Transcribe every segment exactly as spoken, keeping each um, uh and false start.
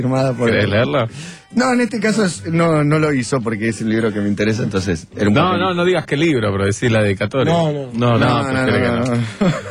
firmada por ¿Querés él. leerlo? No, en este caso es, no, no lo hizo porque es el libro que me interesa, entonces era un No, papel. no, no digas qué libro, pero decir la dedicatoria. No, no. No, no, No, no, prefiere no, que no, no.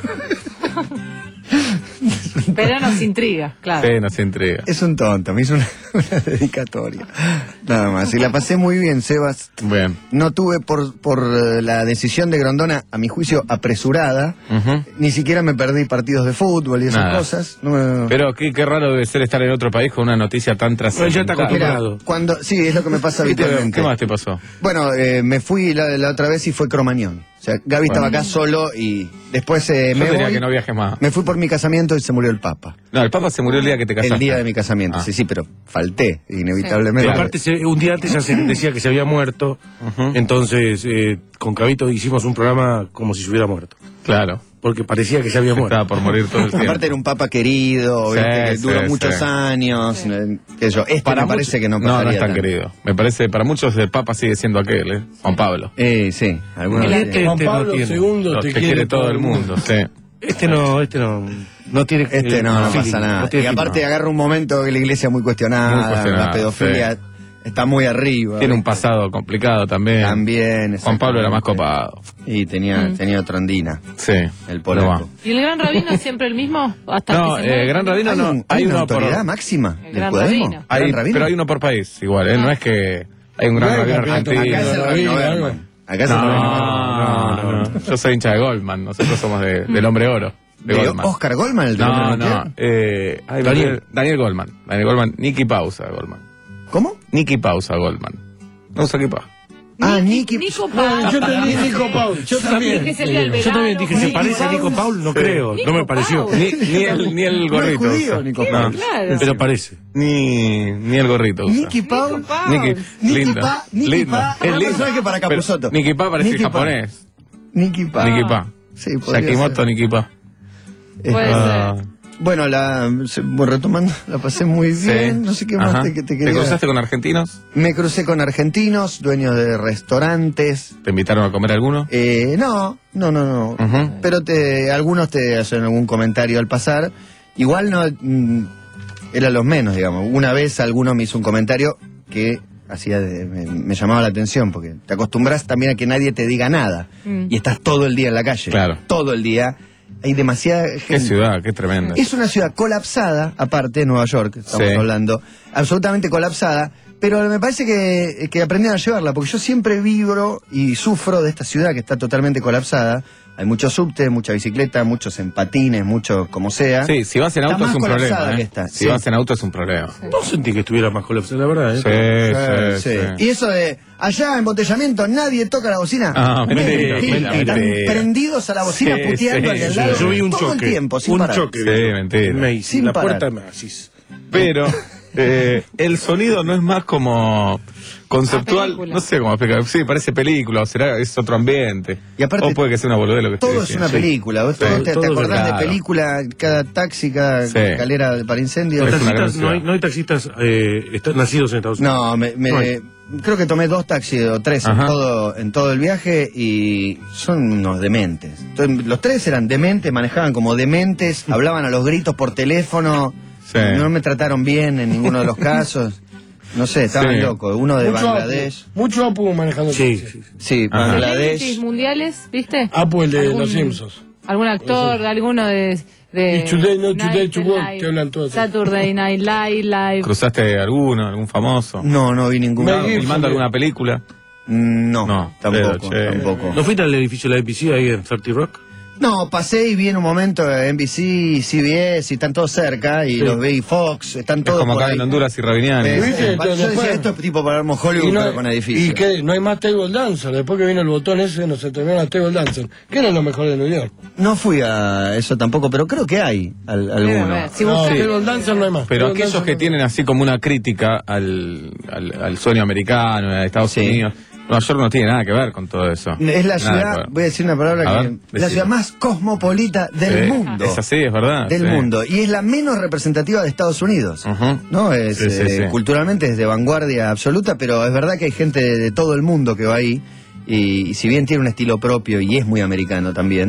Pero nos intriga, claro. Sí, nos intriga. Es un tonto, me hizo una, una dedicatoria. Nada más. Y la pasé muy bien, Sebas. Bien. No tuve por, por eh, la decisión de Grondona, a mi juicio, apresurada. Ujú. Ni siquiera me perdí partidos de fútbol y esas Nada. cosas. No me- Pero qué, qué raro debe ser estar en otro país con una noticia tan Bueno, ya está trascendental. acostumbrado. Mira, cuando, sí, es lo que me pasa ¿Qué, te- habitualmente. ¿Qué más te pasó? Bueno, eh, me fui la, la otra vez y fue Cromañón. O sea, Gaby estaba acá solo y después eh, Yo me diría voy, que no viajes más. me fui por mi casamiento y se murió el Papa. No, el Papa se murió el día que te casaste. El día de mi casamiento, Ah. sí, sí, pero falté, inevitablemente. Pero aparte, se- un día antes ya se decía que se había muerto, Ujú. entonces eh, con Cabito hicimos un programa como si se hubiera muerto. Claro. Porque parecía que se había muerto. Estaba por morir todo el tiempo. Aparte era un papa querido, Sí, ¿viste? Que sí, duró sí. muchos años, eh, qué sé yo. Este Para me parece muchos- que no No, no pasaría es tan tanto. querido. Me parece, para muchos el Papa sigue siendo aquel, ¿eh? Juan Pablo. Eh, sí, algunos El dicen. arte. Juan Juan no Pablo tiene. segundo Lo- te, te quiere todo el mundo, sí. Este no, este no, no tiene. Este eh, no, no feeling, pasa nada. no tiene Y aparte feeling. agarra un momento que la iglesia es muy cuestionada, Muy cuestionada, la pedofilia está muy arriba. Tiene un ¿viste? pasado complicado también. También. Juan Pablo era más exactamente. copado. Y tenía, Mm. tenía otra andina, Sí. el polaco. No, ¿Y el gran rabino es siempre el mismo? Hasta No, que se eh, muere. Gran Rabino ¿Hay, no. un- Hay hay una uno por. autoridad máxima El del gran judaísmo? rabino. Hay- ¿Gran rabino? pero hay uno por país, igual, ¿eh? No es que hay un gran No hay rabino campeonato argentino. Acá es el Rabino, rabino algo. Bergman. Acá es el No, rabino Bergman. no, no. Yo soy hincha de Goldman. Nosotros somos de- del hombre oro. De ¿De Goldman. Oscar Goldman, el de No, Hombre no. Nuclear? Eh, ay, Daniel. Daniel Goldman. Daniel Goldman. Nicky Pausa Goldman. ¿Cómo? Nicky Pausa Goldman. No usa equipa. Ah, Nicky. Nico Bueno, Pau. yo también, Nico Paul, yo también. Que es el día del Yo también verano. dije, ¿se Nico parece a Paul. Nico Paul? No creo, Nico no me pareció. Paul. Ni, ni el, ni el No es gorrito. judío, usa. Nico No. Paul. Claro. Pero parece. Ni, ni el gorrito usa. Nicky Paul. Nico Pau. Nicky, Nicky linda, Pa, Nicky linda. Pa. Es Un linda. personaje para Capusotto. Pero Nicky Pa parece Nicky Pa. japonés. Nicky Pa. Nicky Pa. Sí, podría Yakimoto, ser. Nicky Pa. Puede Ah, ser. Bueno, la, se- bueno, retomando, la pasé muy sí. bien. No sé qué más Ajá. te, que te quería. cruzaste con argentinos? Me crucé con argentinos, dueños de restaurantes. ¿Te invitaron a comer alguno? Eh, no, no, no, no. Ujú. Pero te, algunos te hacen algún comentario al pasar. Igual no, mm, eran los menos, digamos. Una vez alguno me hizo un comentario que hacía de- me, me llamaba la atención, porque te acostumbras también a que nadie te diga nada. Mm. Y estás todo el día en la calle. Claro. Todo el día. Hay demasiada gente. Qué ciudad, qué tremenda. Es una ciudad colapsada, aparte, Nueva York, estamos Sí. hablando, absolutamente colapsada, pero me parece que, que aprendieron a llevarla, porque yo siempre vibro y sufro de esta ciudad que está totalmente colapsada. Hay muchos subtes, mucha bicicleta, muchos en patines, muchos como sea. Sí, si vas en Está auto es más un colapsada problema. que ¿eh? esta, Si sí. vas en auto es un problema. No sentí que estuviera más colapsado, la verdad. ¿eh? Sí, Sí, sí, sí. Y eso de allá embotellamiento, nadie toca la bocina. Ah, mentira, Mentira, mentira. están prendidos a la bocina Sí, puteando sí, al de al sí. lado Yo vi un todo choque. el tiempo, sin un parar. choque. Sí, vi. mentira. Macy's, Sin la parar. puerta de Macy's. Pero eh, el sonido no es más como conceptual, La película. no sé cómo explicar. Sí, parece película, o será es otro ambiente. Y aparte, o puede que sea una boludez lo que todo estoy es una diciendo. película. ¿Vos Sí. todo te, te Todo es acordás claro. de película, cada taxi, cada Sí. escalera para incendios? Es Los una gran taxistas, no, hay, ciudad. no hay taxistas eh, están nacidos en Estados Unidos. No, me, me- No hay. creo que tomé dos taxis o tres en Ajá. todo, en todo el viaje y son unos dementes. Entonces, los tres eran dementes, manejaban como dementes, hablaban a los gritos por teléfono, Sí. no me trataron bien en ninguno de los casos. No sé, estaban Sí. locos. Uno de Mucho Bangladesh. Apu, mucho Apu manejando Sí, taxi. sí, sí. Sí, Ajá. Bangladesh. Celebrities mundiales, ¿viste? Apu, el de ¿Algún- Los Simpsons. Algún actor, alguno de... de Y Today, no Today Night to Work, Live, te hablan todos. Saturday Night Live, Live. ¿Cruzaste alguno, algún famoso? No, no vi ninguno. Mel Gibson. ¿Filmando alguna película? No, No, tampoco, pero, che. tampoco. ¿No fuiste al edificio de la A B C ahí en thirty Rock? No, pasé y vi en un momento N B C, C B S y están todos cerca y Sí. los vi Fox, están Es todos como por acá ahí. en Honduras y Rabiniani. Eh, ¿Viste? eh, Entonces, yo decía, después- esto es tipo Palermo Hollywood, Y, no, pero con edificios. y que no hay más Table Dancer. Después que vino el botón ese, no se terminó la Table Dancer. Que era lo mejor de New York. No fui a eso tampoco, pero creo que hay al- Debe alguno. haber. Si No, buscas- Table Dancer no hay más. Pero Table aquellos Dancer que no hay tienen así como una crítica al, al, al sueño americano, a Estados Sí. Unidos, Nueva York no tiene nada que ver con todo eso. Es la Nada ciudad, que ver. voy a decir una palabra A que ver, es la decilo. ciudad más cosmopolita del Sí, mundo. Es así, es verdad. Del sí. mundo. Y es la menos representativa de Estados Unidos. Ujú. ¿No? Es, Sí, sí, eh, sí. culturalmente es de vanguardia absoluta, pero es verdad que hay gente de todo el mundo que va ahí. Y, y si bien tiene un estilo propio y es muy americano también,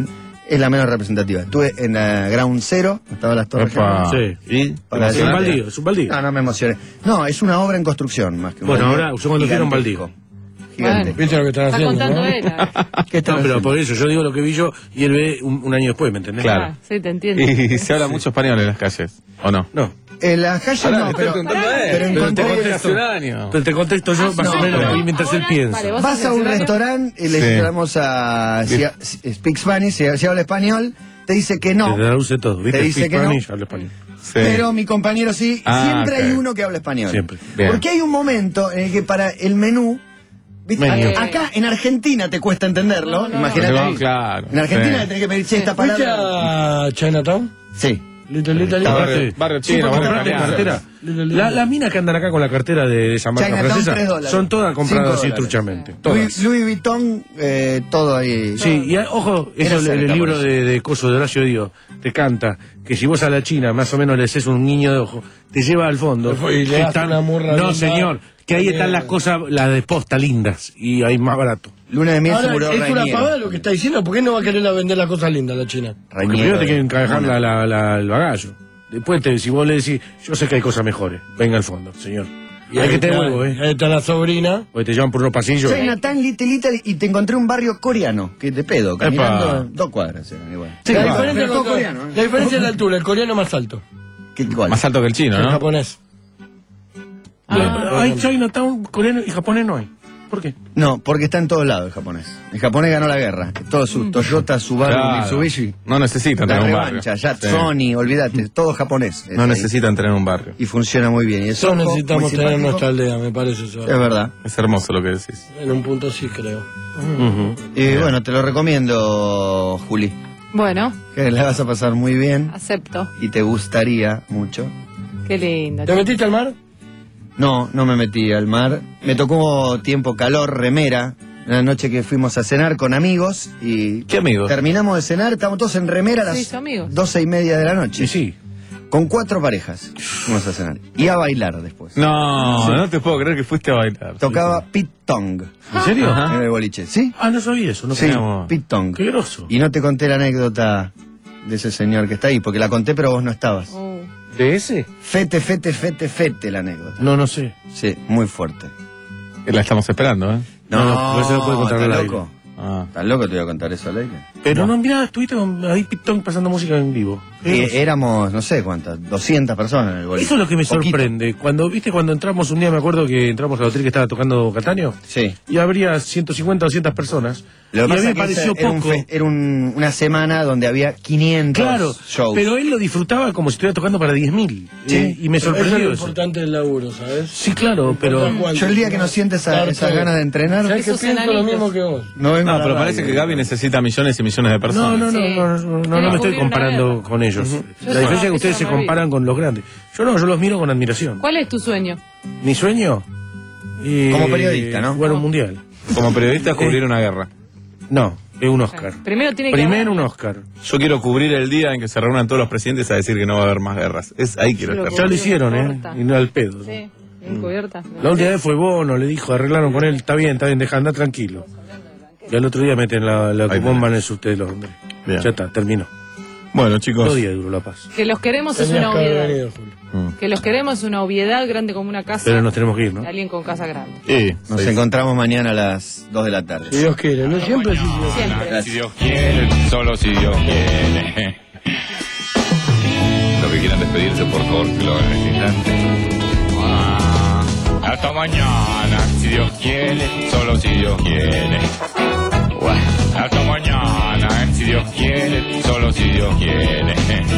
es la menos representativa. Estuve en la Ground Zero, estaba las torres. Epa. Sí. ¿Y? Para Es un decirte- baldío, es un baldío. No, no me emocioné. No, es una obra en construcción más que un Bueno, baldío. ahora yo cuando quiero un Gigantesco. baldío. Gigante. ¿Viste lo que están Está haciendo? contando ¿no? él. ah. ¿Qué están No, pero haciendo? por eso yo digo lo que vi yo y él ve un, un año después, ¿me entendés? Claro. Ah, sí, te entiendo. Y se habla mucho español en las calles, ¿o no? No. En la calle Ahora no, le estoy pero, preguntando a él. pero Pero te encontré... contesto. hace un año. Pero te contesto yo más no, o menos pero- ahí mientras él Ahora, piensa. vale, vos Vas haces a un horario. restaurante y le Sí. llamamos a... Si, a- si- speak Spanish, si, si habla español, te dice que no. Te traduce todo, ¿viste? Te dice Speak que no. Spanish, habla español. Sí. Pero mi compañero sí, Ah, siempre ok. hay uno que habla español. Siempre. Bien. Porque hay un momento en el que para el menú, ¿viste? Menú. Acá, acá en Argentina te cuesta entenderlo, No, no, no. imagínate. No, ahí. claro. En Argentina Sí. le tenés que pedir, che, esta ¿Fuiste palabra. a Chinatown? Sí. Little, little, Estaba little. Barrio, barrio Sí, chino, porque barrio compraste italiano. cartera. Little, little. La, las minas que andan acá con la cartera de, de esa marca Chinatown, tres francesa dólares. son todas compradas Cinco así dólares. truchamente. Louis, Todas. Louis Vuitton, eh, todo ahí. Sí, y ah, ojo, Era eso el, cerca, el libro por eso. de, de Coso de Horacio Díaz te canta que si vos a la China más o menos le haces un niño de ojo, te lleva al fondo. Y le que das están- una murra no, linda. señor, que ahí están las cosas, las de posta lindas y ahí más barato. Luna de miel se Ahora, murió es una Rainiero. pavada lo que está diciendo. ¿Por qué no va a querer a vender las cosas lindas la China? Porque Rainiero primero te de- quieren encajar Mona. la, la, la- el bagallo. Después, te, si vos le decís, yo sé que hay cosas mejores, venga al fondo, señor. Y hay que tener está- huevo, ¿eh? Ahí está la sobrina. Porque te llevan por unos pasillos. Chinatown, Little Italy, y te encontré un barrio coreano, que te pedo, caminando Epa. dos cuadras. eran igual. Sí, la, claro. diferencia Pero todo con- coreano, ¿eh? la diferencia es la altura. El coreano más alto. ¿Qué, cuál? Más alto que el chino, El ¿no? japonés. La- hay Chinatown, coreano y japonés no hay. ¿Por qué? No, porque está en todos lados el japonés. El japonés ganó la guerra. Todos sus Toyota, Subaru, Claro. Mitsubishi. No necesitan La tener un barrio. revancha, ya Sí. Sony, olvídate, todo japonés. es No ahí. necesitan tener un barrio. Y funciona muy bien. Y el Todos Soho, necesitamos muy tener simpático. nuestra aldea, me parece eso. Es verdad. Es hermoso lo que decís. En un punto sí, creo. Y bueno, te lo recomiendo, Juli. Bueno, Que la vas a pasar muy bien acepto. y te gustaría mucho. Qué lindo. ¿Te metiste al mar? No, no me metí al mar. Me tocó tiempo calor, remera. La noche que fuimos a cenar con amigos y... ¿Qué amigos? Terminamos de cenar, estábamos todos en remera a Sí, las son amigos. doce y media de la noche. Sí, sí. Con cuatro parejas fuimos a cenar. Y a bailar después. No, no te puedo creer que fuiste a bailar. Tocaba Pit Tong ¿En serio? Ajá. en el boliche. ¿Sí? Ah, no sabía eso, no Sí, sabía. Pit Tong. Qué groso. Y no te conté la anécdota de ese señor que está ahí, porque la conté pero vos no estabas. Oh. ¿De ese? Fete, fete, fete, fete la anécdota. No, no sé. Sí, muy fuerte. La estamos esperando, ¿eh? No, no, no se lo puede contar ¿estás al aire. loco? Ah. ¿Estás loco? Te voy a contar eso al aire. Pero no, mirá, estuviste con ahí Pitón pasando música en vivo. Eh, éramos, no sé cuántas, doscientas personas en el boliche. Eso es lo que me Poquito. sorprende. Cuando, viste, cuando entramos un día, me acuerdo que entramos al hotel que estaba tocando Cataño, Sí. y habría ciento cincuenta, doscientas personas. Lo y que a mí pasa me es que pareció ese era, un poco. fe- era un- una semana donde había quinientos Claro, shows. pero él lo disfrutaba como si estuviera tocando para diez mil. Sí. y me Eso es lo sorprendió eso. importante del laburo, ¿sabes? Sí, claro, pero... Yo el día que no siente esa, Dar esas todo. ganas de entrenar, ¿Sabes que Esos pienso lo enanitos. mismo que vos? no vengo a No, la pero radio. parece que Gaby necesita millones y millones de No, personas. no, no, Sí. no, no, no, no, Quiere me estoy cubrir una comparando guerra. con ellos. Yo La eso diferencia no- es que eso ustedes no se lo vi. comparan con los grandes. Yo no, yo los miro con admiración. ¿Cuál es tu sueño? Mi sueño... eh, Como periodista, ¿no? Jugar un mundial. Como periodista, cubrir una guerra. No, es un Oscar. Primero tiene que Primero un haber- Oscar. Yo quiero cubrir el día en que se reúnan todos los presidentes a decir que no va a haber más guerras. Es ahí quiero Yo lo estar. Ya lo hicieron, ¿eh? Corta. Y no al pedo. Sí, encubierta. La última vez fue Bono, le dijo, arreglaron con él, está bien, está bien, deja, anda tranquilo. Y al otro día meten la, la Ahí bomba en el subte de los hombres. Bien. Ya está, terminó. Bueno, Dos chicos. días duró la paz. Que los queremos es Tenías una que haber obviedad. venido, Julio. Mm. Que los queremos es una obviedad grande como una casa. Pero nos tenemos que ir, ¿no? de alguien con casa grande. Y, Nos sí. encontramos mañana a las dos de la tarde. Si Dios quiere, ¿no? Siempre sí, sí. Siempre. Si Dios quiere, solo si Dios quiere. Los que quieran despedirse, por favor, que lo hagan en este instante. Ah, hasta mañana, si Dios quiere, solo si Dios quiere. Bueno, hasta mañana, si Dios quiere, solo si Dios quiere.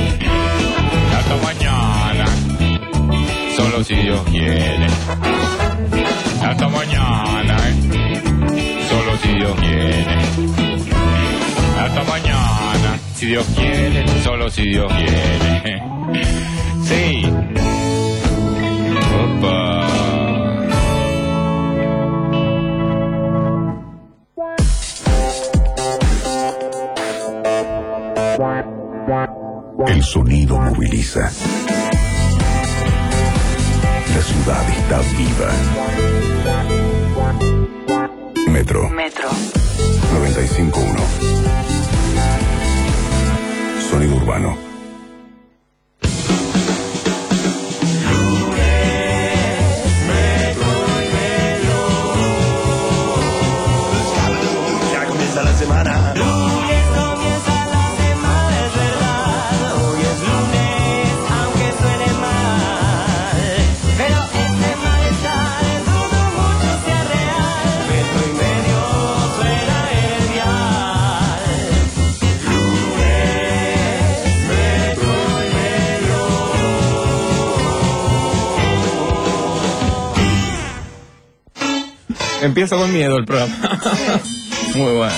Hasta mañana, solo si Dios quiere. Hasta mañana, solo si Dios quiere. Hasta mañana, si Dios quiere, solo si Dios quiere. Sí. Opa. El sonido moviliza. La ciudad está viva. Metro Metro. noventa y cinco punto uno. urbano. Ya comienza la semana. Lunes comienza la semana, es verdad. Hoy es lunes, aunque suene mal. Pero este malestar dudo mucho sea real. Metro y medio suena el dial. Lunes, metro y medio. Empieza con miedo el programa. Muy bueno.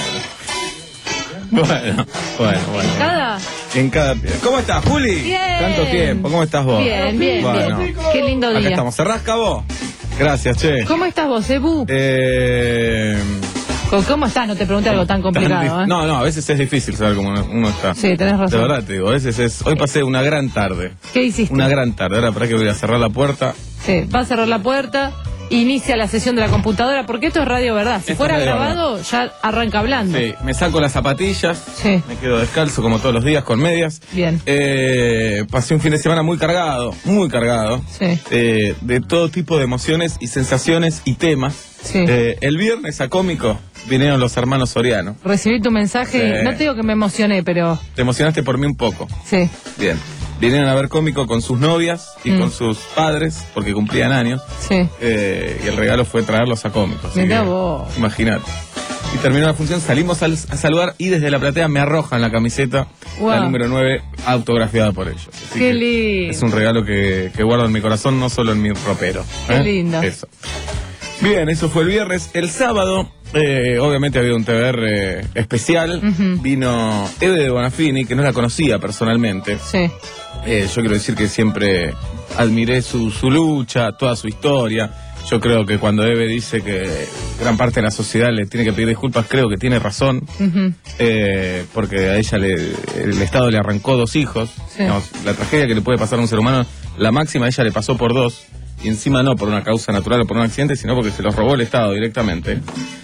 Bueno, bueno, bueno. Cada. En cada pie. ¿Cómo estás, Juli? Bien. Tanto tiempo. ¿Cómo estás vos? Bien, bien, Bueno. bien. Qué lindo Acá día. estamos. ¿Se rasca vos? Gracias, che. ¿Cómo estás vos, Ebu? Eh... ¿Cómo estás? No te pregunté algo tan complicado, Tan di- ¿eh? No, no, a veces es difícil saber cómo uno uno está. Sí, tenés razón. De verdad te digo, a veces es... Hoy pasé una gran tarde. ¿Qué hiciste? Una gran tarde. Ahora para que voy a cerrar la puerta. Sí, va a cerrar la puerta, inicia la sesión de la computadora, porque esto es radio verdad. Si Esto fuera es radio grabado, ya arranca hablando. Sí, me saco las zapatillas. Sí. Me quedo descalzo como todos los días con medias. Bien. Eh, pasé un fin de semana muy cargado, muy cargado. Sí. eh, de todo tipo de emociones y sensaciones y temas. Sí. Eh, el viernes a Cómico vinieron los hermanos Soriano. Recibí tu mensaje, Sí. no te digo que me emocioné, pero Te emocionaste por mí un poco. sí. Bien. Vinieron a ver Cómico con sus novias y Mm. con sus padres, porque cumplían años. Sí. Eh, y el regalo fue traerlos a Cómico. así Mirá que, vos. Imagínate. Y terminó la función, salimos al- a saludar y desde la platea me arrojan la camiseta, Wow. la número nueve, autografiada por ellos. Así Qué que lindo. Es un regalo que, que guardo en mi corazón, no solo en mi ropero. Qué lindo. Eso. Bien, eso fue el viernes. El sábado, eh, obviamente había un T V R eh, especial. Ujú. Vino Eve de Bonafini, que no la conocía personalmente. Sí. Eh, yo quiero decir que siempre admiré su, su lucha, toda su historia. Yo creo que cuando Eve dice que gran parte de la sociedad le tiene que pedir disculpas, creo que tiene razón. Ujú. Eh, porque a ella le, el Estado le arrancó dos hijos. Sí. Digamos, la tragedia que le puede pasar a un ser humano, la máxima a ella le pasó por dos. Y encima no por una causa natural o por un accidente, sino porque se los robó el Estado directamente.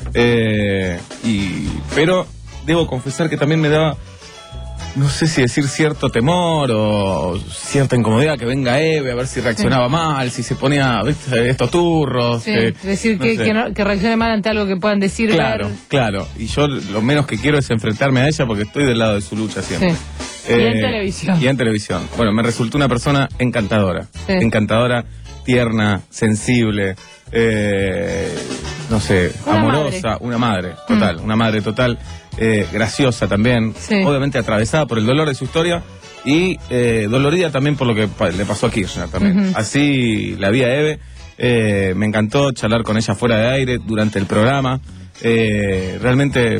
Eh, y, pero debo confesar que también me daba, no sé si decir cierto temor o cierta incomodidad que venga Eve a ver si reaccionaba mal, si se ponía, ¿viste? Estos turros. Sí. eh, Decir no que, sé. que, no- que reaccione mal ante algo que puedan decir. Claro, ver. claro. Y yo lo menos que quiero es enfrentarme a ella porque estoy del lado de su lucha siempre. Sí. Y en televisión. Y en televisión. Bueno, me resultó una persona encantadora. Sí. Encantadora, tierna, sensible, eh, no sé, Una amorosa, madre. una madre, total, una madre total, eh, graciosa también, Sí. obviamente atravesada por el dolor de su historia y eh, dolorida también por lo que pa- le pasó a Kirchner también. Ujú. Así la vi a Eve, eh, me encantó charlar con ella fuera de aire durante el programa, eh, realmente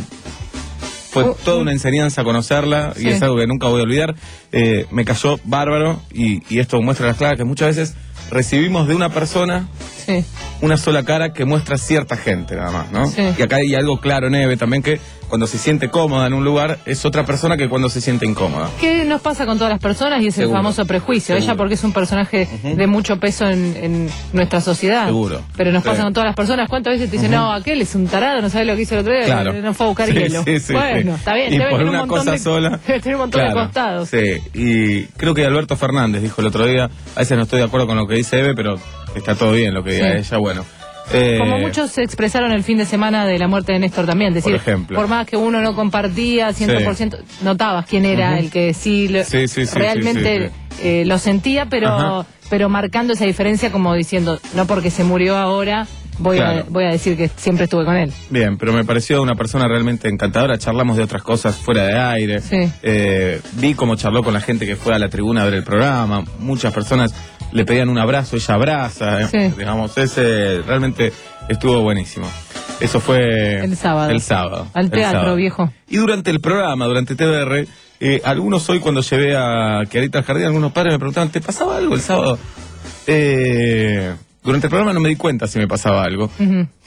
fue Oh, toda oh. una enseñanza conocerla Sí. y es algo que nunca voy a olvidar. Eh, me cayó bárbaro y, y esto muestra las claras que muchas veces recibimos de una persona Sí. una sola cara que muestra cierta gente nada más, ¿no? Sí. Y acá hay algo claro en Eve también, que cuando se siente cómoda en un lugar es otra persona que cuando se siente incómoda. ¿Qué nos pasa con todas las personas? Y es Seguro. el famoso prejuicio. Seguro. Ella porque es un personaje de mucho peso en, en nuestra sociedad. Seguro. Pero nos pasa Sí. con todas las personas. ¿Cuántas veces te dicen, no, aquel es un tarado, no sabe lo que hizo el otro día? Claro. No fue a buscar Sí, hielo. sí, sí, bueno, sí. está bien. Y debe por tener un una montón cosa de, sola. debe tener un montón Claro, de costados. Sí, y creo que Alberto Fernández dijo el otro día, a veces no estoy de acuerdo con lo que dice Eve, pero está todo bien lo que diga Sí. ella, bueno. Eh, Como muchos se expresaron el fin de semana de la muerte de Néstor también. Es decir, Por ejemplo. por más que uno no compartía cien por ciento, notabas quién era Ujú. el que sí, lo- Sí, sí, sí, realmente sí, eh, lo sentía, pero, Ajá. pero marcando esa diferencia como diciendo, no porque se murió ahora, voy, a, Claro. voy a decir que siempre estuve con él. Bien, pero me pareció una persona realmente encantadora. Charlamos de otras cosas fuera de aire. Sí. Eh, vi cómo charló con la gente que fue a la tribuna a ver el programa. Muchas personas le pedían un abrazo, ella abraza. Sí. eh, Digamos, ese realmente estuvo buenísimo. Eso fue El sábado. El sábado. Al el teatro, sábado. viejo. Y durante el programa, durante T V R, eh, algunos hoy cuando llevé a Kiarita al jardín, algunos padres me preguntaban, ¿te pasaba algo el sábado? Eh, durante el programa no me di cuenta si me pasaba algo. Ujú.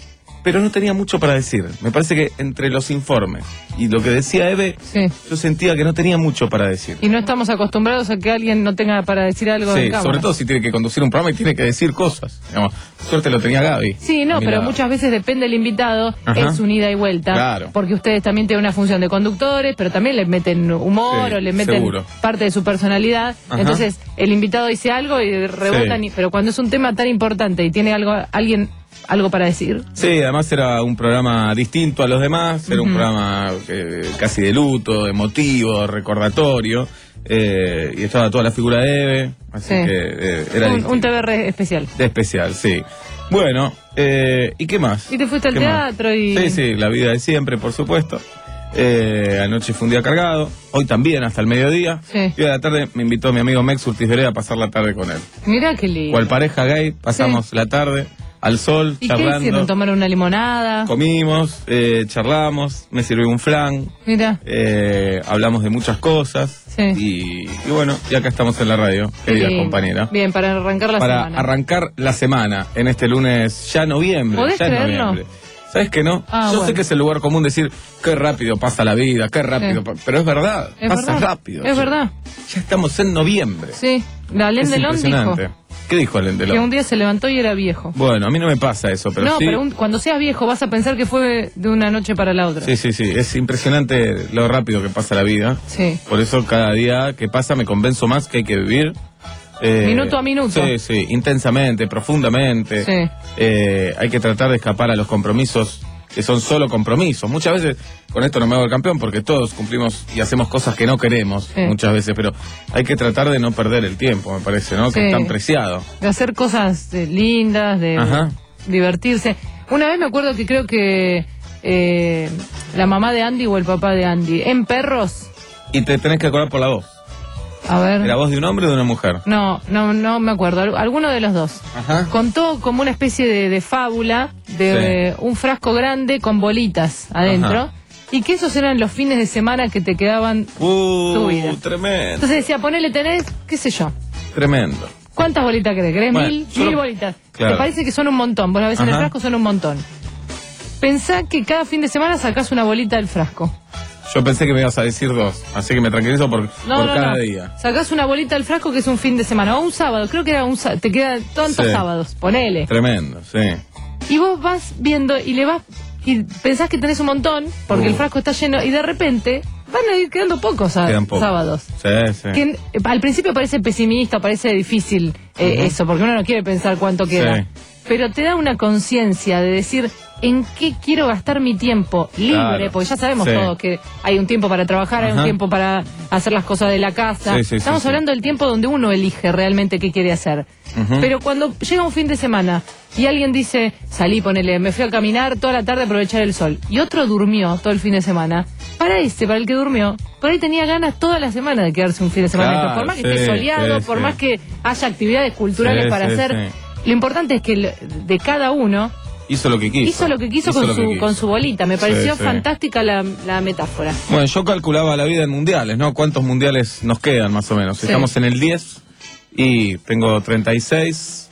pero no tenía mucho para decir. Me parece que entre los informes y lo que decía Eve, Sí. yo sentía que no tenía mucho para decir. Y no estamos acostumbrados a que alguien no tenga para decir algo Sí, en cámara. sobre todo si tiene que conducir un programa y tiene que decir cosas. Digamos, suerte lo tenía Gaby. Sí, no, Mirá. pero muchas veces depende del invitado, Ajá. es un ida y vuelta. Claro. Porque ustedes también tienen una función de conductores, pero también le meten humor Sí, o le meten seguro. parte de su personalidad. Ajá. Entonces, el invitado dice algo y rebotan, Sí. y, pero cuando es un tema tan importante y tiene algo alguien algo para decir. Sí, además era un programa distinto a los demás, era un programa eh, casi de luto, emotivo, recordatorio, eh, y estaba toda la figura de Eve, así Sí. que eh, era un, distinto. un T V R especial. De especial, sí. Bueno, eh, ¿y qué más? Y te fuiste al ¿Qué más? teatro y... Sí, sí, la vida de siempre, por supuesto. Eh, anoche fue un día cargado, hoy también hasta el mediodía. Sí. Y a la tarde me invitó mi amigo Mex Urtiz Vereda a pasar la tarde con él. Mirá qué lindo. Cual pareja gay, pasamos la tarde al sol, ¿Y qué charlando. hicieron? ¿Tomaron una limonada? Comimos, eh, charlamos, me sirvió un flan, Mira. eh, hablamos de muchas cosas. Sí. Y, y bueno, y acá estamos en la radio, querida Lindo. compañera. Bien, para arrancar la Para semana. arrancar la semana en este lunes ya noviembre. ¿Podés ya es creerlo? noviembre. ¿Sabes que no? Ah, Yo bueno. sé que es el lugar común decir qué rápido pasa la vida, qué rápido, Sí. pa-", pero es verdad, Es pasa verdad. rápido. Es verdad. Ya estamos en noviembre. Sí. La Alain Es Delon dijo impresionante. ¿Qué dijo Alain que Delon? un día se levantó y era viejo. Bueno, a mí no me pasa eso, pero no, sí. pero un- cuando seas viejo vas a pensar que fue de una noche para la otra. Sí, sí, sí, es impresionante lo rápido que pasa la vida. Sí. Por eso cada día que pasa me convenzo más que hay que vivir. eh, Minuto a minuto. Sí, sí, intensamente, profundamente. Sí. Eh, hay que tratar de escapar a los compromisos que son solo compromisos. Muchas veces, con esto no me hago el campeón, porque todos cumplimos y hacemos cosas que no queremos, Sí. muchas veces, pero hay que tratar de no perder el tiempo, me parece, ¿no? Que Sí. es tan preciado. De hacer cosas eh, lindas, de Ajá. divertirse. Una vez me acuerdo que creo que eh, la mamá de Andy o el papá de Andy, en Perros, Y te tenés que acordar por la voz. a ver... ¿Era voz de un hombre o de una mujer? No, no, no me acuerdo. Al- Alguno de los dos. Ajá. Contó como una especie de, de fábula de Sí. eh, un frasco grande con bolitas adentro. Ajá. Y que esos eran los fines de semana que te quedaban. Uh, Tu vida. tremendo, Entonces decía, ponele, tenés, qué sé yo. tremendo. ¿Cuántas bolitas querés? ¿Querés Bueno, mil? yo Mil lo- bolitas. Claro. Te parece que son un montón. Vos la ves en el Ajá. frasco, son un montón. Pensá que cada fin de semana sacás una bolita del frasco. Yo pensé que me ibas a decir dos, así que me tranquilizo por, No, por no, cada no. día. Sacás una bolita del frasco que es un fin de semana. O un sábado. Creo que era un sábado. Te quedan tantos Sí. sábados. Ponele. Tremendo, sí. Y vos vas viendo y le vas y pensás que tenés un montón porque Uh. el frasco está lleno y de repente van a ir quedando pocos sá- Quedan pocos. sábados. Sí, sí. Que en- al principio parece pesimista, parece difícil eh, Ujú. eso, porque uno no quiere pensar cuánto queda. Sí. Pero te da una conciencia de decir en qué quiero gastar mi tiempo libre, Claro. porque ya sabemos Sí. todos que hay un tiempo para trabajar, hay un Ajá. tiempo para hacer las cosas de la casa. Sí, sí, sí, Estamos sí. hablando del tiempo donde uno elige realmente qué quiere hacer. Ujú. Pero cuando llega un fin de semana y alguien dice, salí, ponele, me fui a caminar toda la tarde a aprovechar el sol, y otro durmió todo el fin de semana, para ese, para el que durmió, por ahí tenía ganas toda la semana de quedarse un fin de semana. Claro, por más que sí, esté soleado, sí, por sí. más que haya actividades culturales Sí, para sí, hacer, sí. lo importante es que el- de cada uno Hizo lo que quiso. hizo lo que quiso Hizo con lo que su quiso. con su bolita. Me pareció Sí, sí. fantástica la, la metáfora. Bueno, yo calculaba la vida en mundiales, ¿no? ¿Cuántos mundiales nos quedan más o menos? Sí. Estamos en el diez y tengo treinta y seis.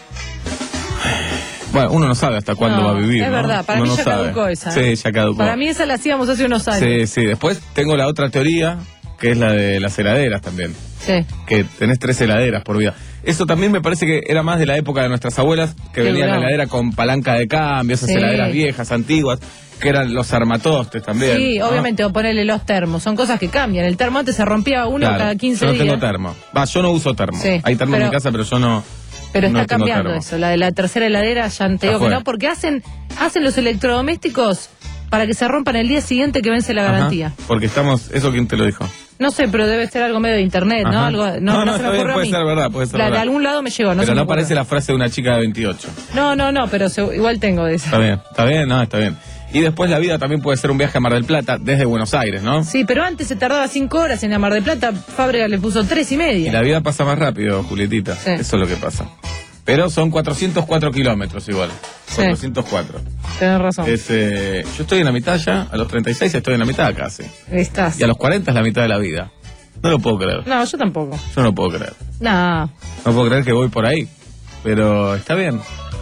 Bueno, uno no sabe hasta cuándo No, va a vivir, es ¿no? verdad, para Uno mí no ya sabe. caducó esa. Sí, ya caducó. Para mí esa la hacíamos hace unos años. Sí, sí. Después tengo la otra teoría, que es la de las heladeras también. Sí. Que tenés tres heladeras por vida. Eso también me parece que era más de la época de nuestras abuelas, que Qué venía la bravo. heladera con palanca de cambio, esas Sí. heladeras viejas, antiguas, que eran los armatostes también. Sí, ¿no? obviamente, o ponerle los termos. Son cosas que cambian. El termo antes se rompía uno Claro, cada quince yo no días. tengo termo. Va, yo no uso termo. Sí, Hay termo en pero- mi casa, pero yo no. Pero no está tengo cambiando termo. eso. La de la tercera heladera ya te digo que fue. no, porque hacen, hacen los electrodomésticos para que se rompan el día siguiente que vence la Ajá, garantía. porque estamos. ¿Eso quién te lo dijo? No sé, pero debe ser algo medio de internet, ¿no? Ajá. Algo, no, No, no, no, se está me bien, ocurrió a puede mí. ser verdad, puede ser La- de verdad. algún lado me llegó, no se pero me no ocurrió. parece la frase de una chica de veintiocho. No, no, no, pero se- igual tengo de eso. Está bien, está bien, no, está bien. Y después la vida también puede ser un viaje a Mar del Plata desde Buenos Aires, ¿no? Sí, pero antes se tardaba cinco horas en la Mar del Plata, Fábrega le puso tres y Y media. la vida pasa más rápido, Julietita. Sí. Eso es lo que pasa. Pero son cuatrocientos cuatro kilómetros igual. Sí. cuatrocientos cuatro. Tenés razón. Es, eh, yo estoy en la mitad ya, a los treinta y seis estoy en la mitad casi. Estás. Y a los cuarenta es la mitad de la vida. No lo puedo creer. No, yo tampoco. Yo no puedo creer. No. No puedo creer que voy por ahí. Pero está bien.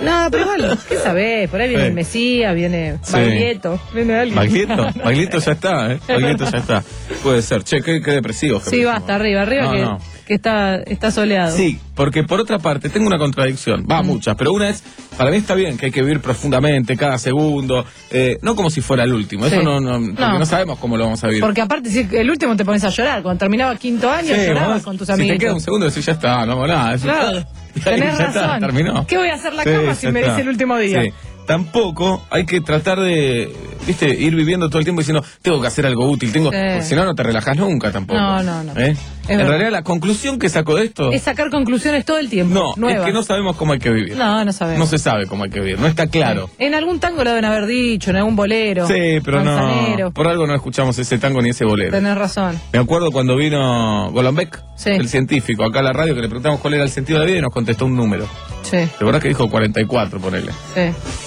No, pero igual, ¿qué sabés? Por ahí viene Sí. el Mesías, viene Sí. Baglietto, viene alguien. Baglietto, Baglietto ya está, ¿eh? Baglietto ya está. Puede ser. Che, qué, qué depresivo. Sí, Jerónimo. basta, arriba, arriba No, que, no. que está, está soleado. Sí, porque por otra parte tengo una contradicción, va muchas, pero una es, para mí está bien que hay que vivir profundamente cada segundo, eh, no como si fuera el último, eso Sí. no, no, porque no. No. sabemos cómo lo vamos a vivir. Porque aparte, si el último te pones a llorar. Cuando terminaba quinto año, Sí, llorabas vos, con tus si te amigos. queda un segundo decís ya está, no hago nada. Es- Claro, y tenés ya está, razón. terminó. ¿Qué voy a hacer la Sí, cama si ya me está. dice el último día? Sí. Tampoco hay que tratar de, viste, ir viviendo todo el tiempo diciendo, tengo que hacer algo útil, tengo, Sí. porque si no, no te relajas nunca tampoco. No, no, no. ¿Eh? Es En verdad. realidad la conclusión que saco de esto, Es sacar conclusiones todo el tiempo. no, nuevas. es que no sabemos cómo hay que vivir. No, no sabemos. No se sabe cómo hay que vivir, no está claro. En algún tango lo deben haber dicho, en algún bolero. Sí, pero manzanero. no, por algo no escuchamos ese tango ni ese bolero. Tenés razón. Me acuerdo cuando vino Golombek, Sí. el científico, acá a la radio, que le preguntamos cuál era el sentido de la vida y nos contestó un número. Sí, ¿De verdad que dijo cuarenta y cuatro, ponele? sí.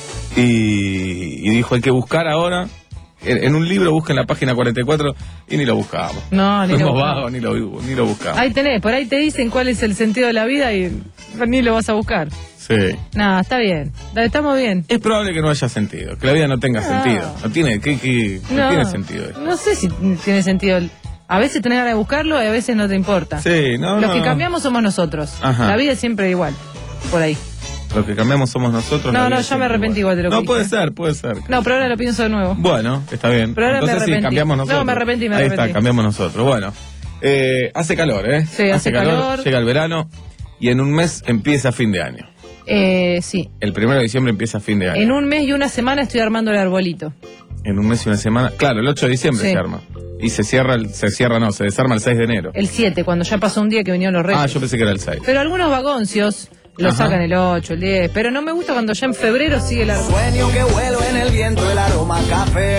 Y, y dijo, hay que buscar ahora, en, en un libro busquen la página cuarenta y cuatro y ni lo buscábamos. No, ni lo Fuimos buscamos. vagos, ni lo, ni lo buscamos. Ahí tenés, por ahí te dicen cuál es el sentido de la vida y ni lo vas a buscar. Sí. No, está bien. Estamos bien. Es probable que no haya sentido, que la vida no tenga No. sentido. No tiene, ¿qué, qué- qué No, tiene sentido esto? no sé si tiene sentido. A veces tenés ganas de buscarlo y a veces no te importa. Sí, no, Los no, que no. cambiamos somos nosotros. Ajá. La vida es siempre igual. Por ahí. Lo que cambiamos somos nosotros. No, la vida no, ya es me siempre arrepentí igual de lo que No, dije. puede ser, puede ser. No, pero ahora lo pienso de nuevo. Bueno, está bien. Pero ahora me Entonces sí, arrepentí. cambiamos No, nosotros. me arrepentí, me Ahí arrepentí. está, cambiamos nosotros. Bueno, eh, hace calor, ¿eh? Sí, hace calor. Llega el verano y en un mes empieza fin de año. Eh, sí. El primero de diciembre empieza fin de año. En un mes y una semana estoy armando el arbolito. En un mes y una semana. Claro, el ocho de diciembre Sí. se arma. Y se cierra, el- se cierra, no, se desarma el seis de enero. El siete, cuando ya pasó un día que vinieron los reyes. Ah, yo pensé que era el seis. Pero algunos vagoncios lo Ajá. sacan el ocho, el diez. Pero no me gusta cuando ya en febrero sigue el árbol. Sueño que vuelo en el viento, el aroma a café.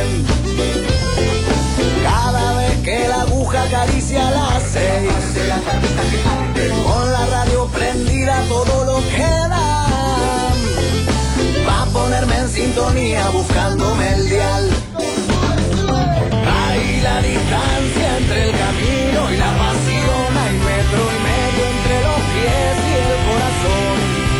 Cada vez que la aguja acaricia las seis. Con la radio prendida todo lo que da. Va a ponerme en sintonía buscándome el dial. Hay la distancia entre el camino y la pasión. Hay metro y medio entre los pies y el corazón.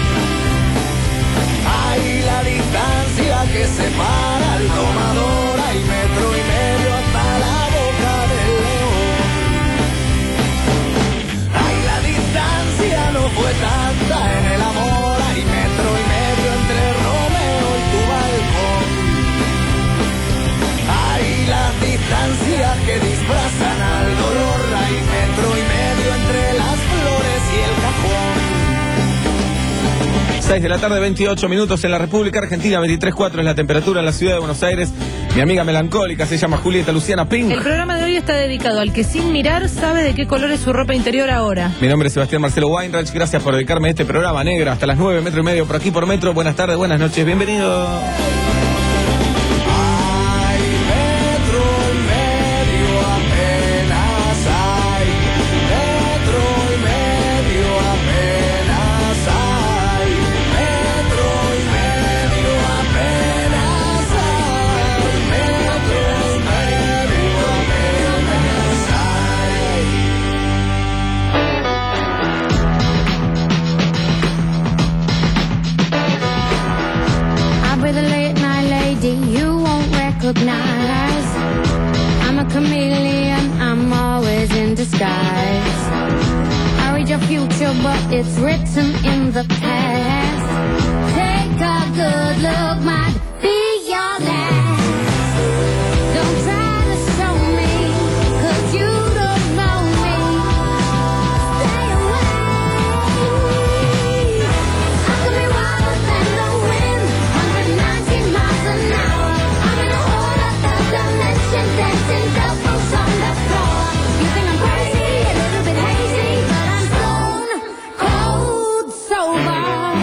Hay la distancia que separa al domador. Hay metro y medio hasta la boca del león. Ay, la distancia no fue tanta en el amor. Hay metro y medio entre Romeo y tu balcón. Hay las distancias que disfrazan al dolor. Hay metro y medio entre las flores y el cajón. seis de la tarde, veintiocho minutos en la República Argentina, veintitrés punto cuatro es la temperatura en la ciudad de Buenos Aires. Mi amiga melancólica se llama Julieta Luciana Pink. El programa de hoy está dedicado al que sin mirar sabe de qué color es su ropa interior ahora. Mi nombre es Sebastián Marcelo Weinreich, gracias por dedicarme a este programa negro hasta las nueve, metro y medio por aquí por metro. Buenas tardes, buenas noches, bienvenido. Hay metro y medio apenas hay. Metro y medio apenas hay. Metro y medio apenas hay. Metro y medio apenas hay. I'll be the late night lady you won't recognize. I'm a chameleon, I'm always in disguise. I read your future, but it's written in the past. Take a good look, might be your last. Don't try to show me, 'cause you don't know me. Stay away. I could be wilder than the wind, one hundred nineteen miles an hour. I'm in a whole other dimension, dancing doubles on the floor. You think I'm crazy, a little bit hazy, but I'm stone cold sober.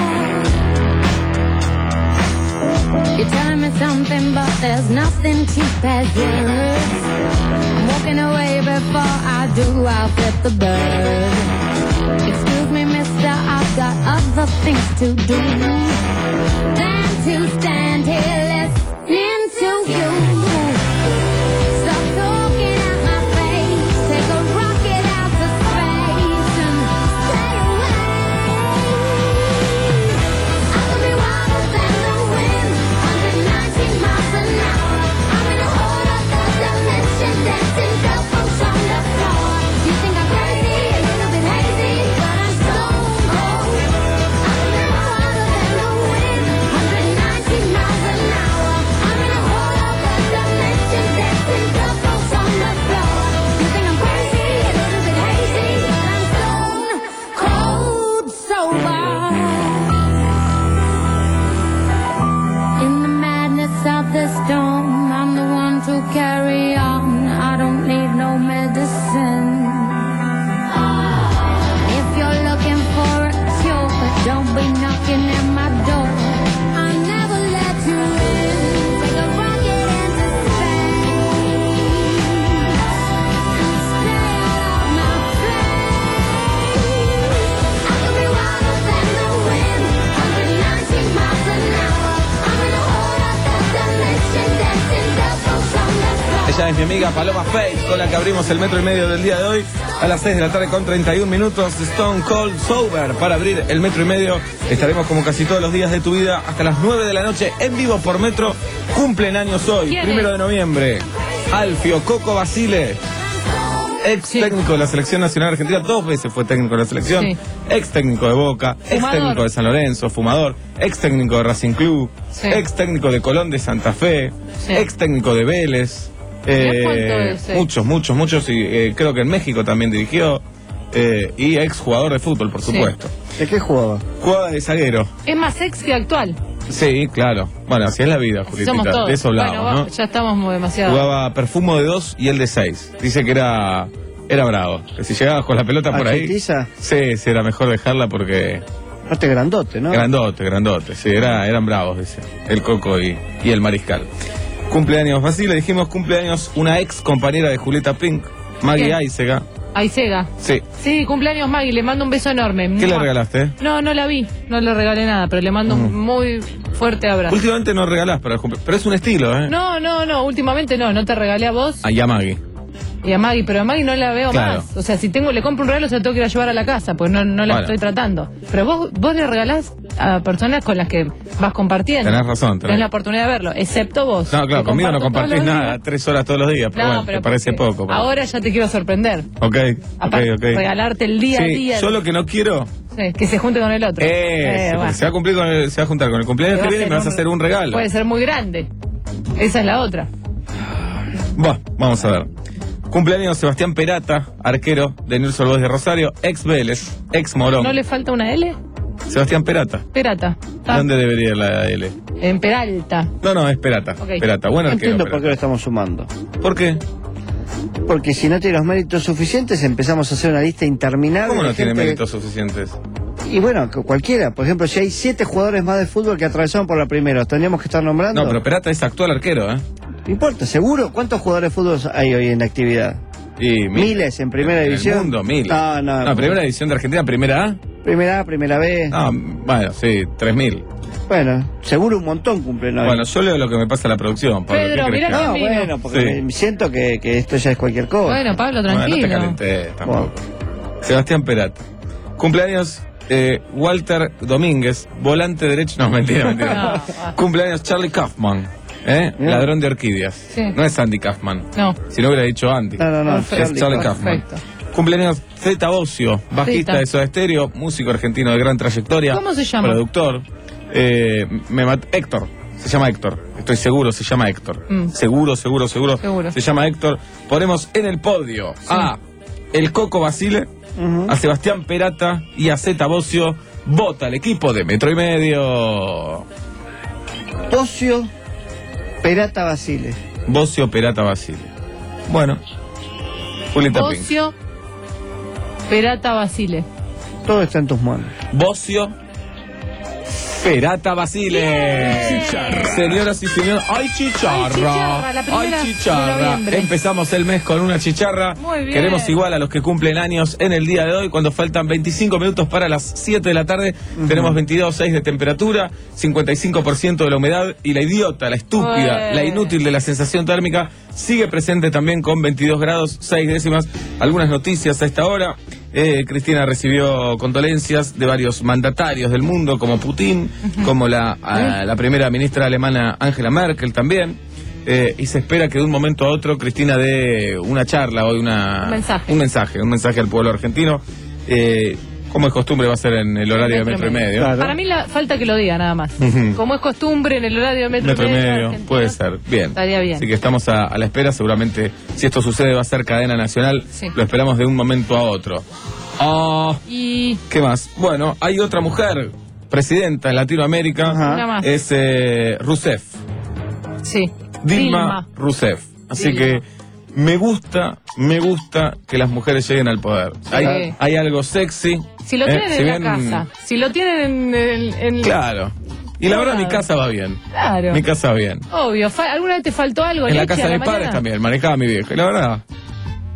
You're telling me something, but there's nothing cheap as words. I'm walking away before I do, I'll flip the bird. Excuse me, mister, I've got other things to do than to stand here listening to you. Stop talking at my face, take a rocket out to space and stay away. I could be wild Ella es mi amiga Paloma Faith, con la que abrimos el metro y medio del día de hoy a las seis de la tarde con treinta y un minutos. Stone Cold Sober para abrir el metro y medio. Estaremos como casi todos los días de tu vida hasta las nueve de la noche en vivo por Metro. Cumplen años hoy, primero de noviembre. Alfio Coco Basile, ex sí. técnico de la Selección Nacional Argentina, dos veces fue técnico de la selección, sí. ex técnico de Boca, fumador. Ex técnico de San Lorenzo, fumador, ex técnico de Racing Club, sí. ex técnico de Colón de Santa Fe, sí. ex técnico de Vélez, eh, muchos, muchos, muchos, y eh, creo que en México también dirigió, eh, y ex jugador de fútbol, por supuesto. Sí. ¿De qué jugaba? Jugaba de zaguero. Es más ex que actual. Sí, claro. Bueno, así es la vida, Julietita. De eso hablamos, bueno, ¿no? Ya estamos demasiado. Jugaba Perfumo de dos y el de seis. Dice que era era bravo. Que si llegabas con la pelota por ahí... ¿Argentiza? Sí, sí, era mejor dejarla porque... Aparte grandote, ¿no? Grandote, grandote. Sí, era, eran bravos, dice. El Coco y, y el Mariscal. Cumpleaños, Basile, dijimos cumpleaños una ex compañera de Julieta Pink, Maggie Aizega. Aizega. Sí. Sí, cumpleaños Maggie, le mando un beso enorme. ¿Qué le regalaste? No, no la vi, no le regalé nada, pero le mando uh-huh. un muy fuerte abrazo. Últimamente no regalás para el cumpleaños, pero es un estilo, ¿eh? No, no, no, últimamente no, no te regalé a vos. Ah, y a Maggie. Y a Maggie, pero a Maggie no la veo claro. más. O sea, si tengo, le compro un regalo, se lo tengo que ir a llevar a la casa, pues no, no la bueno. estoy tratando. Pero vos, vos le regalás a personas con las que vas compartiendo. Tenés razón. Tenés, tenés la oportunidad de verlo, excepto vos. No, claro, conmigo no compartís nada, tres horas todos los días, pero no, bueno, pero te parece poco. Pero... Ahora ya te quiero sorprender. Ok, Aparte, ok, ok. regalarte el día sí, a día. Yo lo que no quiero... Sí, que se junte con el otro. Eh, eh bueno. se, va a cumplir con el, se va a juntar con el cumpleaños que viene y me vas a hacer un regalo. Puede ser muy grande. Esa es la otra. Bueno, vamos a ver. Cumpleaños Sebastián Perata, arquero de Newell's Old Boys de Rosario, ex Vélez, ex Morón. ¿No le falta una L? Sebastián Perata. Perata. Ah. ¿Dónde debería ir la L? En Peralta. No, no, es Perata. Okay. Perata, bueno no arquero. Entiendo Perata. por qué lo estamos sumando. ¿Por qué? Porque si no tiene los méritos suficientes empezamos a hacer una lista interminable. ¿Cómo no de tiene gente... méritos suficientes? Y bueno, cualquiera. Por ejemplo, si hay siete jugadores más de fútbol que atravesaron por la primera, ¿tendríamos que estar nombrando? No, pero Perata es actual arquero, ¿eh? No importa, seguro. ¿Cuántos jugadores de fútbol hay hoy en actividad? Y mil, miles en primera en división. En el mundo, miles. No, no. No, primera división de Argentina, primera A. Primera A, primera B. No, bueno, sí, tres mil. Bueno, seguro un montón cumplen hoy. Bueno, yo leo lo que me pasa a la producción, Pablo. Pedro, ¿qué mirá crees que No, vino. bueno, porque Sí. me siento que, que esto ya es cualquier cosa. Bueno, Pablo, tranquilo. Bueno, no te calenté tampoco. Bueno. Sebastián Perata. Cumpleaños eh, Walter Domínguez, volante derecho. No, mentira, mentira. No. Cumpleaños Charlie Kaufman, ¿eh? Bien. Ladrón de orquídeas. Sí. No es Andy Kaufman. No. Si no hubiera dicho Andy. No, no, no. Es Charlie Kaufman. Perfecto. Cumpleaños Zeta Bocio, bajista Zeta. de Soda Stereo, músico argentino de gran trayectoria. ¿Cómo se llama? Productor. Eh, me mat- Héctor. Se llama Héctor. Estoy seguro, se llama Héctor. Mm. Seguro, seguro, seguro, Seguro. Se llama Héctor. Ponemos en el podio Sí. a el Coco Basile, Uh-huh. a Sebastián Perata y a Zeta Bocio. Vota el equipo de Metro y Medio. Bocio, Perata, Basile. Bocio, Perata, Basile. Bueno. Julieta Pink. Ocio, Perata, Basile. Todo está en tus manos. Bocio, Perata, Basile. Chicharra. Señoras y señores, ¡ay, chicharra! Ay, chicharra, la primera ¡Ay, de chicharra! noviembre. Empezamos el mes con una chicharra. Muy bien. Queremos igual a los que cumplen años en el día de hoy, cuando faltan veinticinco minutos para las siete de la tarde. Uh-huh. Tenemos veintidós coma seis de temperatura, cincuenta y cinco por ciento de la humedad, y la idiota, la estúpida, Ué. la inútil de la sensación térmica sigue presente también con veintidós grados seis décimas. Algunas noticias a esta hora. Eh, Cristina recibió condolencias de varios mandatarios del mundo, como Putin, uh-huh. como la, a, la primera ministra alemana Angela Merkel también. Eh, y se espera que de un momento a otro Cristina dé una charla o una, un mensaje, un mensaje, un mensaje al pueblo argentino. Eh, como es costumbre, va a ser en el horario metro de Metro y Medio. Claro. Para mí la, falta que lo diga nada más. Uh-huh. Como es costumbre en el horario de Metro, Metro y Medio, Medio, Argentina, puede ser. Bien. Estaría bien. Así que estamos a, a la espera. Seguramente, si esto sucede, va a ser cadena nacional. Sí. Lo esperamos de un momento a otro. Ah, Y ¿qué más? Bueno, hay otra mujer, presidenta en Latinoamérica. Ajá. una más. Es eh, Rousseff. Sí. Dilma Rousseff. Así Dilma. que me gusta, me gusta que las mujeres lleguen al poder. Hay, hay algo sexy. Si lo eh, tienen si en bien- la casa, si lo tienen en... en- en- Claro. Y la verdad, mi casa va bien. Claro. Mi casa va bien. Obvio. Fa- ¿Alguna vez te faltó algo? En la leche casa a de la mis padres mañana? también, manejaba mi viejo. Y la verdad,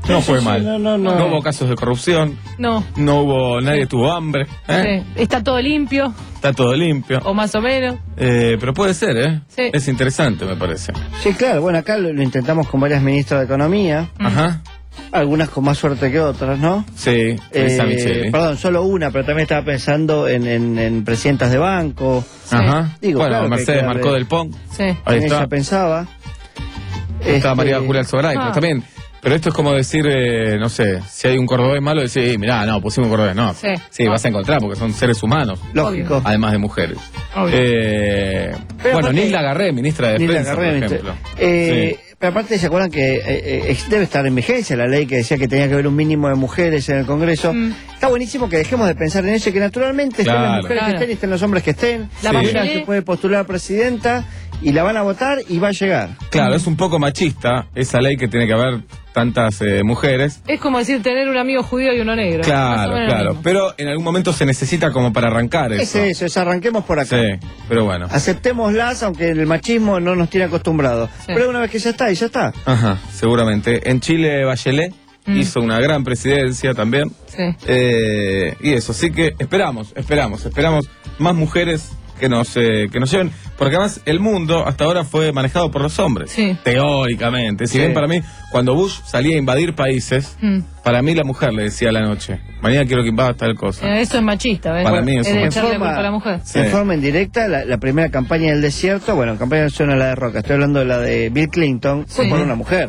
No Sí, fue sí, mal. no, no, no. No hubo casos de corrupción, No. no hubo, nadie tuvo hambre, ¿eh? Sí. Está todo limpio, Está todo limpio. o más o menos. Eh, pero puede ser, ¿eh? Sí. Es interesante, me parece. Sí, claro, bueno, acá lo, lo intentamos con varias ministras de Economía, Ajá. algunas con más suerte que otras, ¿no? Sí, Teresa Eh, Micheli. perdón, solo una, pero también estaba pensando en, en, en presidentas de banco. Ajá. Digo, bueno, claro que hay Mercedes que Marcó darle- del Pon. Sí. Ahí en está. ella pensaba. Está Este, María Julia Alzogaray, Ah. pero también. Pero esto es como decir, eh, no sé, si hay un cordobés malo, decir, "Eh, mirá, no, pusimos un cordobés. No, Sí. sí, vas a encontrar porque son seres humanos, Lógico. además de mujeres. Obvio. Eh, Pero bueno, aparte- Nilda Garré, ministra de Nilda Defensa, Garré, por ¿viste? ejemplo. Eh, Sí. Pero aparte, ¿se acuerdan que eh, eh, debe estar en vigencia la ley que decía que tenía que haber un mínimo de mujeres en el Congreso? Mm. Está buenísimo que dejemos de pensar en eso y que naturalmente estén Claro. las mujeres Claro. que estén y estén los hombres que estén. La Sí. Una Bachelet- se puede postular a presidenta y la van a votar y va a llegar. Claro, es un poco machista esa ley que tiene que haber tantas eh, mujeres. Es como decir tener un amigo judío y uno negro. Más o Claro, menos lo claro. mismo. Pero en algún momento se necesita como para arrancar Es eso. eso, es arranquemos por acá. Sí, pero bueno. Aceptémoslas, aunque el machismo no nos tiene acostumbrados. Sí. Pero una vez que ya está, y ya está. Ajá, seguramente. En Chile, Bachelet Mm. hizo una gran presidencia también. Sí. Eh, y eso, así que esperamos, esperamos, esperamos más mujeres que nos, eh, que nos lleven. Porque además el mundo hasta ahora fue manejado por los hombres. Sí. Teóricamente. Si Sí. bien para mí, cuando Bush salía a invadir países, Mm. para mí la mujer le decía a la noche, mañana quiero que invada tal cosa. Eh, Eso es machista, ¿ves? Para mí eso es de es echarle machista. culpa a la mujer. Sí. En forma indirecta, la, la primera campaña del desierto, bueno, campaña no suena la de Roca, estoy hablando de la de Bill Clinton, fue Sí. por una mujer.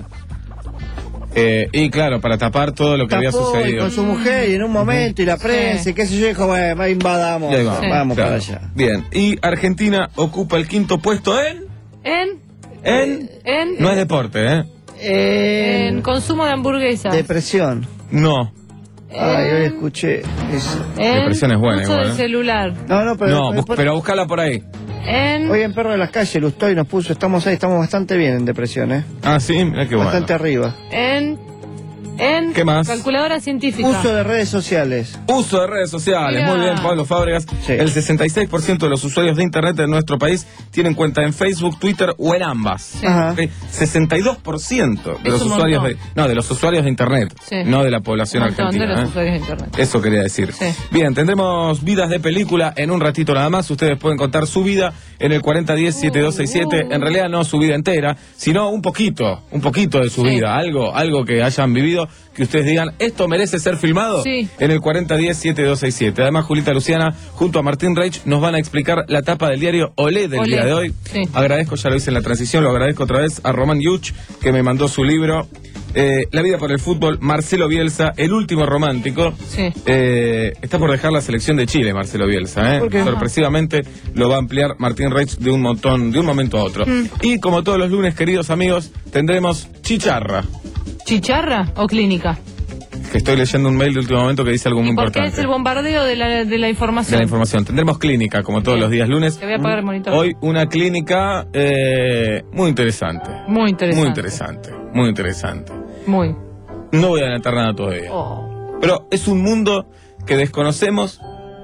Eh, y claro, para tapar todo lo que había Tapó y sucedido. con su mujer y en un momento y la prensa Sí. y qué sé yo, dijo, bueno, va, invadamos, Y ahí vamos. vamos Claro. para allá. Bien, y Argentina ocupa el quinto puesto en... En, En... en, No es deporte, ¿eh? en En consumo de hamburguesas. depresión. No. Ay, hoy escuché. es- En Depresión es buena uso igual, del ¿eh? celular. No, no, pero, No, pero, bus- pero buscala por ahí. En, hoy en Perro de las Calles, Lustoy nos puso, estamos ahí, estamos bastante bien en depresión, ¿eh? Ah, sí, mira qué bueno. Bastante arriba. en, en ¿Qué más? calculadora científica. Uso de redes sociales. Uso de redes sociales, Mirá. muy bien, Pablo Fábregas. Sí. El sesenta y seis por ciento de los usuarios de Internet de nuestro país tienen cuenta en Facebook, Twitter o en ambas. Sí. Ajá. Ok, sesenta y dos por ciento de Es los un usuarios de, montón. no, de los usuarios de Internet, Sí. no de la población Un montón de argentina. los ¿eh? usuarios de Internet. Eso quería decir. Sí. Bien, tendremos vidas de película en un ratito nada más. Ustedes pueden contar su vida en el cuarenta diez siete dos seis siete. Uh, uh. En realidad no su vida entera, sino un poquito, un poquito de su Sí. vida, algo, algo que hayan vivido, que ustedes digan, ¿esto merece ser filmado? Sí. En el cuarenta diez siete dos seis siete. Además, Julita Luciana, junto a Martín Reich, nos van a explicar la tapa del diario Olé del Olé. día de hoy. Sí. Agradezco, ya lo hice en la transición, lo agradezco otra vez a Román Yuch, que me mandó su libro. Eh, La vida por el fútbol, Marcelo Bielsa, el último romántico. Sí. Eh, está por dejar la selección de Chile, Marcelo Bielsa. ¿eh? ¿Por qué? Sorpresivamente lo va a ampliar Martín Reich de un montón, de un momento a otro. Mm. Y como todos los lunes, queridos amigos, tendremos chicharra. ¿Chicharra o clínica? Que estoy leyendo un mail de último momento que dice algo muy ¿Y por qué importante. es el bombardeo de la, de la información? De la información. Tendremos clínica, como todos Bien. los días lunes. Te voy a apagar el monitor. Hoy una clínica eh, muy interesante. Muy interesante. Muy interesante. Muy interesante. Muy. No voy a adelantar nada todavía. Oh. Pero es un mundo que desconocemos,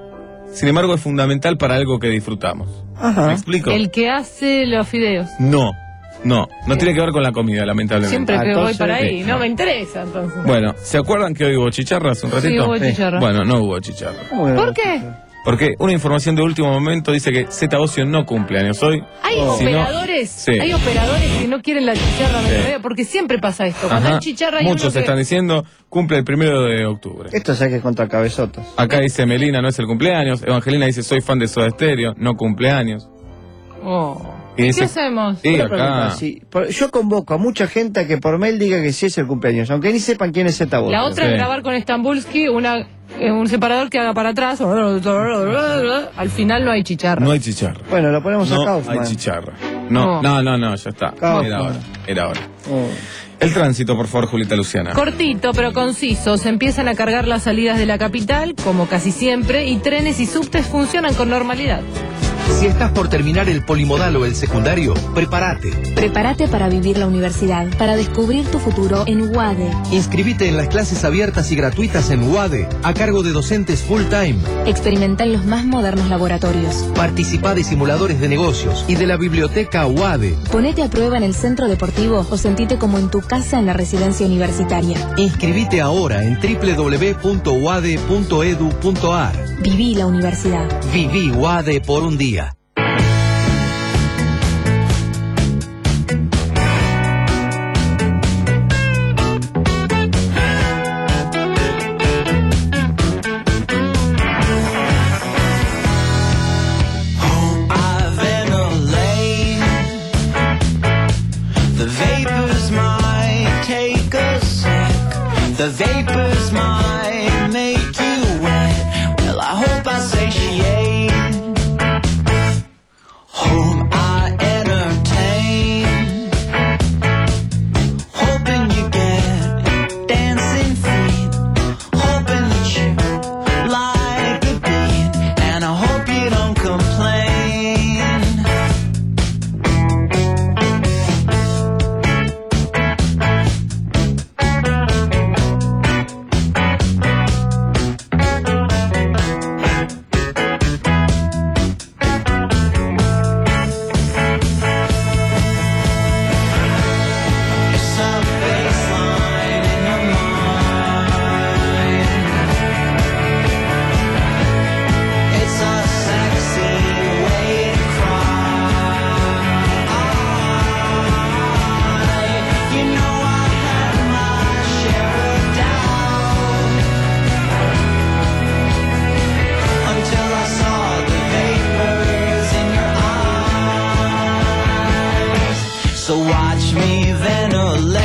sin embargo es fundamental para algo que disfrutamos. Ajá. ¿Me explico? El que hace los fideos. No, no, no tiene que ver con la comida, lamentablemente. Siempre que voy entonces, para ahí. sí. No me interesa, entonces. Bueno, ¿se acuerdan que hoy hubo chicharra hace un Sí, ratito? hubo chicharra. Bueno, no hubo chicharra. Bueno, ¿Por qué? Porque una información de último momento dice que Zeta Ocio no cumple años hoy. Hay Oh. Si no- operadores, sí. hay operadores que no quieren la chicharra de Sí. medio, porque siempre pasa esto. Cuando Ajá. hay chicharra hay Muchos uno que... están diciendo cumple el primero de octubre. Esto se hay que contra cabezotas. Acá dice Melina no es el cumpleaños. Evangelina dice soy fan de Soda Stereo, no cumpleaños. Oh. Y dice- ¿Qué hacemos? Sí, Una acá. pregunta, sí, por- yo convoco a mucha gente a que por mail diga que sí es el cumpleaños, aunque ni sepan quién es Z La otra Sí. es grabar con Stambulski una, eh, un separador que haga para atrás. Al final no hay chicharra. No hay chicharra. Bueno, lo ponemos a No Kaufman. hay chicharra. No, No. no, no, no, ya está. Kaufman. Era hora, era hora. Oh. El tránsito, por favor, Julita Luciana. Cortito pero conciso, se empiezan a cargar las salidas de la capital, como casi siempre, y trenes y subtes funcionan con normalidad. Si estás por terminar el polimodal o el secundario, prepárate. Prepárate para vivir la universidad, para descubrir tu futuro en U A D E. Inscribite en las clases abiertas y gratuitas en U A D E, a cargo de docentes full time. Experimenta en los más modernos laboratorios. Participa de simuladores de negocios y de la biblioteca U A D E. Ponete a prueba en el centro deportivo o sentite como en tu casa en la residencia universitaria. Inscribite ahora en doble u doble u doble u punto u a d e punto e d u punto a r. Viví la universidad. Viví U A D E por un día. The vapors might make you wet. Well, I hope I satiate whom I entertain, hoping you get dancing feet, hoping that you like the beat, and I hope you don't complain. So watch me ventilate,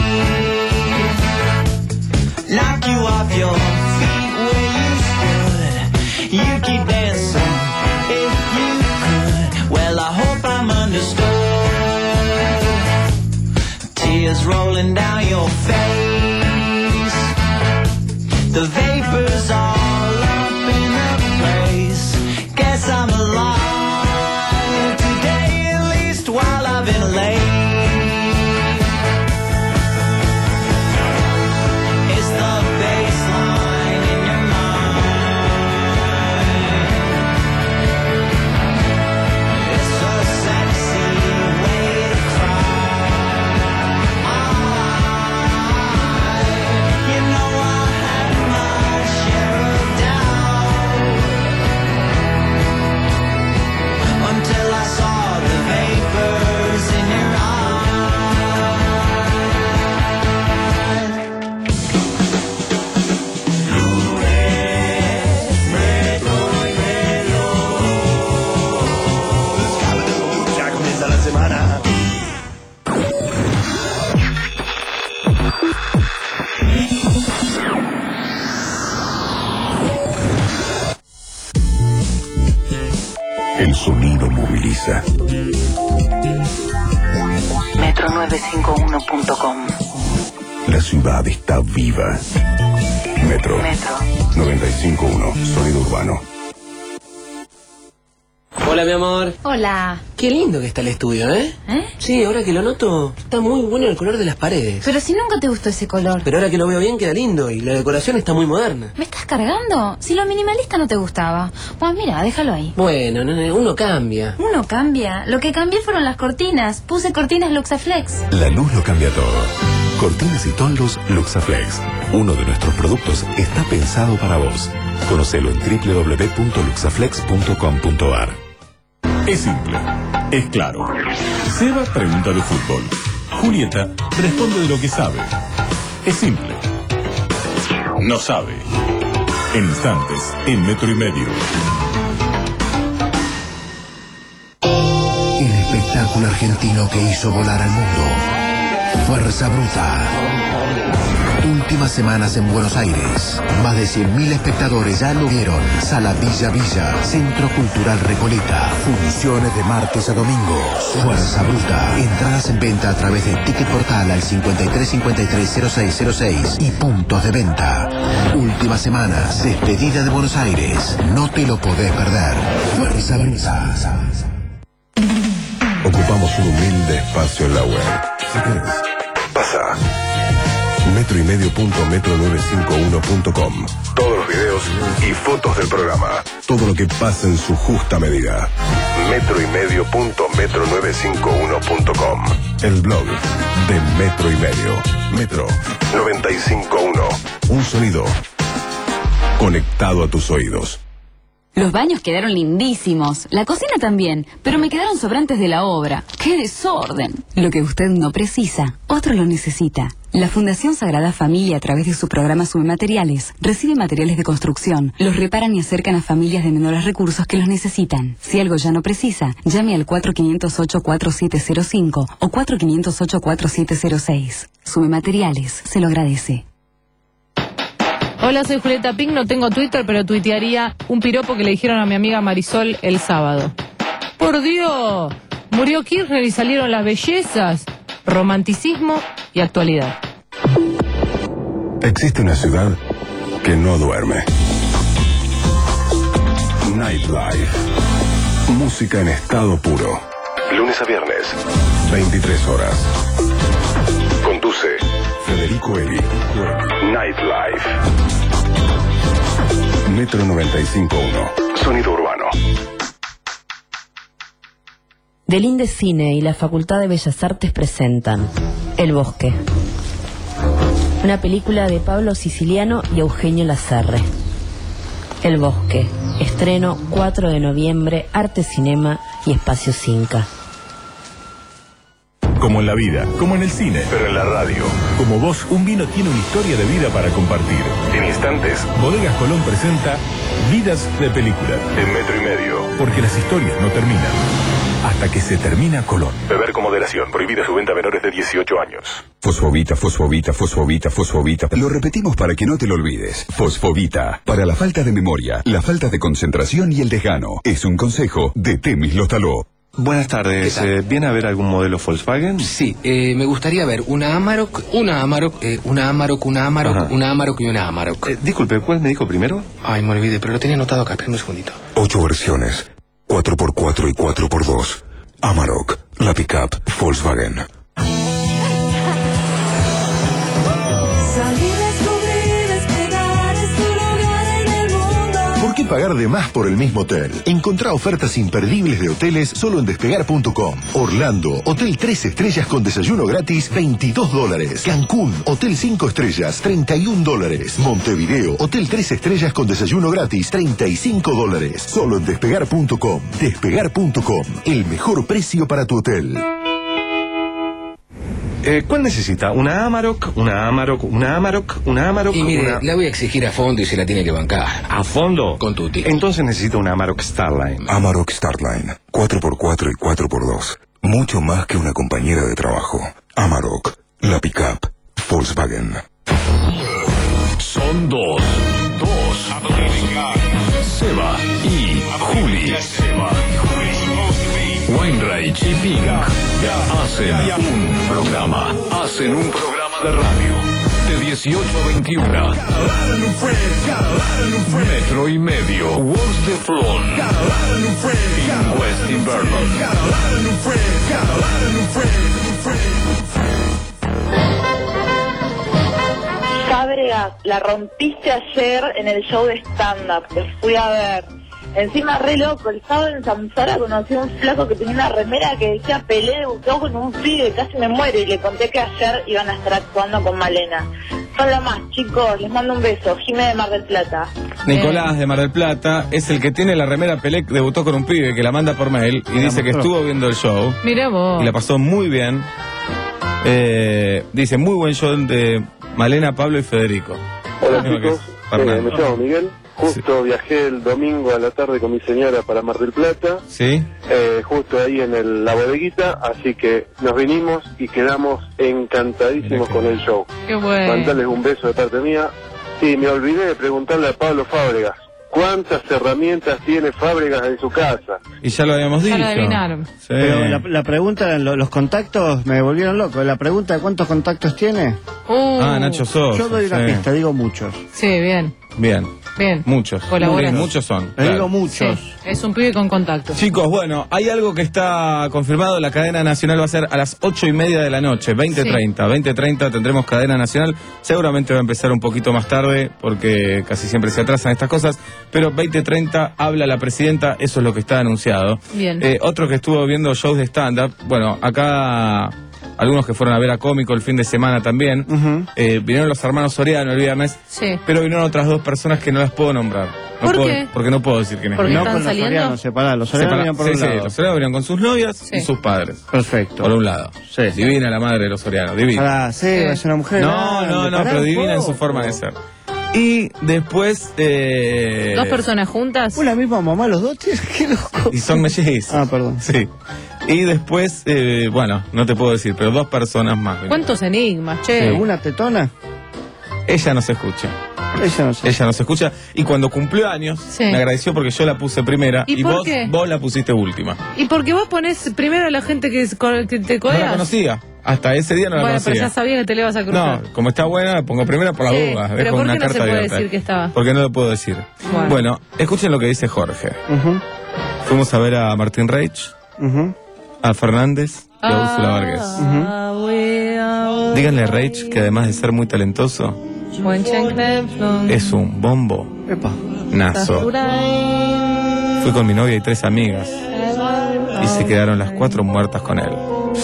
knock you off your feet where you stood. You keep dancing if you could. Well, I hope I'm understood. Tears rolling down your face, the vapors all up in the place. Guess I'm alive today, at least while I've been late. El sonido moviliza. metro novecientos cincuenta y uno punto com. La ciudad está viva. Metro. Metro. noventa y cinco punto uno. Sonido urbano. Hola, mi amor. Hola. Qué lindo que está el estudio, ¿eh? ¿Eh? Sí, ahora que lo noto, está muy bueno el color de las paredes. Pero si nunca te gustó ese color. Pero ahora que lo veo bien queda lindo y la decoración está muy moderna. ¿Me estás cargando? Si lo minimalista no te gustaba. Pues mira, déjalo ahí. Bueno, no, no, uno cambia. Uno cambia. Lo que cambié fueron las cortinas. Puse cortinas Luxaflex. La luz lo cambia todo. Cortinas y toldos Luxaflex. Uno de nuestros productos está pensado para vos. Conocelo en doble u doble u doble u punto luxaflex punto com punto a r. Es simple, es claro. Seba pregunta de fútbol. Julieta responde de lo que sabe. Es simple. No sabe. En instantes, en metro y medio. El espectáculo argentino que hizo volar al mundo. Fuerza Bruta. Últimas semanas en Buenos Aires. Más de cien mil espectadores ya lo vieron. Sala Villa Villa, Centro Cultural Recoleta. Funciones de martes a domingo. Fuerza Bruta. Entradas en venta a través de Ticket Portal al cincuenta y tres cincuenta y tres cero seis cero seis y puntos de venta. Últimas semanas. Despedida de Buenos Aires. No te lo podés perder. Fuerza Bruta. Ocupamos un humilde espacio en la web. Si querés, pasa. metro y medio punto metro novecientos cincuenta y uno punto com. Todos los videos y fotos del programa. Todo lo que pasa en su justa medida. metro y medio punto metro novecientos cincuenta y uno punto com. El blog de Metro y Medio. Metro noventa y cinco punto uno. Un sonido conectado a tus oídos. Los baños quedaron lindísimos, la cocina también, pero me quedaron sobrantes de la obra. ¡Qué desorden! Lo que usted no precisa, otro lo necesita. La Fundación Sagrada Familia, a través de su programa Submateriales, recibe materiales de construcción, los reparan y acercan a familias de menores recursos que los necesitan. Si algo ya no precisa, llame al cuatro cinco cero ocho cuatro siete cero cinco o cuatro cinco cero ocho cuatro siete cero seis. Submateriales se lo agradece. Hola, soy Julieta Pink, no tengo Twitter, pero tuitearía un piropo que le dijeron a mi amiga Marisol el sábado. ¡Por Dios! Murió Kirchner y salieron las bellezas, romanticismo y actualidad. Existe una ciudad que no duerme. Nightlife. Música en estado puro. Lunes a viernes, veintitrés horas. Conduce Federico Eli. Nightlife. Metro noventa y cinco punto uno. Sonido urbano. Del Indecine y la Facultad de Bellas Artes presentan El Bosque. Una película de Pablo Siciliano y Eugenio Lazarre. El Bosque. Estreno cuatro de noviembre, Arte Cinema y Espacio Cinca. Como en la vida, como en el cine, pero en la radio. Como vos, un vino tiene una historia de vida para compartir. En instantes, Bodegas Colón presenta Vidas de Película. En Metro y Medio. Porque las historias no terminan hasta que se termina Colón. Beber con moderación. Prohibida su venta a menores de dieciocho años. Fosfovita, fosfovita, fosfovita, fosfovita. Lo repetimos para que no te lo olvides. Fosfovita. Para la falta de memoria, la falta de concentración y el desgano. Es un consejo de Temis Lostaló. Buenas tardes. Eh, ¿Viene a ver algún modelo Volkswagen? Sí, eh, me gustaría ver una Amarok, una Amarok, eh, una Amarok, una Amarok, Ajá. una Amarok y una Amarok. Eh, disculpe, ¿cuál me dijo primero? Ay, me olvidé, pero lo tenía anotado acá. Espera un segundito. Ocho versiones. cuatro por cuatro y cuatro por dos. Amarok. La pickup Volkswagen. ¿Por qué pagar de más por el mismo hotel? Encontrá ofertas imperdibles de hoteles solo en despegar punto com. Orlando, hotel tres estrellas con desayuno gratis, veintidós dólares. Cancún, hotel cinco estrellas, treinta y un dólares. Montevideo, hotel tres estrellas con desayuno gratis, treinta y cinco dólares. Solo en despegar punto com. Despegar punto com, el mejor precio para tu hotel. Eh, ¿Cuál necesita? ¿Una Amarok? ¿Una Amarok? ¿Una Amarok? ¿Una Amarok? Y mire, una... la voy a exigir a fondo y se la tiene que bancar. ¿A fondo? Con tutti. Entonces necesita una Amarok Starline. Amarok Starline. cuatro por cuatro y cuatro por dos. Mucho más que una compañera de trabajo. Amarok. La pickup Volkswagen. Son dos. Dos. Seba y Juli. Weinreich y Pink hacen un programa. Hacen un programa de radio. De dieciocho a veintiuno. Metro y Medio. Words de Flon. In West Invernon. Fábregas, la rompiste ayer en el show de stand-up. Te fui a ver. Encima re loco, el sábado en Samsara conocí a un flaco que tenía una remera que decía Pelé debutó con un pibe, casi me muero, y le conté que ayer iban a estar actuando con Malena. Son lo más, chicos, les mando un beso. Jimé de Mar del Plata. Nicolás de Mar del Plata es el que tiene la remera Pelé, que debutó con un pibe, que la manda por mail y dice que estuvo viendo el show. Mira vos. Y la pasó muy bien. Eh, dice, muy buen show de Malena, Pablo y Federico. Hola Creo que chicos, es Fernando. eh, me llamo Miguel, Justo sí. Viajé el domingo a la tarde con mi señora para Mar del Plata. Sí. Eh, justo ahí en el, la bodeguita, así que nos vinimos y quedamos encantadísimos con el show. Qué bueno. Mandarles un beso de parte mía. Y me olvidé de preguntarle a Pablo Fábregas, ¿cuántas herramientas tiene Fábregas en su casa? Y ya lo habíamos dicho. Ya lo adivinaron. Sí. Pero la, la pregunta, lo- los contactos me volvieron loco. La pregunta de cuántos contactos tiene. Uh, Ah, Nacho Sosa. Yo doy una sí. pista, digo muchos. Sí, bien. Bien. Bien. Muchos. Colaboras. Muchos son. Le claro. digo muchos. Sí, es un pibe con contacto. Chicos, bueno, hay algo que está confirmado. La cadena nacional va a ser a las ocho y media de la noche, veinte treinta. veinte treinta tendremos cadena nacional. Seguramente va a empezar un poquito más tarde, porque casi siempre se atrasan estas cosas. Pero veinte treinta habla la presidenta, eso es lo que está anunciado. Bien. Eh, otro que estuvo viendo shows de stand-up, bueno, acá algunos que fueron a ver a Cómico el fin de semana también. Ujú. Eh, vinieron los hermanos Soriano el viernes, Sí. pero vinieron otras dos personas que no las puedo nombrar. No ¿Por puedo- qué? Porque no puedo decir quiénes. Porque No, están con los saliendo. Sorianos, separados. Los Sorianos Separa- vienen por sí, un sí, lado. los Soriano venían con sus novias Sí. y sus padres. Perfecto. Por un lado. Sí. Divina la madre de los Soriano, divina. Pará, Seba, es una mujer. No, grande, no, no, pará pero un divina en su poco. forma de ser. Y después... Eh, Dos personas juntas. ¿Vos la misma mamá los dos? Tío? Qué loco. Y son mellizos. Ah, perdón. Sí. Y después, eh, bueno, no te puedo decir, pero dos personas más. ¿Cuántos enigmas, che? ¿Una tetona? Ella no se escucha. Ella no sé. Ella no se escucha. Y cuando cumplió años, Sí. me agradeció porque yo la puse primera ¿Y y, por vos, qué? vos la pusiste última. ¿Y por qué vos ponés primero a la gente que, es- con- que te No la codeas? conocía. Hasta ese día no la Bueno, pero ya conocía. sabía que te le ibas a cruzar. No, como está buena, la pongo primera por la Sí, duda. pero Dejo ¿por una qué no se carta puede abierta. decir que estaba? Porque no lo puedo decir. Bueno. Bueno, escuchen lo que dice Jorge. Ujú, Fuimos a ver a Martín Reich, ujú, a Fernández y a Úrsula Vargas. Ah, Díganle a Reich que además de ser muy talentoso, Buen chancleflón. es un bombo Epa. nazo. Fui con mi novia y tres amigas y se quedaron las cuatro muertas con él.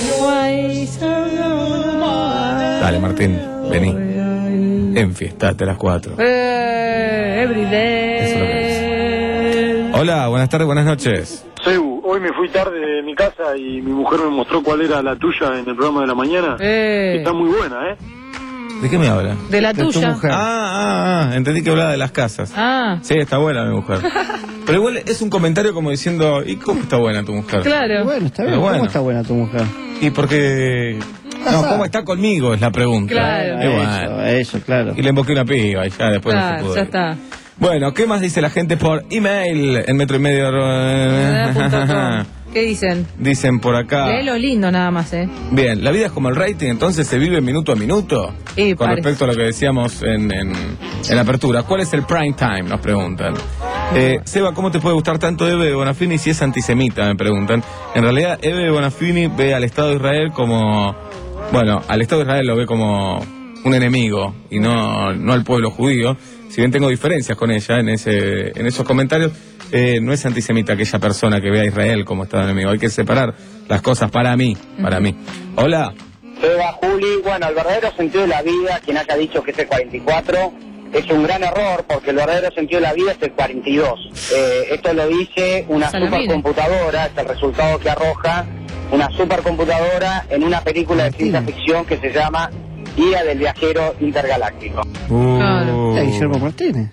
Dale, Martín, vení. Enfiestate las cuatro. Eh, every day. Eso es lo que dice. Hola, buenas tardes, buenas noches. Sebu, hoy me fui tarde de mi casa y mi mujer me mostró cuál era la tuya en el programa de la mañana. Eh. Está muy buena, ¿eh? ¿De qué me habla? De la De tu tuya. mujer. Ah, ah, ah, entendí que hablaba de las casas. Ah, Sí, está buena mi mujer. Pero igual es un comentario como diciendo, ¿y cómo está buena tu mujer? claro. Bueno, está bien. Pero bueno. ¿Cómo está buena tu mujer? Y porque... No, ¿cómo está conmigo? Es la pregunta. Claro. Y bueno. Eso, eso, claro. Y le emboqué una piba y ya después no se Claro, pudo. ya ir. está. Bueno, ¿qué más dice la gente por email en metro y medio? Punto com. ¿Qué dicen? Dicen por acá. Léelo lindo nada más, ¿eh? Bien, la vida es como el rating, entonces se vive minuto a minuto. Y Con parece. respecto a lo que decíamos en, en, en apertura. ¿Cuál es el prime time? Nos preguntan. Eh, Seba, ¿cómo te puede gustar tanto Eve de Bonafini si es antisemita? Me preguntan. En realidad, Eve de Bonafini ve al Estado de Israel como... Bueno, al Estado de Israel lo ve como un enemigo y no, no al pueblo judío. Si bien tengo diferencias con ella en ese en esos comentarios, eh, no es antisemita aquella persona que ve a Israel como Estado enemigo. Hay que separar las cosas para mí, para mí. Hola. Seba, Juli, bueno, el verdadero sentido de la vida, quien haya dicho que es el cuarenta y cuatro, es un gran error porque el verdadero sentido de la vida es el cuarenta y dos. Eh, esto lo dice una Salamina. supercomputadora, es el resultado que arroja una supercomputadora en una película de ciencia ficción que se llama Guía del Viajero Intergaláctico. Uh, Era Guillermo Martínez.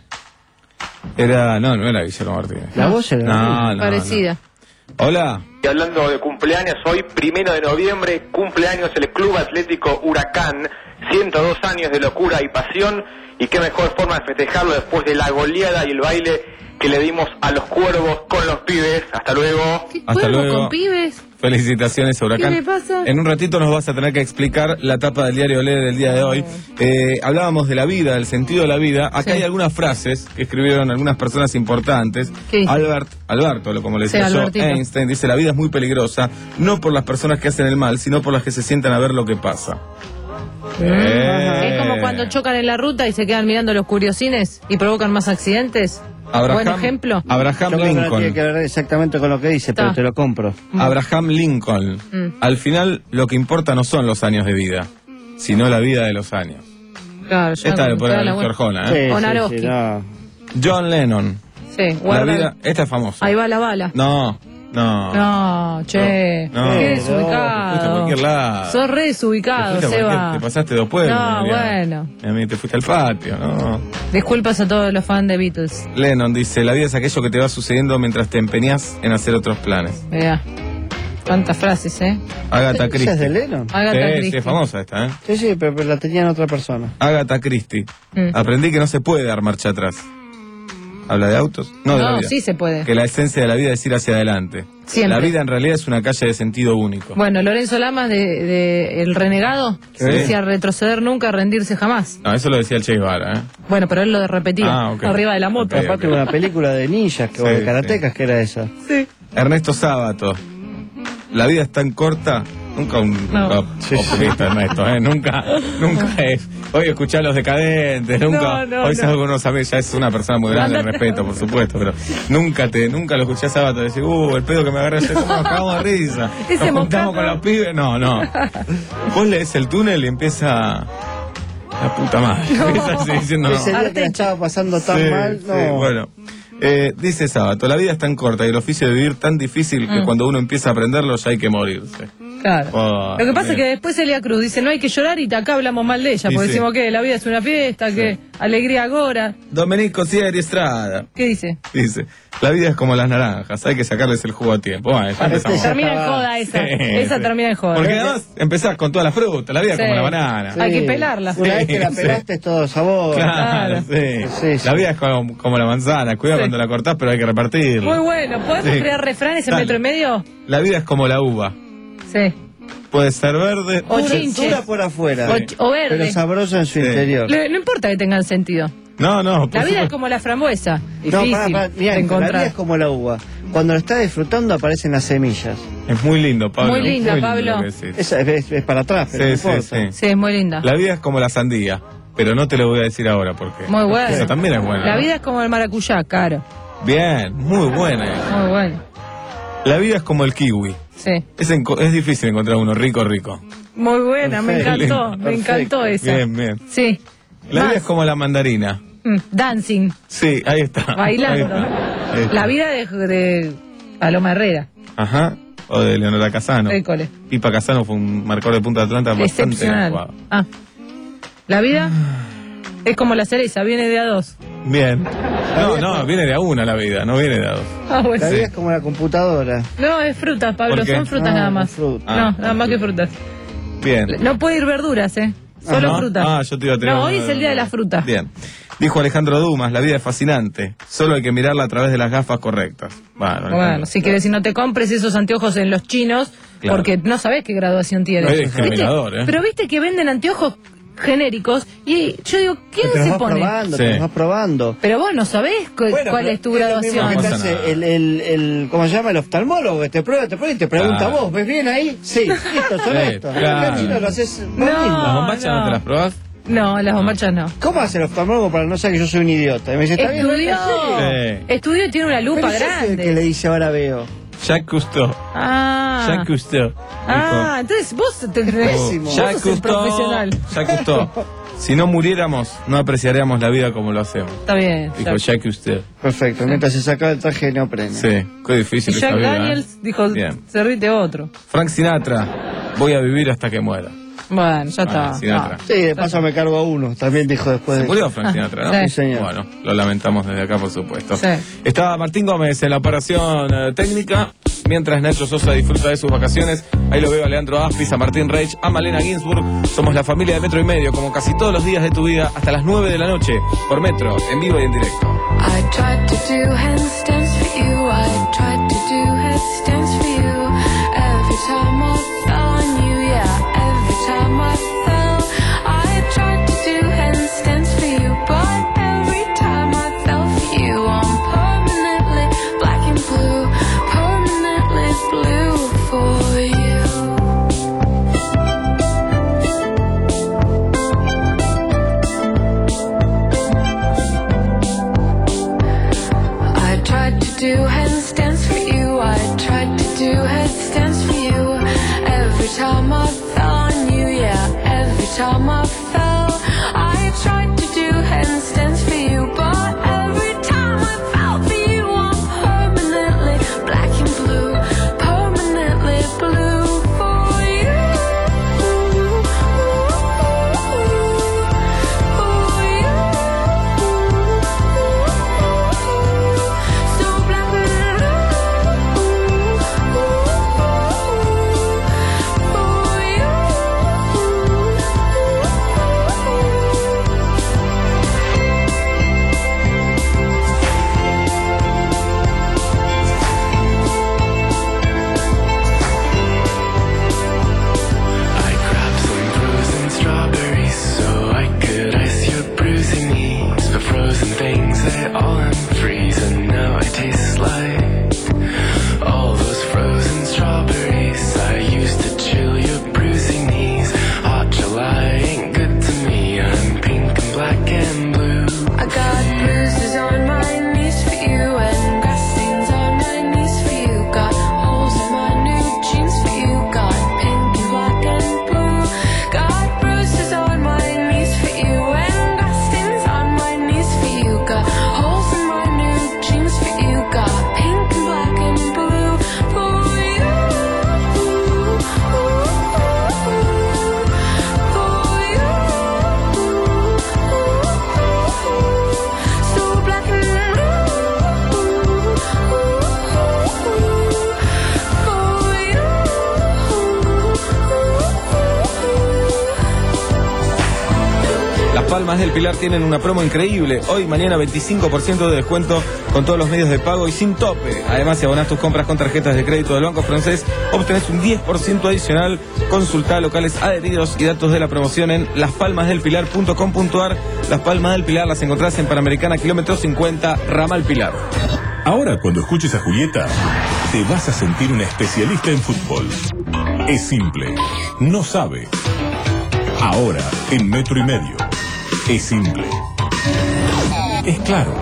Era, no, no era Guillermo Martínez. La voz era No, no, Parecida. no. Hola. Y hablando de cumpleaños, hoy, primero de noviembre, cumpleaños el Club Atlético Huracán, ciento dos años de locura y pasión, y qué mejor forma de festejarlo después de la goleada y el baile que le dimos a los cuervos con los pibes. Hasta luego. Hasta ¿Cuervo luego. con pibes? Felicitaciones a Huracán. ¿Qué le pasa? En un ratito nos vas a tener que explicar la tapa del diario Olé del día de hoy. Eh, hablábamos de la vida, del sentido de la vida. Acá Sí. hay algunas frases que escribieron algunas personas importantes. ¿Qué dice? Albert, Alberto, lo- como le Sí, decía yo, Albertito. Einstein, dice: la vida es muy peligrosa, no por las personas que hacen el mal, sino por las que se sientan a ver lo que pasa. Eh. Es como cuando chocan en la ruta y se quedan mirando los curiosines y provocan más accidentes. Abraham, Buen ejemplo. Abraham Yo creo que no Lincoln. tiene que ver exactamente con lo que dice, pero Está. te lo compro. Abraham Lincoln. Mm. Al final, lo que importa no son los años de vida, sino la vida de los años. Claro, ya Esta le te pone da la a vuelta. Arjona, ¿eh? Sí, Onarovsky. sí, sí, no. John Lennon. Sí, La guarda. vida, esta es famosa. Ahí va la bala. No, No. No, che. No. Qué No, desubicado. te fuiste a cualquier lado. Sos re desubicado, Te fuiste a Seba. cualquier- Te pasaste dos pueblos. No, Miriam. bueno. Y a mí te fuiste al patio, ¿no? Disculpas a todos los fans de Beatles. Lennon dice, la vida es aquello que te va sucediendo mientras te empeñas en hacer otros planes. Mirá. Cuántas frases, ¿eh? Agatha ¿Esa Christie. es de Lennon? Agatha Sí, Christie. sí, es famosa esta, ¿eh? Sí, sí, pero, pero la tenían otra persona. Agatha Christie. Mm. Aprendí que no se puede dar marcha atrás. ¿Habla de autos? No, de la No, vida. sí se puede. Que la esencia de la vida es ir hacia adelante. Siempre. La vida en realidad es una calle de sentido único. Bueno, Lorenzo Lamas de, de El Renegado Sí. decía retroceder nunca, rendirse jamás. No, eso lo decía el Che Guevara, ¿eh? Bueno, pero él lo repetía Ah, ok. arriba de la moto. Ok, Aparte ok. de una película de ninjas que, o Sí, de karatecas que era esa. Sí. Ernesto Sábato. La vida es tan corta. Nunca un No. op- optimista, Ernesto, ¿eh? Nunca, nunca es. Hoy escuché a los decadentes, nunca. No, no, hoy no. salgo con unos amigos, ya es una persona muy grande, Andate. respeto, por supuesto, pero nunca te, nunca lo escuché a Sábato decir, uh, el pedo que me agarré ayer, ¿cómo nos cagamos de risa? Ese Nos juntamos mocato. con los pibes. No, no. Vos lees el túnel y empieza. La puta madre. No. Empieza así diciendo no. Ese día que la estaba pasando tan Sí, mal, no. sí, bueno. Eh, dice Sábato, la vida es tan corta y el oficio de vivir tan difícil que Mm. cuando uno empieza a aprenderlo ya hay que morirse. Claro. Oh, Lo que pasa es que bien. después Elia Cruz dice, no hay que llorar y acá hablamos mal de ella, Sí, porque sí. decimos que la vida es una fiesta, que alegría agora. Domenico Sieri Estrada ¿Qué dice? dice, la vida es como las naranjas, hay que sacarles el jugo a tiempo. Bueno, ya empezamos. Termina en joda esa. Sí, esa sí. termina en joda. Porque además empezás con toda la fruta, la vida Sí. es como la banana. Hay que pelarla. Una vez que la Sí, pelaste es todo sabor. Claro, sí. Sí, sí. La vida es como, como la manzana, cuidado Sí. cuando la cortás, pero hay que repartirla. Muy bueno. ¿Podemos Sí. crear refranes en Dale. metro y medio? La vida es como la uva, Sí. puede ser verde O Dura- chinche. dura por afuera. O, ch- o verde. Pero sabrosa en su Sí. interior. Le- no importa que tengan sentido. No, no. por La vida es supuesto. como la frambuesa. No, Difícil pará, pará, mirá, de la vida encontrar. es como la uva. Cuando lo estás disfrutando aparecen las semillas. Es muy lindo, Pablo. Muy linda, lindo Pablo. lo que decís. Es, es- es para atrás, pero Sí, no sí, importa. sí. Sí, es muy linda. La vida es como la sandía, pero no te lo voy a decir ahora porque. Muy buena. Eso también es buena. La ¿no? vida es como el maracuyá, caro. Bien, muy buena. Muy bueno. La vida es como el kiwi. Sí. Es, enco- es difícil encontrar uno rico, rico. Muy buena, me Perfecto. encantó. Me Perfecto. encantó esa. Bien, bien. Sí. La Más. vida es como la mandarina. Mm, dancing, Sí, ahí está. bailando. Ahí está. Ahí está. La vida de, de Paloma Herrera. Ajá. O de Leonora Casano. École. Pipa Casano fue un marcador de Punta Atlanta bastante Excepcional. jugado. Ah. La vida es como la cereza, viene de a dos. Bien. No, no, viene de a una la vida, no viene de a dos. Ah, bueno. La vida Sí. es como la computadora. No, es frutas, Pablo, ¿Por qué? son frutas No, nada no más. fruta. Ah, no, nada más que frutas. Bien. No puede ir verduras, ¿eh? Solo ¿no? frutas. Ah, yo te iba a tirar No, una- hoy es el día de la fruta. Bien. Dijo Alejandro Dumas, la vida es fascinante. Solo hay que mirarla a través de las gafas correctas. Bueno, Bueno, Alejandro. si quieres, si no te compres esos anteojos en los chinos, Claro. porque no sabes qué graduación tiene. Es discriminador, ¿eh? Pero viste que venden anteojos genéricos y yo digo, ¿quién Te los se vas pone? probando, Sí. te los vas probando. Pero vos no sabés cu- Bueno, cuál pero es tu lo mismo graduación. que te pasa hace nada. el, el, el, ¿cómo se llama? El oftalmólogo, que te prueba, te prueba y te pregunta Claro. vos, ¿ves bien ahí? Sí, listo, son Sí, esto. claro. Acá en China lo haces vos No. mismo. ¿Las bombachas no. no. te las probás? No, las bombachas no. ¿Cómo hace el oftalmólogo para no saber que yo soy un idiota? Y me dice, está bien, Estudió. ¿verdad? Sí. Estudió y tiene una lupa Pero yo soy el grande. que le dice ahora veo. Jacques Cousteau. Ah. Jacques Cousteau. Ah, entonces vos te Dijo, Pésimo. vos Jacques sos el Cousteau. profesional. Jacques Cousteau. Si no muriéramos, no apreciaríamos la vida como lo hacemos. Está bien. Dijo Jacques. Jacques Cousteau. Perfecto, mientras se sacaba el traje de neopreno. Sí, qué Y difícil esa Jack vida, ¿eh? Daniels dijo, Bien. servite otro. Frank Sinatra, voy a vivir hasta que muera. Bueno, ya está. Ah, Sinatra. Sí, de paso me cargo a uno, también dijo después Se de murió Frank Sinatra, ¿no? Sí. Sí, señor. Bueno, lo lamentamos desde acá, por supuesto. Sí. Estaba Martín Gómez en la operación eh, técnica, mientras Nacho Sosa disfruta de sus vacaciones. Ahí lo veo a Leandro Aspis, a Martín Reich, a Malena Ginsburg. Somos la familia de Metro y Medio, como casi todos los días de tu vida, hasta las nueve de la noche, por Metro, en vivo y en directo. I tried to do handstands for you. I tried to do headstands for you. Every time I fell on you, yeah. Every time I fell, I tried to do handstands for you, but every time I fell for you, I'm permanently black and blue, permanently blue for you. I tried to do handstands for you. I tried to do headstands for you. Every time I fell on you, yeah. Every time I fell, I tried to do handstands for you. But every time I fell for you, I'm permanently black and blue, Palmas del Pilar tienen una promo increíble. Hoy, mañana, veinticinco por ciento de descuento con todos los medios de pago y sin tope. Además, si abonás tus compras con tarjetas de crédito del Banco Francés, obtenés un diez por ciento adicional. Consultá locales adheridos y datos de la promoción en las palmas del pilar punto com punto ar. Las Palmas del Pilar las encontrás en Panamericana, kilómetro cincuenta, Ramal Pilar. Ahora, cuando escuches a Julieta, te vas a sentir una especialista en fútbol. Es simple, no sabe. Ahora, en Metro y Medio. Es simple. Es claro.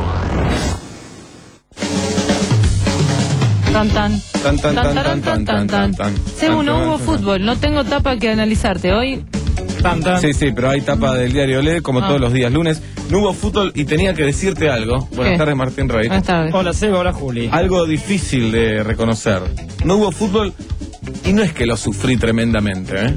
Tan tan. Tan tan tan tan tan tan tan tan tan. Según no hubo fútbol, no tengo tapa que analizarte hoy. Tan, tan. Sí, sí, pero hay tapa del diario Olé, como Ah. todos los días lunes. No hubo fútbol y tenía que decirte algo. Buenas ¿Qué? tardes, Martín Rey. Buenas tardes. Hola Seba, hola Juli. Algo difícil de reconocer. No hubo fútbol y no es que lo sufrí tremendamente, ¿eh?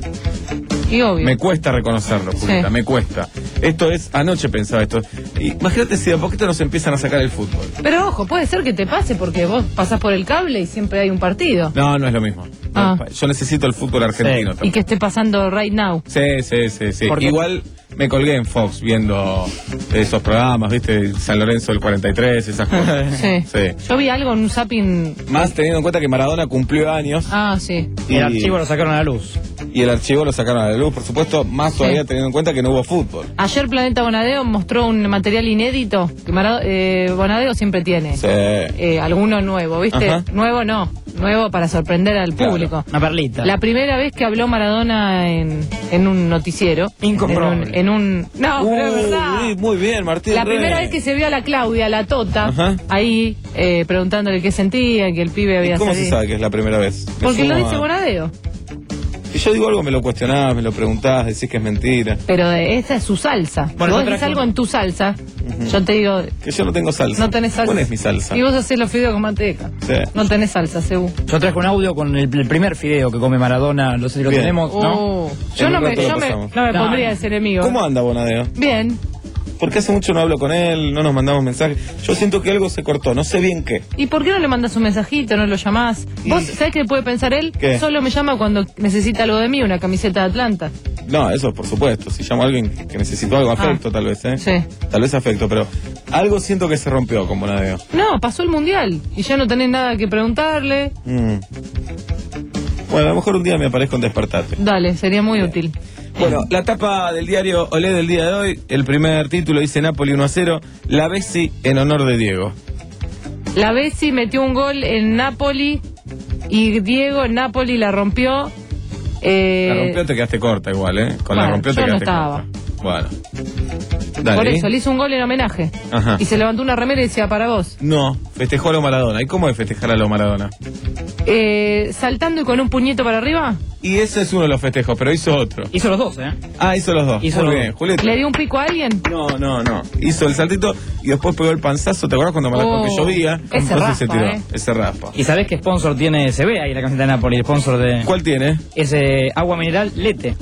Y obvio. Me cuesta reconocerlo, Julieta, Sí. me cuesta. Esto es, anoche pensaba esto. Y imagínate si de a poquito nos empiezan a sacar el fútbol. Pero ojo, puede ser que te pase porque vos pasás por el cable y siempre hay un partido. No, no es lo mismo. Ah. Yo necesito el fútbol argentino Y también. que esté pasando right now. Sí, sí, sí, sí. Porque- Igual me colgué en Fox viendo esos programas, ¿viste? San Lorenzo del cuarenta y tres, esas cosas. Sí. Sí. Yo vi algo en un zapping. Más teniendo en cuenta que Maradona cumplió años. Ah, sí. Y el archivo lo sacaron a la luz. Y el archivo lo sacaron a la luz, por supuesto, más todavía teniendo en cuenta que no hubo fútbol. Ayer Planeta Bonadeo mostró un material inédito que Marado- eh, Bonadeo siempre tiene. Sí. Eh, alguno nuevo, ¿viste? Ajá. Nuevo no, nuevo para sorprender al Claro. público. Una perlita. La primera vez que habló Maradona en, en un noticiero. Incomprobable. En un, en un- no, pero es verdad. Uy, muy bien, Martín. La Rey. primera vez que se vio a la Claudia, la Tota, Ajá. ahí eh, preguntándole qué sentía, que el pibe ¿Y había cómo se salido. sabe que es la primera vez? Me Porque lo sumo dice a- Bonadeo. Si yo digo algo, me lo cuestionás, me lo preguntás, decís que es mentira. Pero de- esa es su salsa. Bueno, si vos yo decís traje algo un- en tu salsa, yo te digo, Que yo no tengo salsa. no tenés salsa. ¿Cuál es mi salsa? Y vos hacés los fideos con manteca. Sí. No tenés salsa, según. Yo traje un audio con el, el primer fideo que come Maradona, no sé si lo Bien. tenemos, ¿no? Oh, yo En no un me, rato lo yo me, pasamos. no me No, pondría no. ese enemigo. ¿Cómo anda Bonadeo? Bien. Porque hace mucho no hablo con él, no nos mandamos mensajes. Yo siento que algo se cortó, no sé bien qué. ¿Y por qué no le mandas un mensajito, no lo llamás? ¿Vos sabés qué puede pensar él? ¿Qué? Solo me llama cuando necesita algo de mí, una camiseta de Atlanta. No, eso por supuesto. Si llamo a alguien que necesitó algo, afecto tal vez, ¿eh? Sí. Tal vez afecto, pero algo siento que se rompió con Bonadeo. No, pasó el mundial y ya no tenés nada que preguntarle. Mm. Bueno, a lo mejor un día me aparezco en Despertate. Dale, sería muy útil. Bueno, la tapa del diario Olé del día de hoy, el primer título dice Napoli uno a cero, la Bessi en honor de Diego. La Bessi metió un gol en Napoli y Diego en Napoli la rompió. Eh, La rompió, te quedaste corta igual, ¿eh? Con bueno, la rompió te yo no quedaste estaba. corta. Bueno. Dale. Por eso, le hizo un gol en homenaje. Ajá. Y se levantó una remera y decía para vos. No, festejó a lo Maradona. ¿Y cómo es festejar a lo Maradona? Eh, saltando y con un puñito para arriba. Y ese es uno de los festejos, pero hizo otro. Hizo los dos, ¿eh? Ah, hizo los dos. Hizo Muy los bien, dos. Julieta. ¿Le dio un pico a alguien? No, no, no. Hizo el saltito y después pegó el panzazo. ¿Te acuerdas cuando Maradona Oh, que llovía? ese Entonces se raspa, tiró. eh. Ese raspa. ¿Y sabés qué sponsor tiene? Se ve ahí la camiseta de Napoli, el sponsor de... ¿Cuál tiene? Ese agua mineral Lete.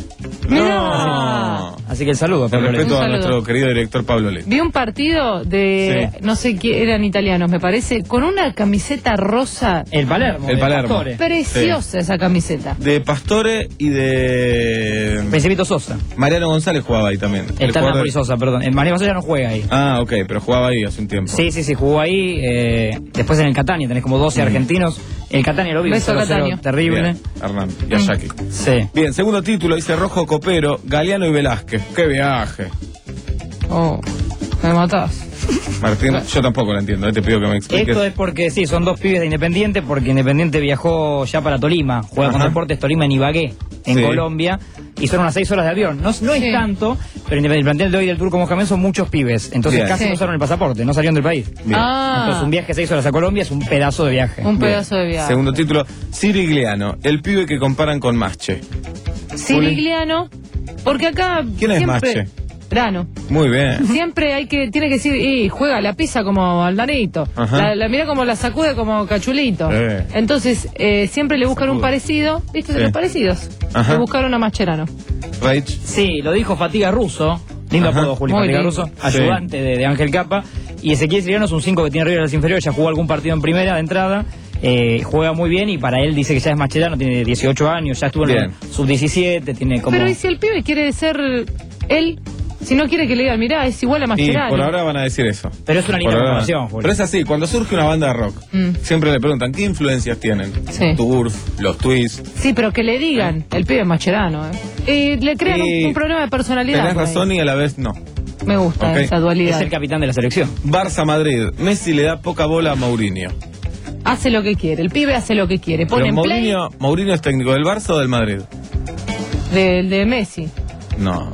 No. Así que el saludo, Con Pablo Lete. respeto Un a saludo. nuestro querido director Pablo Lete. Vi un partido de, Sí. no sé qué, eran italianos me parece, con una camiseta rosa. El Palermo. El de Palermo. Pastore. Preciosa esa camiseta. De Pastore y de Principito Sosa. Mariano González jugaba ahí también. El Está jugador Napoli de- Sosa, perdón. El María Sosa ya no juega ahí. Ah, ok, pero jugaba ahí hace un tiempo. Sí, sí, sí, jugó ahí. eh, después en el Catania tenés como doce Mm. argentinos. El Catania lo vi, Beso, cero cero, Catania. terrible. Bien, Hernán y a Jackie. Sí. Bien, segundo título, dice Rojo Copero, Galeano y Velázquez. ¡Qué viaje! Oh, me matás. Martín, yo tampoco lo entiendo, eh, te pido que me expliques. Esto es porque, sí, son dos pibes de Independiente, porque Independiente viajó ya para Tolima, juega con Ajá. Deportes Tolima en Ibagué, en Sí. Colombia, y son unas seis horas de avión. No, no Sí. es tanto, pero Independiente, el plantel de hoy del Turco Mohamed son muchos pibes, entonces Bien. casi Sí. no usaron el pasaporte, no salieron del país. Bien. Ah, Entonces un viaje de seis horas a Colombia es un pedazo de viaje. un Bien. pedazo de viaje. Segundo título, Sirigliano, el pibe que comparan con Masche. Sirigliano, porque acá ¿Quién es siempre... Mache? Grano. Muy bien. Siempre hay que, tiene que decir, y juega la pizza como Aldanito. Ajá. La, la mira como la sacude como Cachulito. Eh. Entonces, eh, siempre le buscan un parecido, ¿viste? De Sí. los parecidos. Ajá. Le buscaron a Mascherano. Rage. Sí, lo dijo Fatiga Russo. Lindo Ajá. apodo, Juli, Muy Fatiga lindo. Russo. Ayudante de, de Ángel Capa. Y Ezequiel Siriano es un cinco que tiene arriba de las inferiores. Ya jugó algún partido en primera de entrada. Eh, juega muy bien y para él dice que ya es Mascherano. Tiene dieciocho años, ya estuvo en Bien. el sub diecisiete. Tiene como. Pero ¿y si el pibe quiere ser él? Si no quiere que le digan, mirá, es igual a Y Mascherano. por ahora van a decir eso. Pero es una linda Por ahora- comparación, Julio. Pero es así, cuando surge una banda de rock, Mm. siempre le preguntan, ¿qué influencias tienen? Sí. Turf, los Twists. Sí, pero que le digan, el pibe es Mascherano, ¿eh? Y le crean Y un, un problema de personalidad. Tenés por ahí. razón y a la vez no. Me gusta Ok. esa dualidad. Es el capitán de la selección. Barça Madrid, Messi le da poca bola a Mourinho. Hace lo que quiere, el pibe hace lo que quiere. Pone Pero en play Mourinho, Mourinho es técnico del Barça o del Madrid. del de Messi. No.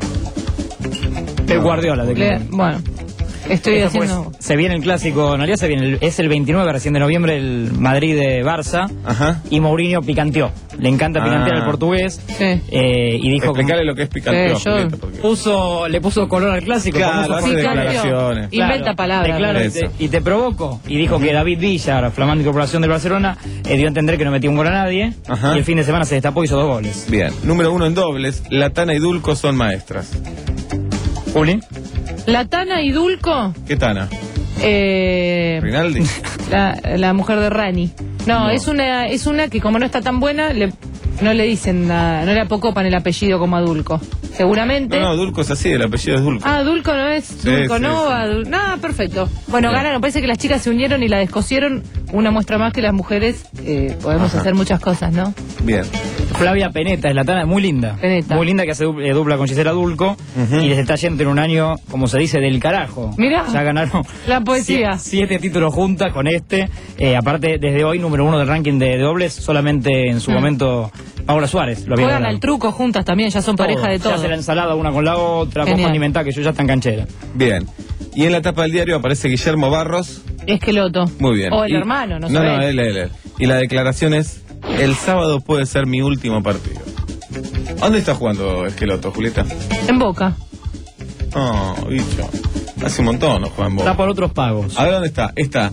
Pep Guardiola. De Le- bueno, estoy Esto, haciendo... pues, se viene el clásico, en realidad se viene, el- es el veintinueve recién de noviembre, el Madrid de Barça. Ajá. Y Mourinho picanteó. Le encanta picantear Ah. al portugués. Sí. eh, y dijo. Explicarle lo que es picanteo, Eh, yo- Julieta, porque- Puso, le puso color al clásico. Claro, famoso hace por- declaraciones. Inventa palabras. Declaro y, Eso. te, y te provoco. Y dijo que David Villa, flamante incorporación del Barcelona, eh, dio a entender que no metía un gol a nadie. Ajá. Y el fin de semana se destapó y hizo dos goles. Bien. Número uno en dobles, Latana y Dulco son maestras. Juli. Latana y Dulco, ¿Qué Tana? eh, ¿Rinaldi? la, la mujer de Rani. No, No. es una es una que como no está tan buena, le, no le dicen nada, no le apocopan el apellido como a Dulco. Seguramente. No, no, Dulco es así, el apellido es Dulco. Ah, Dulco no es. Sí, Dulco sí, Nova. Dul- No, perfecto. Bueno, Bien. ganaron. Parece que las chicas se unieron y la descosieron. Una muestra más que las mujeres eh, podemos Ajá. hacer muchas cosas, ¿no? Bien. Flavia Peneta, es la tana, muy linda. Peneta. Muy linda que hace du- eh, dupla con Gisela Dulco. Ujú. Y les está yendo en un año, como se dice, del carajo. Mirá. Ya ganaron La poesía. sie- siete títulos juntas con este. Eh, aparte, desde hoy, número uno del ranking de dobles. Solamente en su Mm. momento, Paola Suárez lo había Juegan ganado. al truco juntas también, ya son Todo. pareja de Se todo. hace la ensalada una con la otra, vos Genial. condimentá que yo ya está en canchera. Bien. Y en la tapa del diario aparece Guillermo Barros. Esqueloto. Muy bien. O el Y- hermano, no, No, no, sabés. él, él, él. Y la declaración es, el sábado puede ser mi último partido. ¿A dónde está jugando Esqueloto, Julieta? En Boca. Oh, bicho. Hace un montón no juega en Boca. Está por otros pagos. A ver dónde está. Está.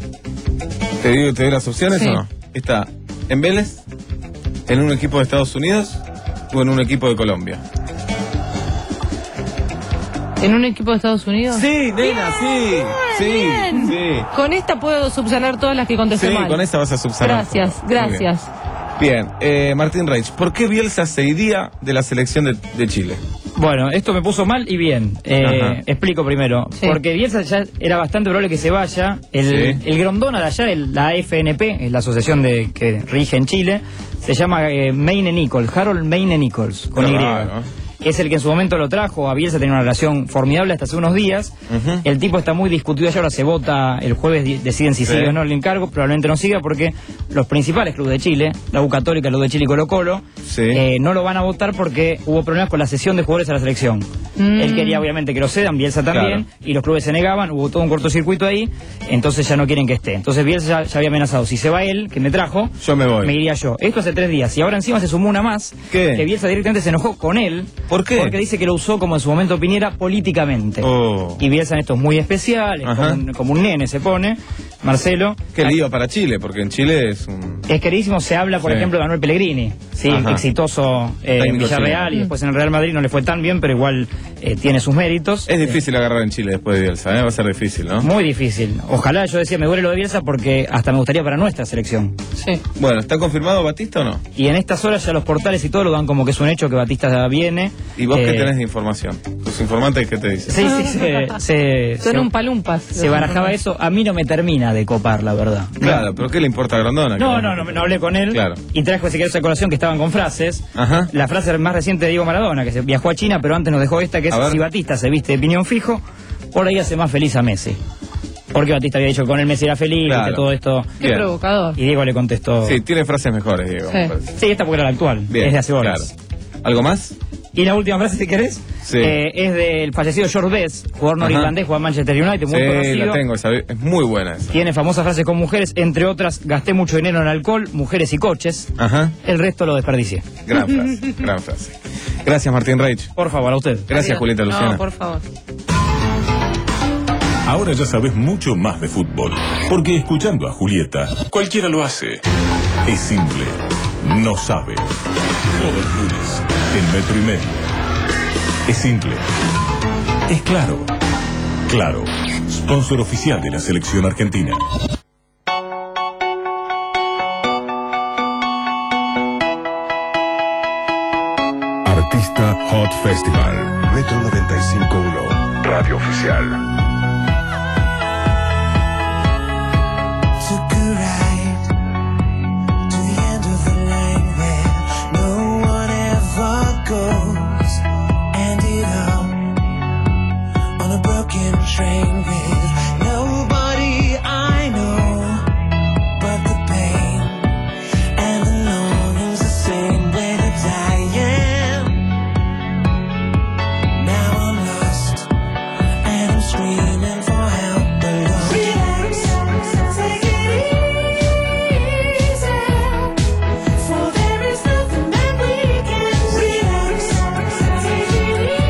¿Te digo, te doy las opciones Sí. o no? Está en Vélez, en un equipo de Estados Unidos o en un equipo de Colombia. ¿En un equipo de Estados Unidos? Sí, nena, sí. Sí, Bien. sí. Con esta puedo subsanar todas las que contesté Sí, mal. con esa vas a subsanar. Gracias, Muy bien. gracias. Bien, eh, Martín Reich, ¿por qué Bielsa se iría de la selección de, de Chile? Bueno, esto me puso mal y bien. Eh, Ajá. explico primero. Sí. Porque Bielsa ya era bastante probable que se vaya. El, Sí. el Grondona de allá, el- la F N P, es la asociación de, que rige en Chile, se llama eh, Mayne Nichols, Harold Mayne Nichols, con Qué Y. raro. Es el que en su momento lo trajo. A Bielsa tenía una relación formidable hasta hace unos días. Ujú. El tipo está muy discutido ya, ahora se vota, el jueves di- deciden si Sí. sigue o no el encargo, probablemente no siga porque los principales clubes de Chile, la U Católica, la U de Chile y Colo Colo, Sí. eh, no lo van a votar porque hubo problemas con la cesión de jugadores a la selección. Mm. Él quería obviamente que lo cedan, Bielsa también, Claro. y los clubes se negaban, hubo todo un cortocircuito ahí, entonces ya no quieren que esté. Entonces Bielsa ya, ya había amenazado, si se va él, que me trajo, Yo me voy. me iría yo. Esto hace tres días, y ahora encima se sumó una más, ¿Qué? que Bielsa directamente se enojó con él, ¿Por qué? porque dice que lo usó como en su momento Piñera políticamente. Oh. Y Bielsa en esto es muy especial, es Ajá. como un, como un nene se pone, Marcelo. Qué lío para Chile, porque en Chile es un... Es queridísimo, se habla, por Sí. ejemplo, de Manuel Pellegrini, sí, Ajá. exitoso eh, en Técnico Villarreal chileno. y después en el Real Madrid no le fue tan bien, pero igual eh, tiene sus méritos. Es difícil agarrar en Chile después de Bielsa, ¿eh? Va a ser difícil, ¿no? Muy difícil. Ojalá, yo decía, me duele lo de Bielsa porque hasta me gustaría para nuestra selección. Sí. Bueno, ¿está confirmado Batista o no? Y en estas horas ya los portales y todo lo dan como que es un hecho que Batista viene. ¿Y vos qué Eh, tenés de información? ¿Tus informantes qué te dicen? Sí, sí, se, se, Son se- un palumpas. se barajaba eso. A mí no me termina de copar, la verdad. Claro, pero ¿qué le importa a Grondona? No, no, no, no hablé con él. Claro. Y trajo ese que esa colación que estaban con frases. Ajá. La frase más reciente de Diego Maradona, que se viajó a China, pero antes nos dejó esta, que es: A ver. si Batista se viste de piñón fijo, por ahí hace más feliz a Messi. Porque Batista había dicho que con él Messi era feliz, Claro. que todo esto. Qué Bien. provocador. Y Diego le contestó. Sí, tiene frases mejores, Diego. me Sí. parece. Sí, esta porque era la actual. Bien, es de hace horas. claro. ¿Algo más? Y la última frase, si querés, Sí. eh, es del fallecido George Best, jugador Ajá. norirlandés, juega en Manchester United, muy Sí, conocido. la tengo, esa- es muy buena esa. Tiene famosas frases con mujeres, entre otras: gasté mucho dinero en alcohol, mujeres y coches. Ajá. El resto lo desperdicié. Gran frase, gran frase. Gracias, Martín Reich. Por favor, a usted. Gracias, Adiós. Julieta Luciana. No, por favor. Ahora ya sabes mucho más de fútbol, porque escuchando a Julieta, cualquiera lo hace. Es simple, no sabe. Todos los lunes, en Metro y Medio. Es simple, es claro. Claro, sponsor oficial de la selección argentina. Artista Hot Festival. Metro noventa y cinco punto uno. Radio Oficial. Train with nobody I know, but the pain and the longing's the same way that I am. Now I'm lost and I'm screaming for help alone. Relax, take it easy, for there is nothing that we can do. Relax, take it easy.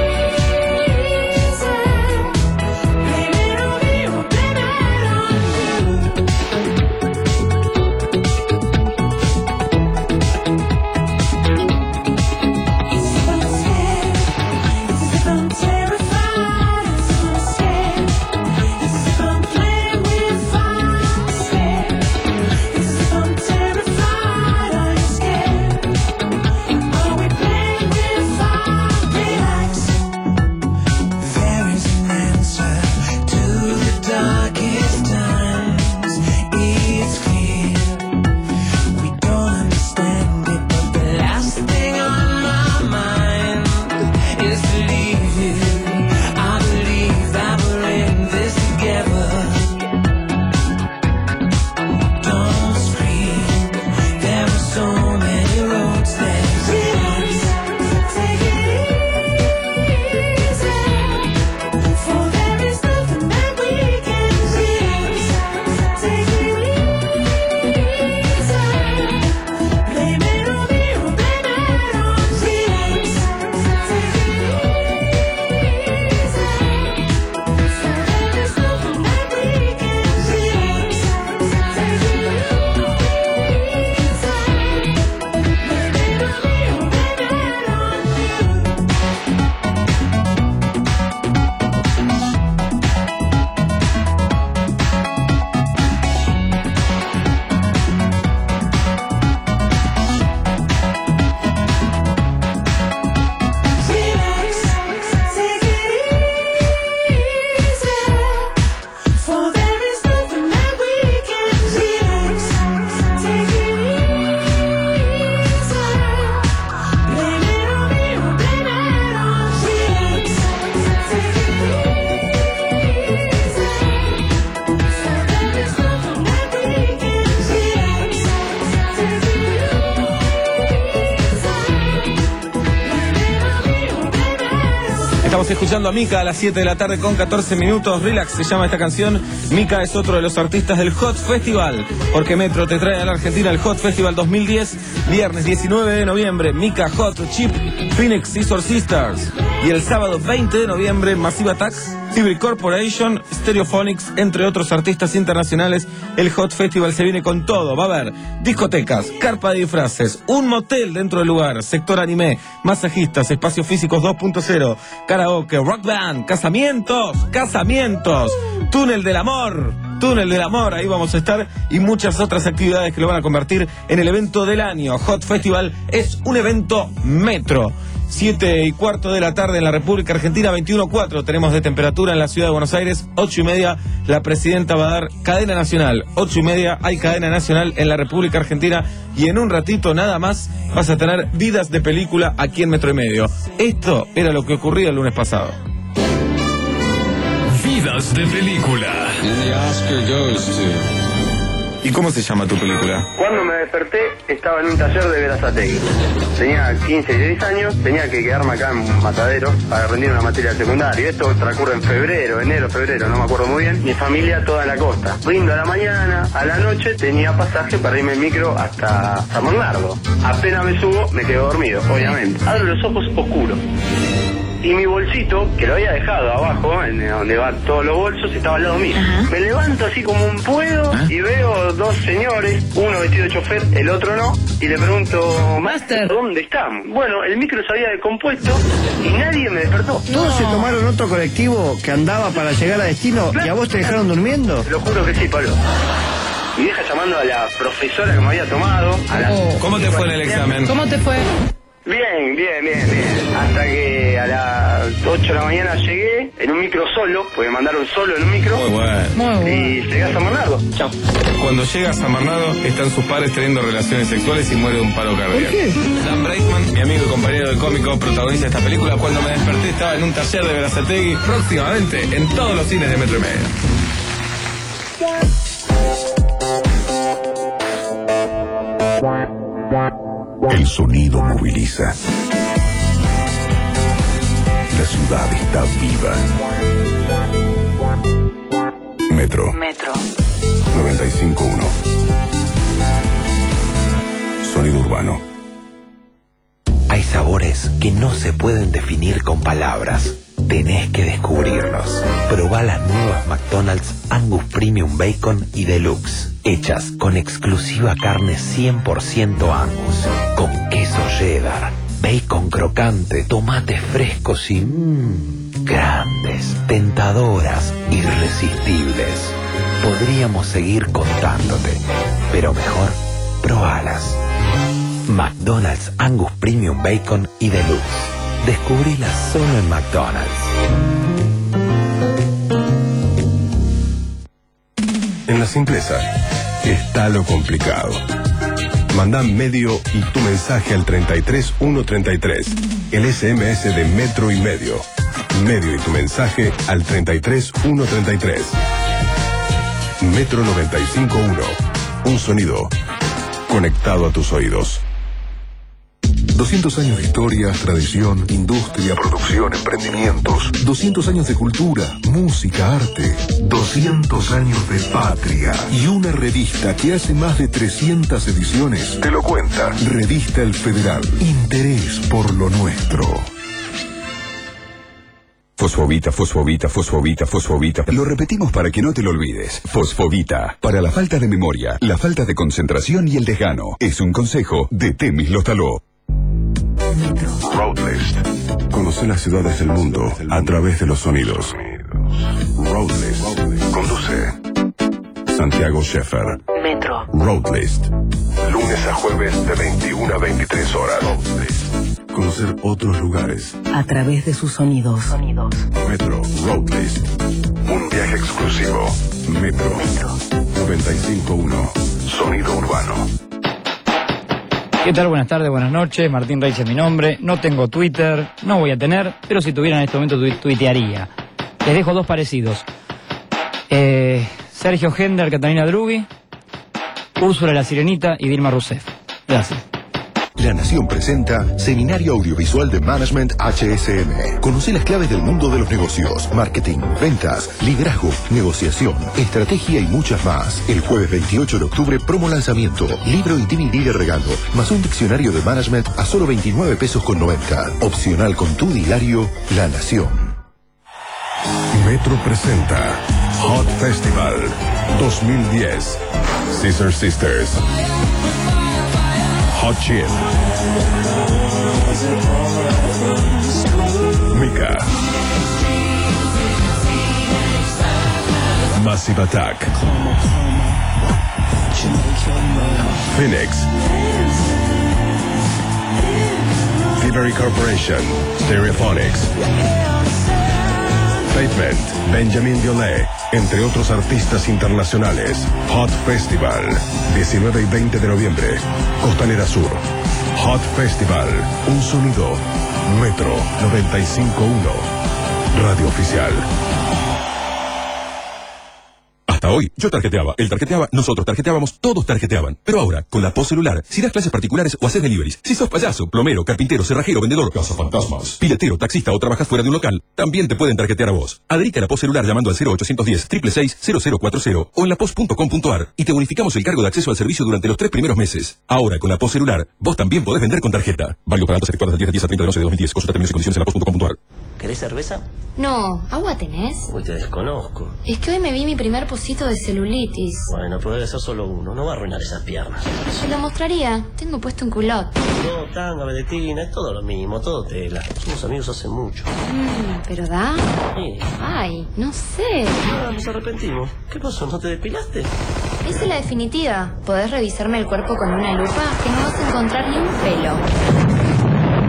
Estamos escuchando a Mika a las siete de la tarde con catorce minutos. Relax se llama esta canción. Mika es otro de los artistas del Hot Festival, porque Metro te trae a la Argentina el Hot Festival dos mil diez, viernes diecinueve de noviembre, Mika Hot, Chip, Phoenix y Scissor Sisters. Y el sábado veinte de noviembre, Massive Attack, Hybrid Corporation, Stereophonics, entre otros artistas internacionales. El Hot Festival se viene con todo. Va a haber discotecas, carpa de disfraces, un motel dentro del lugar, sector anime, masajistas, espacios físicos dos punto cero, karaoke, rock band, casamientos, casamientos, túnel del amor, túnel del amor, ahí vamos a estar, y muchas otras actividades que lo van a convertir en el evento del año. Hot Festival es un evento Metro. Siete y cuarto de la tarde en la República Argentina, veintiuno cuatro tenemos de temperatura en la ciudad de Buenos Aires. Ocho y media la presidenta va a dar cadena nacional. Ocho y media hay cadena nacional en la República Argentina. Y en un ratito nada más vas a tener Vidas de Película aquí en Metro y Medio. Esto era lo que ocurría el lunes pasado. Vidas de Película. ¿Y cómo se llama tu película? Cuando me desperté, estaba en un taller de Verazategui. Tenía quince y dieciséis años, tenía que quedarme acá en Matadero para rendir una materia secundaria. Esto transcurre en febrero, enero, febrero, no me acuerdo muy bien. Mi familia toda en la costa. Rindo a la mañana, a la noche tenía pasaje para irme en micro hasta San Bernardo. Apenas me subo, me quedo dormido, obviamente. Abro los ojos oscuros. Y mi bolsito, que lo había dejado abajo, en donde van todos los bolsos, estaba al lado mío. Ajá. Me levanto así como un puedo ¿Ah? y veo dos señores, uno vestido de chofer, el otro no, y le pregunto, Master, ¿dónde están? Bueno, el micro se había descompuesto y nadie me despertó. ¿Todos no. se tomaron otro colectivo que andaba para llegar a destino y a vos te dejaron durmiendo? Te lo juro que sí, Pablo. Mi vieja llamando a la profesora que me había tomado. A la... ¿Cómo te fue en el examen? ¿Cómo te fue? Bien, bien, bien, bien. Hasta que a las ocho de la mañana llegué en un micro solo, porque me mandaron solo en un micro. Muy bueno. Muy bueno. Y llegué a San Bernardo. Chao. Cuando llega a San Bernardo, están sus padres teniendo relaciones sexuales y muere de un paro cardíaco. ¿Por qué? Dan Braithman, mi amigo y compañero del cómico, protagonista de esta película. Cuando me desperté estaba en un taller de Berazategui, próximamente en todos los cines de Metro y Medio. El sonido moviliza. La ciudad está viva. Metro. Metro. noventa y cinco punto uno. Sonido urbano. Hay sabores que no se pueden definir con palabras. Tenés que descubrirlos. Probá las nuevas McDonald's Angus Premium Bacon y Deluxe, hechas con exclusiva carne cien por ciento Angus, con queso cheddar, bacon crocante, tomates frescos y mmm, grandes, tentadoras, irresistibles. Podríamos seguir contándote, pero mejor, probalas. McDonald's Angus Premium Bacon y Deluxe. Descubrilas solo en McDonald's. En la simpleza está lo complicado. Mandá medio y tu mensaje al treinta y tres ciento treinta y tres. El S M S de Metro y Medio. Medio y tu mensaje al treinta y tres ciento treinta y tres. Metro noventa y cinco punto uno. Un sonido conectado a tus oídos. doscientos años de historia, tradición, industria, producción, emprendimientos. doscientos años de cultura, música, arte. doscientos años de patria. Y una revista que hace más de trescientas ediciones. Te lo cuenta. Revista El Federal. Interés por lo nuestro. Fosfovita, fosfovita, fosfovita, fosfovita. Lo repetimos para que no te lo olvides. Fosfovita. Para la falta de memoria, la falta de concentración y el desgano. Es un consejo de Temis Lostaló. Roadlist. Conoce las ciudades del mundo a través de los sonidos. Roadlist. Conduce Santiago Scheffer. Metro. Roadlist. Lunes a jueves de veintiuna a veintitrés horas. Roadlist. Conocer otros lugares A través de sus sonidos. Metro. Roadlist. Un viaje exclusivo. Metro. noventa y cinco punto uno. Sonido urbano. ¿Qué tal? Buenas tardes, buenas noches. Martín Reich es mi nombre. No tengo Twitter, no voy a tener, pero si tuviera en este momento tu- tuitearía. Les dejo dos parecidos. Eh, Sergio Hender, Catalina Drugi, Úrsula la Sirenita y Dilma Rousseff. Gracias. La Nación presenta Seminario Audiovisual de Management H S M. Conoce las claves del mundo de los negocios, marketing, ventas, liderazgo, negociación, estrategia y muchas más. El jueves veintiocho de octubre, promo lanzamiento, libro y D V D de regalo, más un diccionario de management a solo veintinueve pesos con noventa. Opcional con tu diario, La Nación. Metro presenta Hot Festival dos mil diez. Scissor Sisters. Hot Chip. Mika. Massive Attack. Phoenix. Thievery Corporation. Stereophonics. Pavement, Benjamin Biolay, entre otros artistas internacionales. Hot Festival, diecinueve y veinte de noviembre, Costanera Sur. Hot Festival, un sonido. Metro noventa y cinco punto uno, Radio Oficial. Hasta hoy, yo tarjeteaba, él tarjeteaba, nosotros tarjeteábamos, todos tarjeteaban. Pero ahora, con la Post Celular, si das clases particulares o haces deliveries, si sos payaso, plomero, carpintero, cerrajero, vendedor, cazafantasmas, piletero, taxista o trabajas fuera de un local, también te pueden tarjetear a vos. Adherite a la Post Celular llamando al cero ochocientos diez, seis seis seis, cero cero cuatro cero o en lapost punto com punto ar y te bonificamos el cargo de acceso al servicio durante los tres primeros meses. Ahora, con la Post Celular, vos también podés vender con tarjeta. Válido para datos efectuados del diez de diez a treinta de once de dos mil diez. Consulta términos y condiciones en lapost punto com punto ar. ¿Querés cerveza? No, ¿agua tenés? Uy, te desconozco. Es que hoy me vi mi primer pocito de celulitis. Bueno, pero debe ser solo uno. No va a arruinar esas piernas. Se lo mostraría. Tengo puesto un culot. No, tanga, vedetina, es todo lo mismo, todo tela. Somos amigos hace mucho. Mm, ¿pero da? Sí. Ay, no sé. Ah, nos arrepentimos. ¿Qué pasó? ¿No te depilaste? Esa es la definitiva. Podés revisarme el cuerpo con una lupa que no vas a encontrar ni un pelo.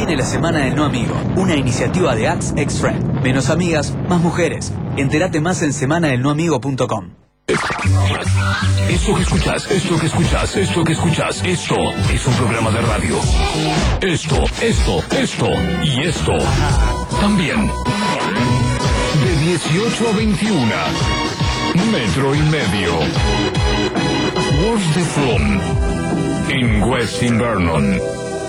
viene la Semana del No Amigo, una iniciativa de Axe Ex Friend. Menos amigas, más mujeres. Entérate más en semana del no amigo punto com. Esto que escuchas, esto que escuchas, esto que escuchas, esto es un programa de radio. Esto, esto, esto y esto también. De dieciocho a veintiuna. Metro y medio. What's the From? En West Invernon.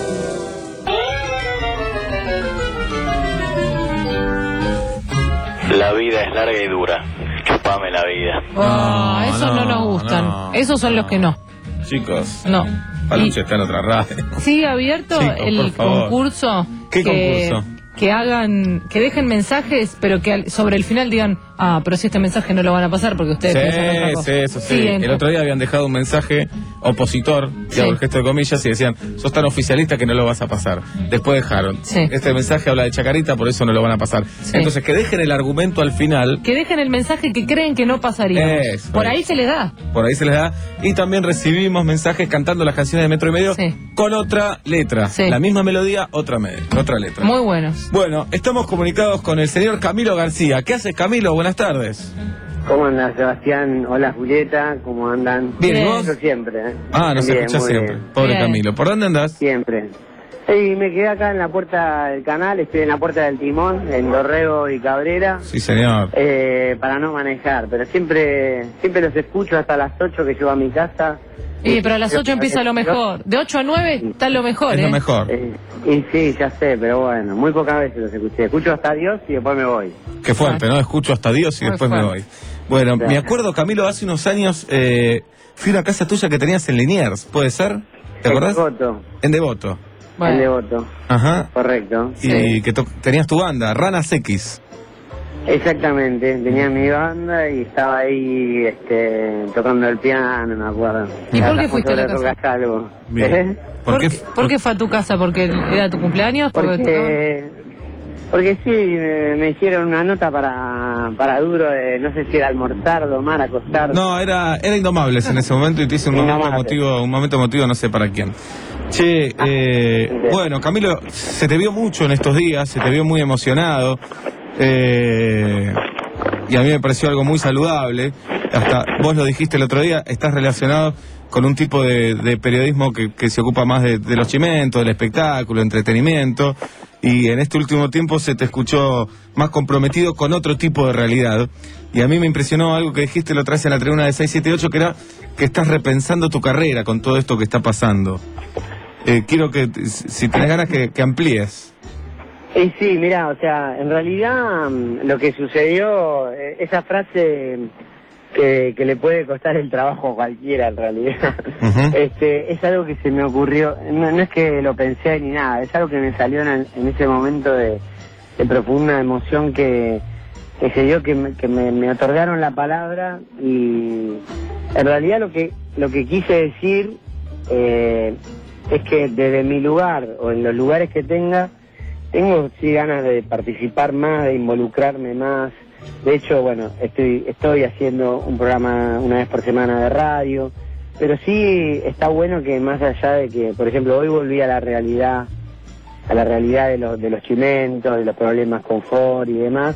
La vida es larga y dura. Chupame la vida. Oh, esos no, no, nos gustan. no. Esos son los que no. Chicos. No. Paluche está en otra radio. Sigue abierto Chicos, el por favor. concurso. ¿Qué que, concurso? Que hagan, que dejen mensajes, pero que al- sobre el final digan, ah, pero si este mensaje no lo van a pasar porque ustedes piensan otra Sí, cosa. sí, eso sí. Siguen. El otro día habían dejado un mensaje opositor, que Sí. hago el gesto de comillas, y decían, sos tan oficialista que no lo vas a pasar. Después dejaron. Sí. Este mensaje habla de Chacarita, por eso no lo van a pasar. Entonces, que dejen el argumento al final, Que dejen el mensaje que creen que no pasaría. Eso, Por eso. ahí se les da. por ahí se les da. Y también recibimos mensajes cantando las canciones de Metro y Medio con otra letra. Sí. La misma melodía, otra, me- otra letra. Muy buenos. Bueno, estamos comunicados con el señor Camilo García. ¿Qué haces, Camilo? Buenas tardes. ¿Cómo andas, Sebastián? Hola, Julieta. ¿Cómo andan? Bien, ¿y vos? Yo siempre, ¿eh? Ah, nos Bien, escuchás muy siempre. bien. Pobre Bien. Camilo. ¿Por dónde andás? Siempre. Y me quedé acá en la puerta del canal, estoy en la puerta del Timón, en Dorrego y Cabrera, Sí, señor. eh, para no manejar, pero siempre siempre los escucho hasta las ocho que llego a mi casa. Y pero a las ocho empieza lo mejor. De ocho a nueve está lo mejor, Es ¿eh? lo mejor. Eh, y sí, ya sé, pero bueno, muy pocas veces los escuché. Escucho hasta Dios y después me voy. Qué fuerte, ¿no? Escucho hasta Dios y Muy después me voy. fuerte. Bueno, Claro. me acuerdo, Camilo, hace unos años eh, fui a una casa tuya que tenías en Liniers, ¿puede ser? ¿Te acordás? En Devoto. En Devoto. En Devoto. Ajá. Correcto. Y que to- tenías tu banda, Ranas X. Exactamente, tenía mi banda y estaba ahí este, tocando el piano, me acuerdo. ¿Y por qué Ahora fuiste a la ahora casa? tocas algo. Bien. ¿Eh? ¿Por qué? ¿Por qué fue a tu casa? ¿Porque era tu cumpleaños? Porque Porque, porque sí, me, me hicieron una nota para, para duro, de, no sé si era almorzar, domar, acostar. No, era, era Indomables en ese momento y te hice un momento Indomables. emotivo, un momento emotivo, no sé para quién. Che, eh, bueno, Camilo, se te vio mucho en estos días, se te vio muy emocionado. Eh, y a mí me pareció algo muy saludable. Hasta vos lo dijiste el otro día, estás relacionado con un tipo de, de periodismo que, que se ocupa más de, de los chimentos, del espectáculo, entretenimiento, y en este último tiempo se te escuchó más comprometido con otro tipo de realidad. Y a mí me impresionó algo que dijiste la otra vez en la tribuna de seis siete ocho, que era que estás repensando tu carrera con todo esto que está pasando. Eh, quiero que, si tenés ganas, que, que amplíes. Y sí, mira, o sea, en realidad mm, lo que sucedió, eh, esa frase que, que le puede costar el trabajo a cualquiera en realidad, este, es algo que se me ocurrió, no, no es que lo pensé ni nada, es algo que me salió en, en ese momento de, de profunda emoción que, que se dio, que, me, que me, me otorgaron la palabra y en realidad lo que, lo que quise decir eh, es que desde mi lugar o en los lugares que tenga, tengo sí ganas de participar más, de involucrarme más. De hecho, bueno, estoy estoy haciendo un programa una vez por semana de radio, pero sí está bueno que más allá de que, por ejemplo, hoy volví a la realidad, a la realidad de los de los chimentos, de los problemas con Ford y demás,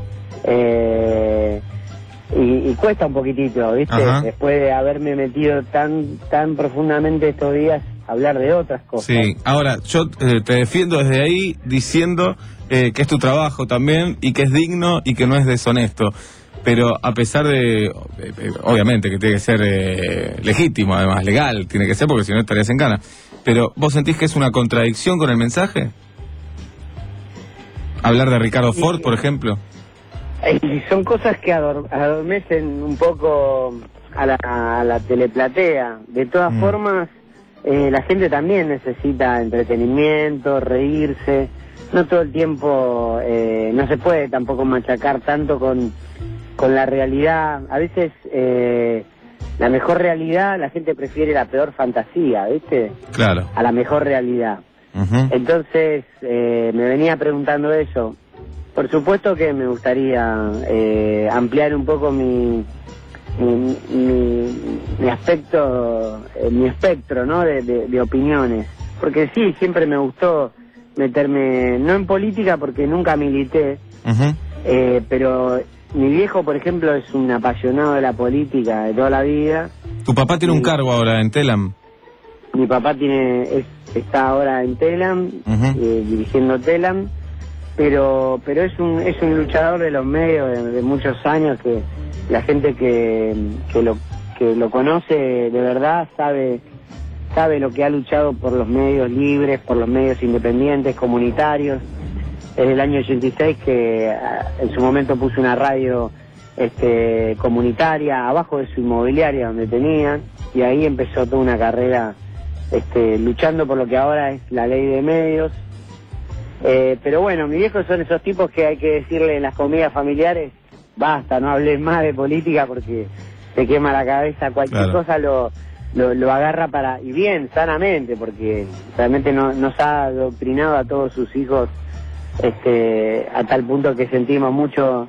eh, y, y cuesta un poquitito, ¿viste? Ajá. Después de haberme metido tan tan profundamente estos días, hablar de otras cosas. Sí, ahora yo eh, te defiendo desde ahí diciendo eh, que es tu trabajo también y que es digno y que no es deshonesto. Pero a pesar de, eh, eh, obviamente que tiene que ser eh, legítimo, además legal, tiene que ser porque si no estarías en cana. Pero ¿vos sentís que es una contradicción con el mensaje? Hablar de Ricardo Ford, por ejemplo. Y son cosas que ador- adormecen un poco a la, a la teleplatea. De todas Mm. formas, eh, la gente también necesita entretenimiento, reírse. No todo el tiempo, eh, no se puede tampoco machacar tanto con, con la realidad. A veces eh, la mejor realidad, la gente prefiere la peor fantasía, ¿viste? Claro. A la mejor realidad. Entonces, eh, me venía preguntando eso. Por supuesto que me gustaría eh, ampliar un poco mi mi, mi, mi aspecto, eh, mi espectro, ¿no? De, de, de opiniones. Porque sí, siempre me gustó meterme, no en política porque nunca milité, Ujú. eh, pero mi viejo, por ejemplo, es un apasionado de la política de toda la vida. Tu papá tiene un cargo ahora en Telam. Mi papá tiene es, está ahora en Telam, Ujú. eh, dirigiendo Telam, pero pero es un es un luchador de los medios de, de muchos años, que la gente que, que lo que lo conoce de verdad sabe sabe lo que ha luchado por los medios libres, por los medios independientes, comunitarios. En el año ochenta y seis que ah, en su momento puso una radio este comunitaria abajo de su inmobiliaria donde tenían, y ahí empezó toda una carrera este luchando por lo que ahora es la ley de medios. Eh, pero bueno, mis viejos son esos tipos que hay que decirle en las comidas familiares: basta, no hables más de política porque te quema la cabeza, cualquier Claro. cosa lo, lo lo agarra para, y bien, sanamente, porque realmente no, nos ha adoctrinado a todos sus hijos este a tal punto que sentimos mucho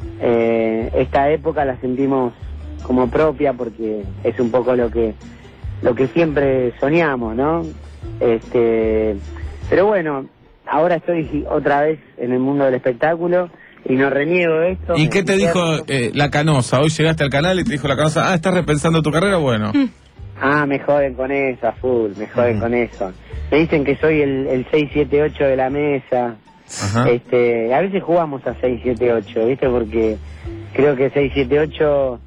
eh, esta época, la sentimos como propia, porque es un poco lo que lo que siempre soñamos, ¿no? Este, pero bueno, ahora estoy otra vez en el mundo del espectáculo y no reniego de esto. ¿Y me qué te divierto. dijo eh, la Canosa? Hoy llegaste al canal y te dijo la Canosa, ah, ¿estás repensando tu carrera? Bueno. Ah, me joden con eso, a full, me joden con eso. Me dicen que soy el, el seis siete ocho de la mesa. Ajá. Este, a veces jugamos a seis siete ocho, ¿viste? Porque creo que seis siete ocho,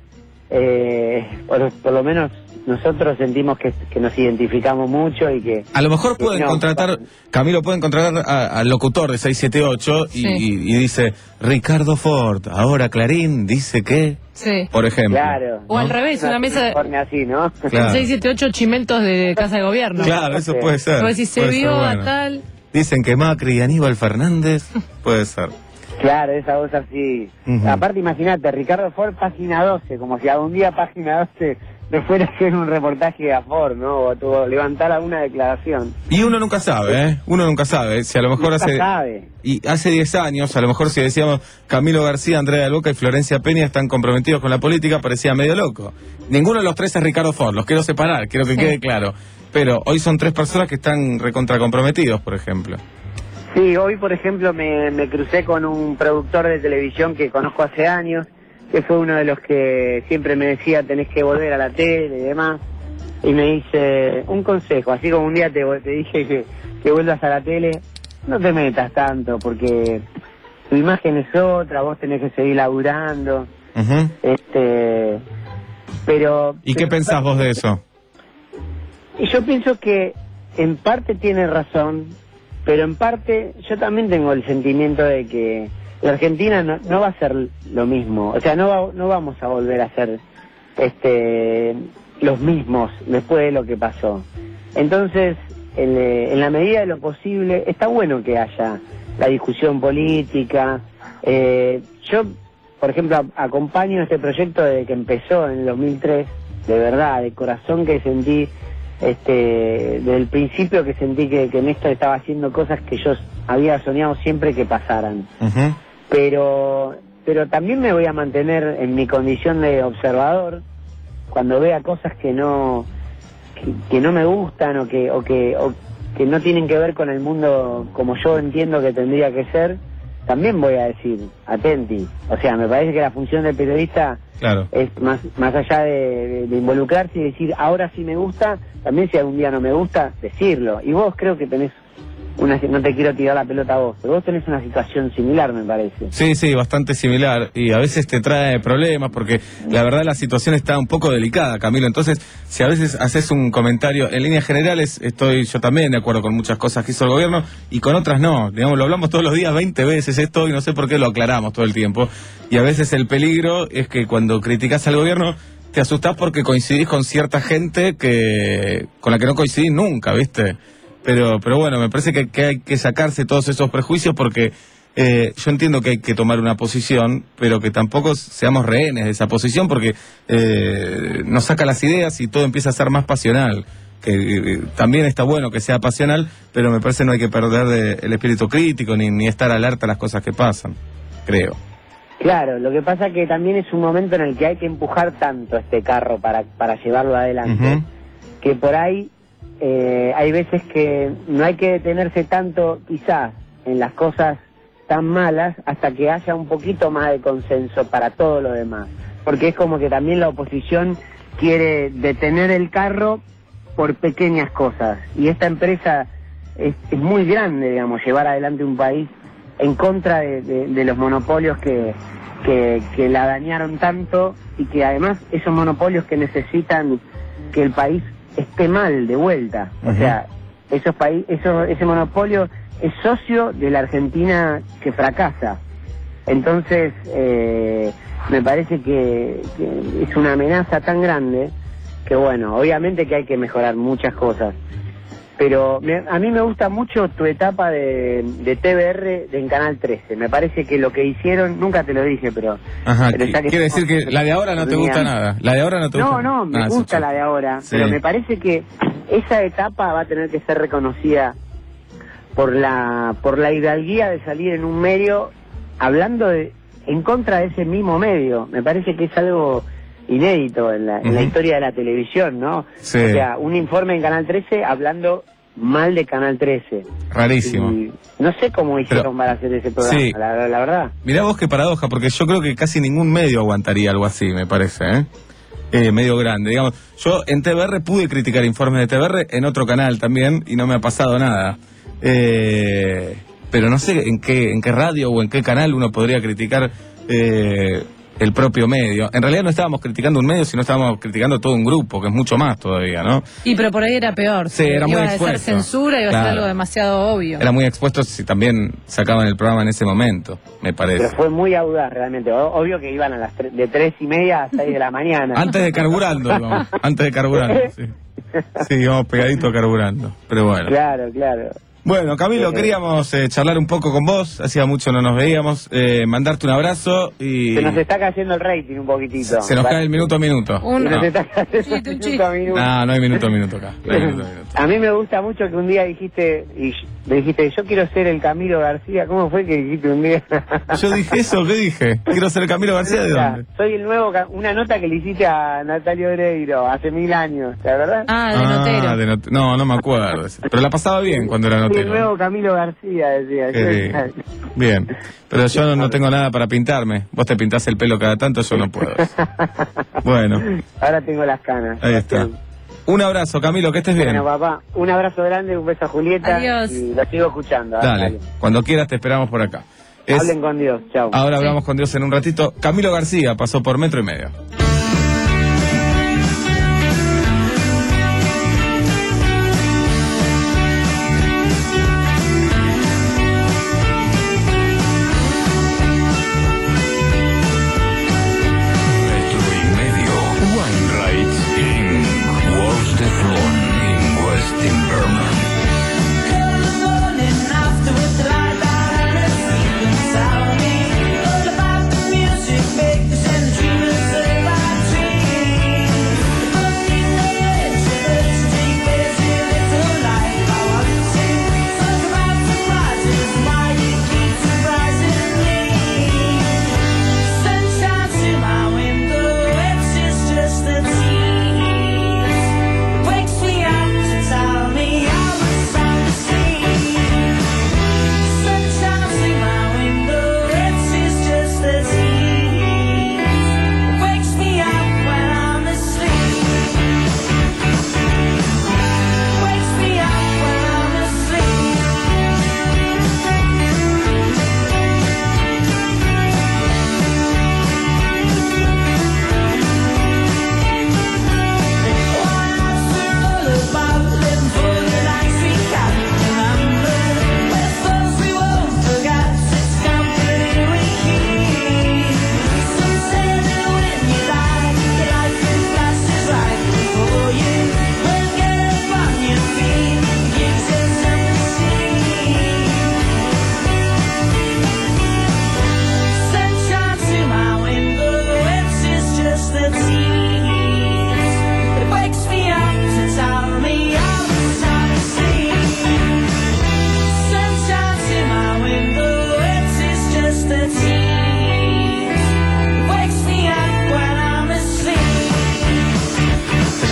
eh, por, por lo menos nosotros sentimos que, que nos identificamos mucho y que... A lo mejor pueden no, contratar, Camilo, pueden contratar a- al locutor de seis siete ocho y, Sí. y- y dice, Ricardo Ford, ahora Clarín dice que, Sí. por ejemplo. Claro. O al revés, una mesa de Uniforme así, ¿no? Claro. seis, siete, ocho chimentos de casa de gobierno. Claro, eso puede ser. O decir, se puede ser vio bueno. a tal... Dicen que Macri y Aníbal Fernández, puede ser. Claro, esa voz así. Ujú. Aparte, imagínate, Ricardo Ford, página doce, como si algún día página doce me fuera a hacer un reportaje a Ford, ¿no? O tuvo levantar alguna declaración. Y uno nunca sabe, ¿eh? Uno nunca sabe. Si a lo mejor Nunca hace... sabe. Y hace diez años, a lo mejor si decíamos Camilo García, Andrea del Boca y Florencia Peña están comprometidos con la política, parecía medio loco. Ninguno de los tres es Ricardo Ford, los quiero separar, quiero que Sí. quede claro. Pero hoy son tres personas que están recontra comprometidos, por ejemplo. Sí, hoy, por ejemplo, me, me crucé con un productor de televisión que conozco hace años, que fue uno de los que siempre me decía, tenés que volver a la tele y demás. Y me dice, un consejo, así como un día te, te dije que, que vuelvas a la tele, no te metas tanto, porque tu imagen es otra, vos tenés que seguir laburando. Ujú. Este, pero... ¿Y qué pensás vos de eso? Y yo pienso que en parte tiene razón, pero en parte yo también tengo el sentimiento de que la Argentina no, no va a ser lo mismo, o sea, no va, no vamos a volver a ser este los mismos después de lo que pasó. Entonces, en, eh, en la medida de lo posible, está bueno que haya la discusión política. Eh, yo, por ejemplo, a- acompaño este proyecto desde que empezó en el dos mil tres, de verdad, de corazón que sentí, este, desde el principio que sentí que, que Néstor estaba haciendo cosas que yo había soñado siempre que pasaran. Ujú. Pero, pero también me voy a mantener en mi condición de observador cuando vea cosas que no, que, que no me gustan o que, o que, o que no tienen que ver con el mundo como yo entiendo que tendría que ser. También voy a decir, atenti. O sea, me parece que la función del periodista Claro. es más más allá de, de- de involucrarse y decir, ahora sí me gusta, también si algún día no me gusta, decirlo. Y vos creo que tenés una, no te quiero tirar la pelota a vos, pero vos tenés una situación similar, me parece. Sí, sí, bastante similar. Y a veces te trae problemas porque la verdad la situación está un poco delicada, Camilo. Entonces, si a veces haces un comentario, en líneas generales estoy yo también de acuerdo con muchas cosas que hizo el gobierno y con otras no. Digamos, lo hablamos todos los días veinte veces esto y no sé por qué lo aclaramos todo el tiempo. Y a veces el peligro es que cuando criticas al gobierno te asustás porque coincidís con cierta gente que con la que no coincidís nunca, ¿viste? Pero, pero bueno, me parece que, que hay que sacarse todos esos prejuicios porque eh, yo entiendo que hay que tomar una posición, pero que tampoco seamos rehenes de esa posición porque eh, nos saca las ideas y todo empieza a ser más pasional. Que eh, también está bueno que sea pasional, pero me parece no hay que perder de- el espíritu crítico ni, ni estar alerta a las cosas que pasan, creo. Claro, lo que pasa que también es un momento en el que hay que empujar tanto este carro para, para llevarlo adelante, Ujú. que por ahí eh, hay veces que no hay que detenerse tanto quizás en las cosas tan malas hasta que haya un poquito más de consenso para todo lo demás, porque es como que también la oposición quiere detener el carro por pequeñas cosas, y esta empresa es, es muy grande, digamos, llevar adelante un país en contra de, de, de los monopolios que, que, que la dañaron tanto, y que además esos monopolios que necesitan que el país esté mal de vuelta. Uh-huh. O sea, esos paí eso, ese monopolio es socio de la Argentina que fracasa. Entonces, eh, me parece que, que es una amenaza tan grande que, bueno, obviamente que hay que mejorar muchas cosas. Pero me, a mí me gusta mucho tu etapa de, de T V R de en Canal trece. Me parece que lo que hicieron, nunca te lo dije, pero... Ajá, pero ya que quiere decir que la de ahora no te gusta nada. La de ahora no te no, gusta. No, no, me ah, gusta sí, la de ahora, sí. Pero me parece que esa etapa va a tener que ser reconocida por la por la hidalguía de salir en un medio hablando de en contra de ese mismo medio. Me parece que es algo inédito en la, uh-huh. en la historia de la televisión, ¿no? Sí. O sea, un informe en Canal trece hablando mal de Canal trece. Rarísimo. Y no sé cómo hicieron Pero, para hacer ese programa, sí. la, la verdad. Mirá vos qué paradoja, porque yo creo que casi ningún medio aguantaría algo así, me parece, ¿eh? Eh, medio grande, digamos. Yo en T V R pude criticar informes de T V R en otro canal también y no me ha pasado nada. Eh, pero no sé en qué, en qué radio o en qué canal uno podría criticar eh, el propio medio. En realidad no estábamos criticando un medio, sino estábamos criticando todo un grupo, que es mucho más todavía, ¿no? Y pero por ahí era peor. Sí, era muy iba expuesto. a ser censura, iba Claro. a ser algo demasiado obvio. Era muy expuesto si también sacaban el programa en ese momento, me parece. Pero fue muy audaz realmente. O- obvio que iban a las tre- de tres y media a seis de la mañana. Antes de carburando, íbamos. Antes de carburando, sí. Sí, íbamos pegadito a carburando. Pero bueno. Claro, claro. Bueno, Camilo, Sí. queríamos eh, charlar un poco con vos. Hacía mucho no nos veíamos. Eh, mandarte un abrazo y... Se nos está cayendo el rating un poquitito. Se nos cae el minuto a minuto. Se nos No. está cayendo el minuto a minuto. No, no hay minuto a minuto acá. No hay minuto a minuto. A mí me gusta mucho que un día dijiste, y me dijiste, yo quiero ser el Camilo García. ¿Cómo fue que dijiste un día? Yo dije eso, ¿qué dije? Quiero ser Camilo García, ¿de dónde? Soy el nuevo, ca- una nota que le hiciste a Natalia Oreiro hace mil años, ¿te verdad? Ah, Ah, de not- no, no me acuerdo. Pero la pasaba bien cuando era Soy el notero. nuevo Camilo García, decía. Eh, bien, pero yo no, no tengo nada para pintarme. Vos te pintás el pelo cada tanto, yo no puedo. Bueno, Ahora tengo las canas. ahí está. Un abrazo, Camilo, que estés bien. Bueno, papá, un abrazo grande, un beso a Julieta. Adiós. Y lo sigo escuchando. ¿eh? Dale, cuando quieras te esperamos por acá. Es- Hablen con Dios, chao. Ahora hablamos con Dios en un ratito. Camilo García pasó por Metro y Medio. Metro y medio. Wine Rides in Wolfsteflon in West Inverman. All about the music, make this and the dream is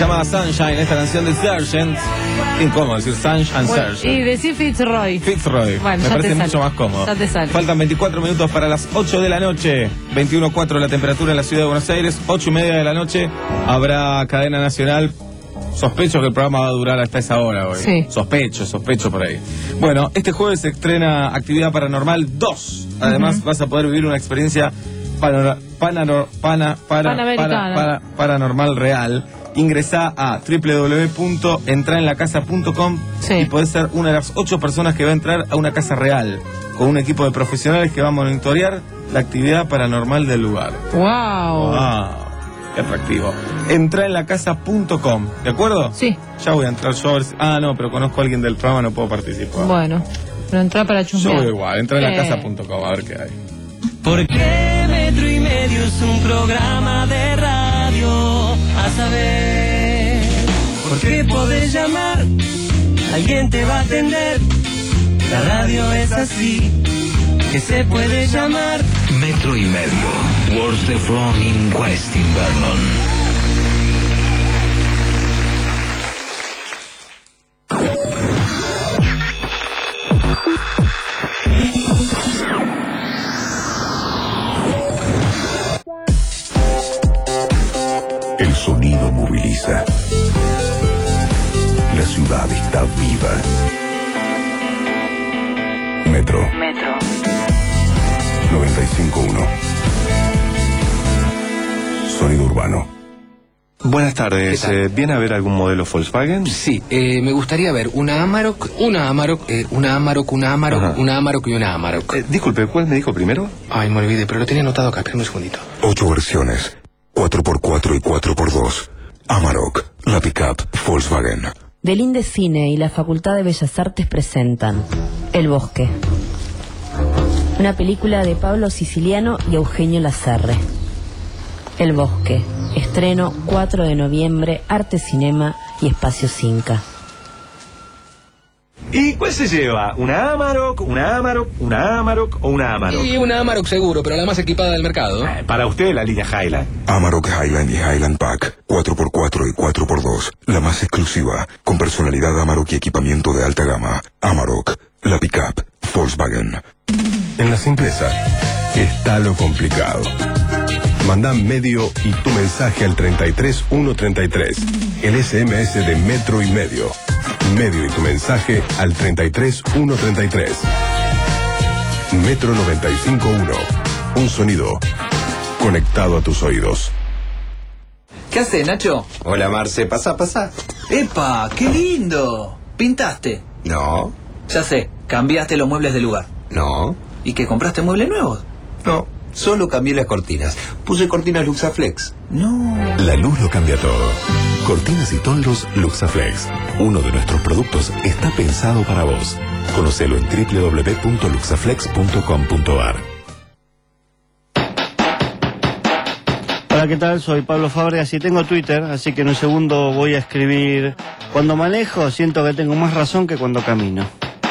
llamada Sunshine, esta canción de Sergeant. Incómodo decir Sunshine Bueno, Sergeant. y decir Fitzroy. Fitzroy, Bueno, me ya parece te mucho sale. más cómodo. Ya te sale. Faltan veinticuatro minutos para las ocho de la noche. veintiuno cuatro la temperatura en la ciudad de Buenos Aires. ocho y media de la noche habrá cadena nacional. Sospecho que el programa va a durar hasta esa hora hoy. Sí. Sospecho, sospecho por ahí. Bueno, este jueves se estrena Actividad Paranormal dos. Además, Ujú. vas a poder vivir una experiencia panora- panaro- pana- para- Panamericana. para- para- paranormal real. Ingresá a doble u doble u doble u punto entra en la casa punto com y podés ser una de las ocho personas que va a entrar a una casa real, con un equipo de profesionales que va a monitorear la actividad paranormal del lugar. Wow. Wow, qué atractivo. Entra en la casa punto com, ¿de acuerdo? Sí. Ya voy a entrar yo a ver si... Ah, no, pero conozco a alguien del programa, no puedo participar. Bueno, pero entra para Yo chusmear. voy igual, entra en la Eh. casa punto com a ver qué hay. Porque Metro y Medio es un programa de radio. A saber, ¿por qué podés llamar? Alguien te va a atender. La radio es así, que se puede llamar. Metro y Medio. What's the wrong in West Invernon? El sonido moviliza. La ciudad está viva. Metro Metro. noventa y cinco punto uno. Sonido urbano. Buenas tardes, eh, ¿viene a ver algún modelo Volkswagen? Sí, eh, me gustaría ver una Amarok, una Amarok, eh, una Amarok, una Amarok, Ajá. una Amarok y una Amarok. Eh, disculpe, ¿cuál me dijo primero? Ay, me olvidé, pero lo tenía anotado acá, espérame un segundito. Ocho versiones. cuatro por cuatro y cuatro por dos. Amarok, la pickup Volkswagen. Del Indecine y la Facultad de Bellas Artes presentan El Bosque. Una película de Pablo Siciliano y Eugenio Lazarre. El Bosque. Estreno cuatro de noviembre, Arte Cinema y Espacio Cinca. ¿Y cuál se lleva? ¿Una Amarok, una Amarok, una Amarok o una Amarok? Y una Amarok seguro, pero la más equipada del mercado. Eh, para usted la línea Highland. Amarok Highland y Highland Pack. cuatro por cuatro y cuatro por dos. La más exclusiva. Con personalidad Amarok y equipamiento de alta gama. Amarok, la pickup Volkswagen. En la simpleza está lo complicado. Manda medio y tu mensaje al treinta y tres ciento treinta y tres. El S M S de Metro y Medio. Medio y tu mensaje al treinta y tres ciento treinta y tres. Metro noventa y cinco punto uno. Un sonido conectado a tus oídos. ¿Qué haces, Nacho? Hola, Marce. Pasa, pasa. ¡Epa! ¡Qué lindo! ¿Pintaste? No, Ya sé, cambiaste los muebles de lugar. no, ¿Y que compraste muebles nuevos? no. Solo cambié las cortinas. Puse cortinas Luxaflex. No. La luz lo cambia todo. Cortinas y toldos Luxaflex. Uno de nuestros productos está pensado para vos. Conocelo en doble u doble u doble u punto luxaflex punto com punto a r. Hola, ¿qué tal? Soy Pablo Fábregas y tengo Twitter, así que en un segundo voy a escribir: cuando manejo siento que tengo más razón que cuando camino.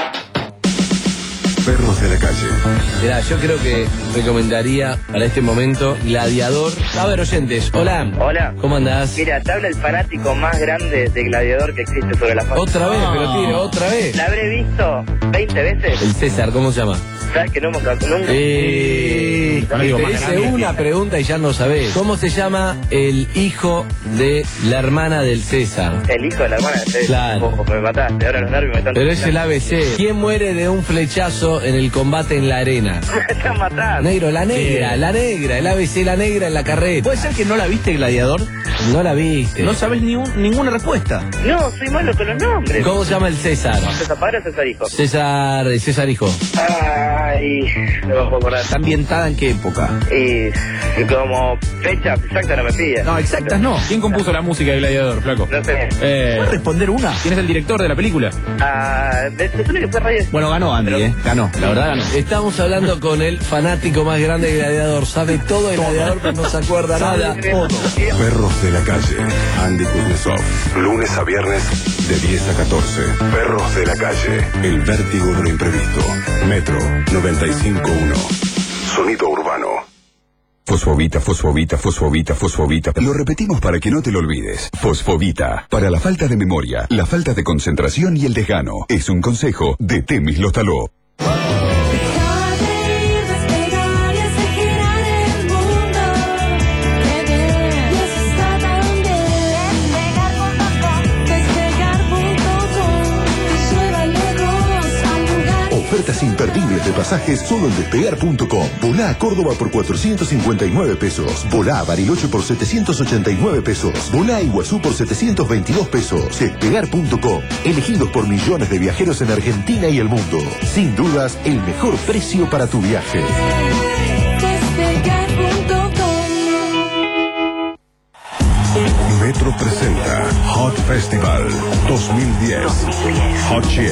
Perros de la calle. Mirá, yo creo que recomendaría para este momento Gladiador. A ver, oyentes, hola. Hola. ¿Cómo andás? Mira, te habla el fanático más grande de Gladiador que existe sobre la faz. Otra vez, pero tiene, otra vez. La habré visto veinte veces. El César, ¿cómo se llama? ¿Sabes que no hemos calculado nunca? Eh, te hice una pregunta y ya no sabés. ¿Cómo se llama el hijo de la hermana del César? El hijo de la hermana de Claro. Oh, me mataste, ahora los nervios me están... Pero es el A B C. ¿Quién muere de un flechazo en el combate en la arena? Me están matando. Negro, la negra, la negra, el A B C, la negra en la carreta. ¿Puede ser que no la viste, Gladiador? No la viste. No sabes ni un- ninguna respuesta. No, soy malo con los nombres. ¿Cómo se llama el César? ¿César padre o César hijo? César, César hijo. Ay, no me puedo acordar. ¿Está ambientada en qué época? Y, y como fecha exacta no me pilla. No, exactas no. ¿Quién compuso la música de Gladiador, flaco? No sé. Eh, ¿Puedes responder una? ¿Quién es el director de la película? Ah, me me suena que fue Reyes. Bueno, ganó Andy, ¿eh? Ganó, la verdad ganó. Estamos hablando con el fanático más grande de Gladiador. Sabe todo de Gladiador, pero no se acuerda nada. Perros de la calle. Andy Kuznetsov. Lunes a viernes de diez a catorce. Perros de la calle. El vértigo de lo imprevisto. Metro noventa y cinco punto uno. Sonido urbano. Fosfovita, fosfovita, fosfovita, fosfovita. Lo repetimos para que no te lo olvides. Fosfovita. Para la falta de memoria, la falta de concentración y el desgano. Es un consejo de Temis Lostaló. Ofertas imperdibles de pasajes solo en despegar punto com. Volá a Córdoba por cuatrocientos cincuenta y nueve pesos. Volá a Bariloche por setecientos ochenta y nueve pesos. Volá a Iguazú por setecientos veintidós pesos. despegar punto com. Elegidos por millones de viajeros en Argentina y el mundo. Sin dudas, el mejor precio para tu viaje. despegar punto com. Metro presenta Hot Festival dos mil diez. Hot Chip.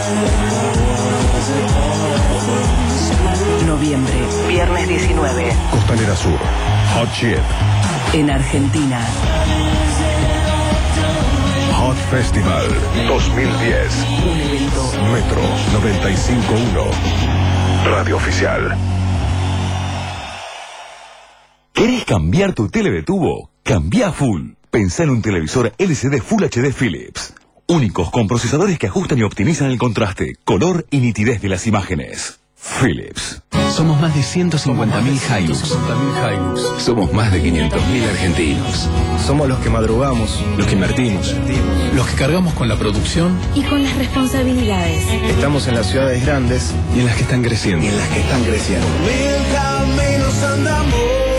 Noviembre, viernes diecinueve. Costanera Sur. Hot Chip. En Argentina. Hot Festival dos mil diez. Un evento. Metro noventa y cinco punto uno. Radio Oficial. ¿Querés cambiar tu tele de tubo? Cambia full. Pensá en un televisor L C D Full H D Philips. Únicos con procesadores que ajustan y optimizan el contraste, color y nitidez de las imágenes. Philips. Somos más de ciento cincuenta mil Hilux. Somos más de quinientos mil argentinos. Somos los que madrugamos, los que invertimos, Los que cargamos con la producción Y con las responsabilidades. estamos en las ciudades grandes y en las que están creciendo. y en las que están creciendo. Mil caminos andamos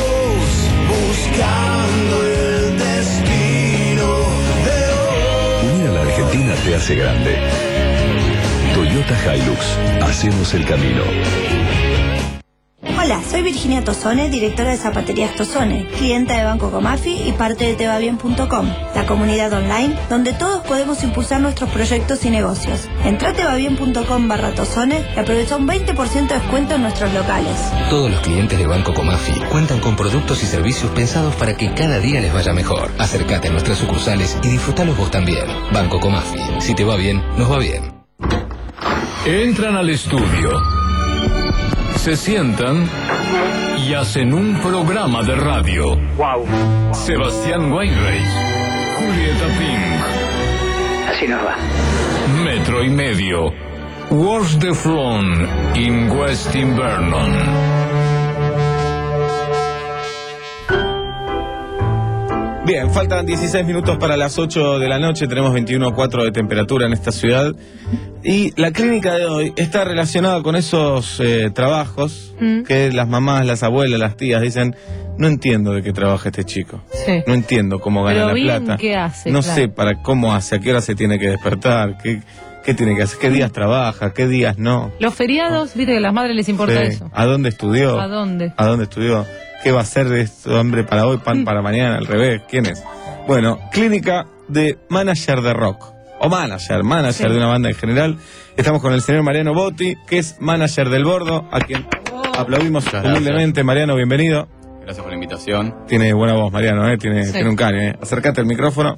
buscando el destino de hoy. Unir a la Argentina te hace grande. Toyota Hilux. Hacemos el camino. Hola, soy Virginia Tosone, directora de Zapaterías Tosone, clienta de Banco Comafi y parte de te va bien punto com, la comunidad online donde todos podemos impulsar nuestros proyectos y negocios. Entra a te va bien punto com barra Tosone y aprovecha un veinte por ciento de descuento en nuestros locales. Todos los clientes de Banco Comafi cuentan con productos y servicios pensados para que cada día les vaya mejor. Acércate a nuestras sucursales y disfrutalos vos también. Banco Comafi. Si te va bien, nos va bien. Entran al estudio, se sientan y hacen un programa de radio. Wow. Sebastián Weinreich, Julieta Pink. Así nos va. Metro y medio. Watch the Front in West Invernon. Bien, faltan dieciséis minutos para las ocho de la noche, tenemos veintiuno coma cuatro de temperatura en esta ciudad y la clínica de hoy está relacionada con esos eh, trabajos mm. que las mamás, las abuelas, las tías dicen, no entiendo de qué trabaja este chico, Sí. no entiendo cómo gana Pero la bien, plata, ¿qué hace? no Claro. sé para cómo hace, a qué hora se tiene que despertar, qué, qué tiene que hacer, qué días trabaja, qué días no. Los feriados, viste que a las madres les importa Sí. eso. ¿A dónde estudió? ¿A dónde? ¿A dónde estudió? ¿Qué va a hacer de esto, hombre, para hoy, pan para mañana, al revés? ¿Quién es? Bueno, clínica de manager de rock. O manager, manager Sí. de una banda en general. Estamos con el señor Mariano Botti, que es manager del Bordo, a quien aplaudimos humildemente. Mariano, bienvenido. Gracias por la invitación. Tiene buena voz, Mariano, ¿eh? Tiene, Sí. tiene un caño, ¿eh? Acércate al micrófono.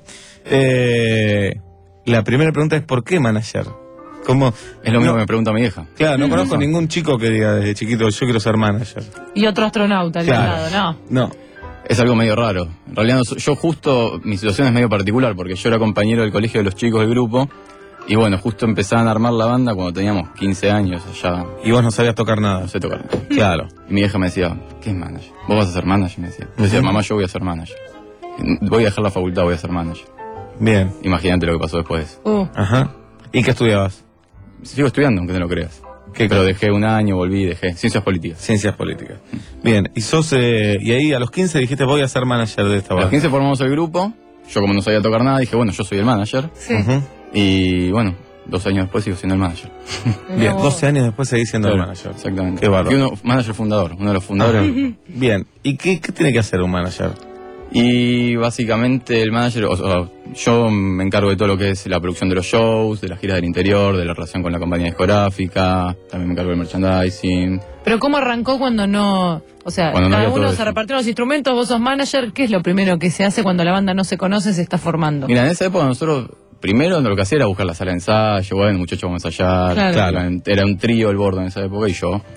Eh, la primera pregunta es, ¿por qué manager? ¿Cómo? Es lo mismo No- que me pregunta mi hija. Claro, no conozco ningún chico que diga desde chiquito, yo quiero ser manager. Y otro astronauta al Claro. lado, ¿no? No. Es algo medio raro. En realidad, no- yo justo, mi situación es medio particular, porque yo era compañero del colegio de los chicos del grupo, y bueno, justo empezaban a armar la banda cuando teníamos quince años allá. Y vos no sabías tocar nada. No sé tocar nada. Claro. Y mi hija me decía, ¿qué es manager? ¿Vos vas a ser manager? Me decía. Yo decía, mamá, yo voy a ser manager. Voy a dejar la facultad, voy a ser manager. Bien. Imagínate lo que pasó después. Uh. Ajá. ¿Y qué estudiabas? Sigo estudiando, aunque no lo creas. ¿Qué Pero dejé un año, volví, dejé. Ciencias políticas. Ciencias políticas. Bien, y sos, eh, y ahí a los quince dijiste, voy a ser manager de esta A banda. los quince formamos el grupo. Yo como no sabía tocar nada, dije, bueno, yo soy el manager. Sí. Ujú. Y bueno, dos años después sigo siendo el manager. Bien, doce años después seguís siendo el Claro, manager. Exactamente. Qué bárbaro. Y uno, manager fundador, uno de los fundadores. Bien, ¿y qué, qué tiene que hacer un manager? Y básicamente el manager, o sea, yo me encargo de todo lo que es la producción de los shows, de las giras del interior, de la relación con la compañía discográfica, también me encargo del merchandising. Pero ¿cómo arrancó cuando no...? O sea, Cuando no cada había todo uno eso. se repartió los instrumentos, vos sos manager. ¿Qué es lo primero que se hace cuando la banda no se conoce, se está formando? Mira, en esa época nosotros, primero lo que hacía era buscar la sala de ensayo, bueno, muchachos vamos a ensayar, Claro. Era, era un trío el Bordo en esa época y yo.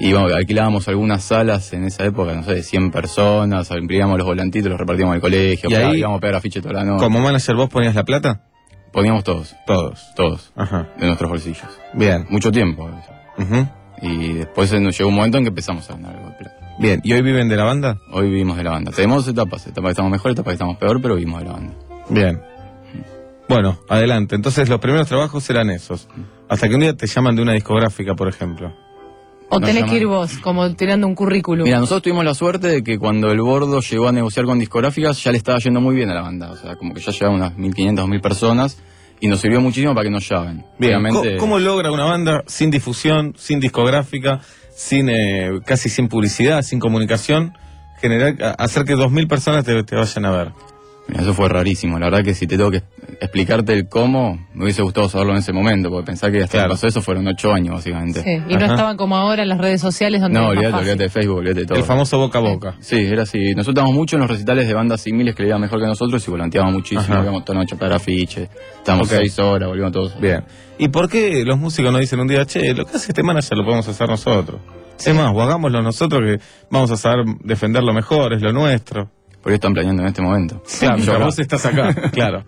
Y bueno, alquilábamos algunas salas en esa época, no sé, de cien personas, imprimíamos los volantitos, los repartíamos al colegio, ¿Y ahí, íbamos a pegar afiche toda la noche. como manager, vos ponías la plata? Poníamos todos. Todos. Todos. Ajá. De nuestros bolsillos. Bien. Mucho tiempo. Uh-huh. Y después nos llegó un momento en que empezamos a ganar algo de plata. Bien, ¿y hoy viven de la banda? Hoy vivimos de la banda. Tenemos etapas, etapas que estamos mejor, etapas que estamos peor, pero vivimos de la banda. Bien. Bueno, adelante. Entonces los primeros trabajos eran esos. Hasta que un día te llaman de una discográfica, por ejemplo. O Nos tenés llaman- que ir vos, como tirando un currículum. Mira, nosotros tuvimos la suerte de que cuando el Bordo llegó a negociar con discográficas ya le estaba yendo muy bien a la banda. O sea, como que ya llegaban unas mil quinientas, dos mil personas y nos sirvió muchísimo para que nos llamen. Bien, Obviamente, ¿cómo, cómo logra una banda sin difusión, sin discográfica, sin eh, casi sin publicidad, sin comunicación, generar, a- hacer que dos mil personas te, te vayan a ver? mira, eso fue rarísimo. La verdad que si te tengo que explicarte el cómo, me hubiese gustado saberlo en ese momento, porque pensar que hasta Claro. que pasó eso fueron ocho años, básicamente. Sí, y no Ajá. estaban como ahora en las redes sociales donde No, es más olvídate, fácil. olvídate de Facebook, olvídate de todo. El famoso boca a boca. Sí, era así. Nosotros estábamos mucho en los recitales de bandas similares que le iban mejor que nosotros y volanteábamos muchísimo, Ajá. íbamos toda la noche a pegar afiche, estábamos Ok. seis horas, volvíamos todos. Bien. ¿Y por qué los músicos no dicen un día, che, lo que hace este manager lo podemos hacer nosotros? Es más, o hagámoslo nosotros que vamos a saber defenderlo mejor, es lo nuestro. Por eso están planeando en este momento. Claro, Yo pero acá. vos estás acá, claro.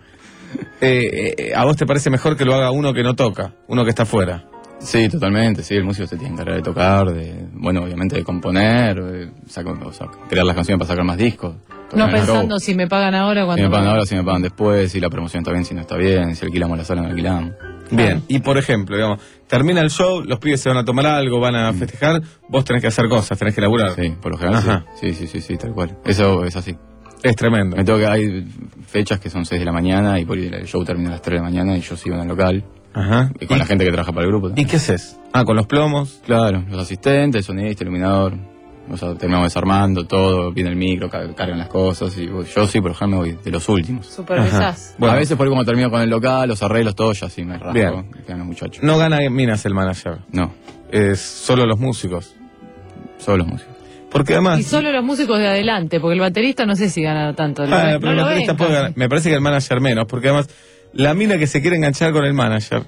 Eh, eh, ¿A vos te parece mejor que lo haga uno que no toca, uno que está afuera? Sí, totalmente, sí, el músico se tiene que encargar de tocar, de, bueno, obviamente de componer, de sacar- o sea, crear las canciones para sacar más discos. tocar No en el pensando show. si me pagan ahora o Si cuando... me pagan ahora, si me pagan después, si la promoción está bien, si no está bien, si alquilamos la sala, no alquilamos. Bien, y por ejemplo, digamos, termina el show, los pibes se van a tomar algo, van a festejar, vos tenés que hacer cosas, tenés que laburar. Sí, por lo general Ajá. sí. Sí, sí, sí, sí, tal cual. Eso es así. Es tremendo. Me tengo que, hay fechas que son seis de la mañana y por ahí el show termina a las tres de la mañana y yo sigo en el local. Ajá. Y con la gente que trabaja para el grupo. ¿Y qué haces? Ah, con los plomos. Claro, los asistentes, el sonidista, el iluminador. O sea, terminamos desarmando todo, viene el micro, ca- cargan las cosas y voy- yo sí, por ejemplo, me voy de los últimos. Supervisás. Bueno. A veces por ahí como termino con el local, los arreglos, todo, ya sí me rasco. Bien. Y quedan los muchachos. No gana minas el manager. No, Es solo los músicos. solo los músicos. Porque además... Y solo los músicos de adelante, porque el baterista no sé si gana tanto. Lo Ah, ven- pero no el lo baterista ven puede casi. ganar. Me parece que el manager menos, porque además la mina que se quiere enganchar con el manager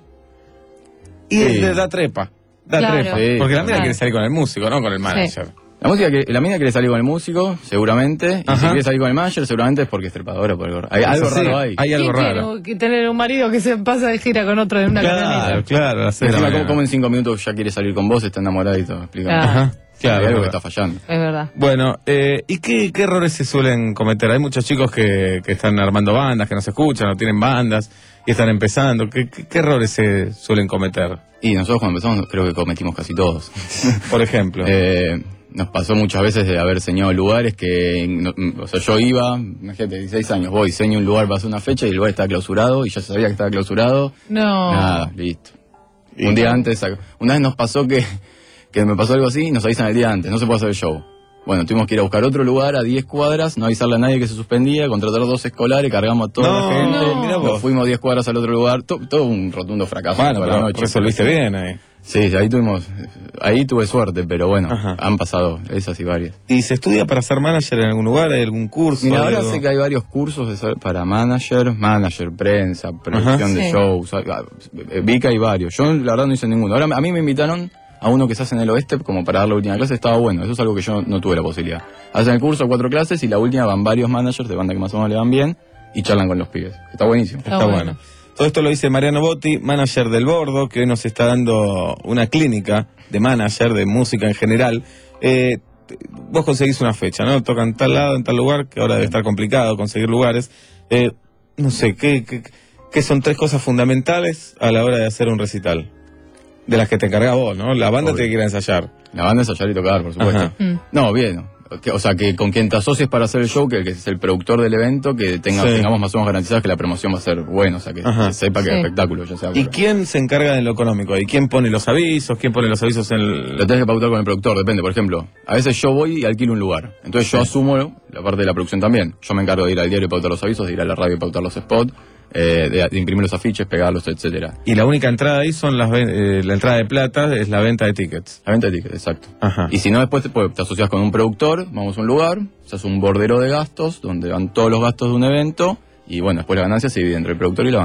y Sí. le da trepa. Da Claro. trepa. Sí, porque la mina claro. quiere salir con el músico, no con el manager. La música que, la mina quiere salir con el músico, seguramente, y Ajá. si quiere salir con el manager, seguramente es porque es trepadora, por algo. Hay, algo Eso sí, raro ahí. hay algo ¿Quién raro. quiere que tener un marido que se pasa de gira con otro en una Claro, camioneta? claro, a las seis de la Encima, como, mañana. como en cinco minutos ya quiere salir con vos, está enamorada y todo. Explica. Ah. Ajá. Claro, Hay algo es que está fallando. Es verdad. Bueno, eh, ¿y qué, qué errores se suelen cometer? Hay muchos chicos que, que están armando bandas, que no se escuchan, no tienen bandas y están empezando. ¿Qué, qué, qué errores se suelen cometer? Y nosotros cuando empezamos creo que cometimos casi todos. Por ejemplo. Eh, nos pasó muchas veces de haber diseñado lugares que, no- o sea, yo iba, imagínate, dieciséis años, voy, diseño un lugar para hacer una fecha y el lugar estaba clausurado y ya se sabía que estaba clausurado. No. Nada, listo. Un día antes, una vez nos pasó que, que me pasó algo así y nos avisan el día antes, no se puede hacer el show. Bueno, tuvimos que ir a buscar otro lugar a diez cuadras, no avisarle a nadie que se suspendía, contratar dos escolares, cargamos a toda No, la gente, no. Mirá vos. nos fuimos diez cuadras al otro lugar, to- todo un rotundo fracaso. Bueno, toda la pero noche. resolviste bien ahí. Sí, ahí tuvimos, ahí tuve suerte, pero bueno, Ajá. han pasado esas y varias. ¿Y se estudia para ser manager en algún lugar? ¿Hay algún curso? Mira, ahora algo? sé que hay varios cursos de ser- para manager, manager, prensa, producción Ajá. de Sí. shows. ah, eh, Vi que hay varios. Yo la verdad no hice ninguno. Ahora a mí me invitaron a uno que se hace en el oeste como para dar la última clase, estaba bueno. Eso es algo que yo no tuve la posibilidad. Hacen el curso, cuatro clases y la última van varios managers de banda que más o menos le van bien y charlan con los pibes. Está buenísimo. Está Está bueno. bueno. Todo esto lo dice Mariano Botti, manager del Bordo, que hoy nos está dando una clínica de manager, de música en general. Eh, t- vos conseguís una fecha, ¿no? Tocan tal lado, en tal lugar, que ahora debe estar complicado conseguir lugares. Eh, no sé, ¿qué, qué, qué son tres cosas fundamentales a la hora de hacer un recital? De las que te encargás vos, ¿no? La banda Obvio. te quiere ensayar. La banda es ensayar y tocar, por supuesto. Ajá. Mm. No, bien. Que- o sea, que con quien te asocies para hacer el show, que, que es el productor del evento, que tenga, Sí. tengamos más o menos garantizados que la promoción va a ser buena, o sea, que Ajá. se sepa que Sí. es espectáculo, ya sea. ¿Y por- quién se encarga de lo económico? ¿Y quién pone los avisos? ¿Quién pone los avisos en el...? Lo tenés que pautar con el productor, depende. Por ejemplo, a veces yo voy y alquilo un lugar. Entonces yo asumo la parte de la producción también. Yo me encargo de ir al diario y pautar los avisos, de ir a la radio y pautar los spots, eh, de, de imprimir los afiches, pegarlos, etcétera. Y la única entrada ahí son las ven- eh, la entrada de plata, es la venta de tickets. La venta de tickets, exacto. Ajá. Y si no, después te, pues, te asocias con un productor, vamos a un lugar, se hace un bordero de gastos, donde van todos los gastos de un evento, y bueno, después la ganancia se divide entre el productor y la banda.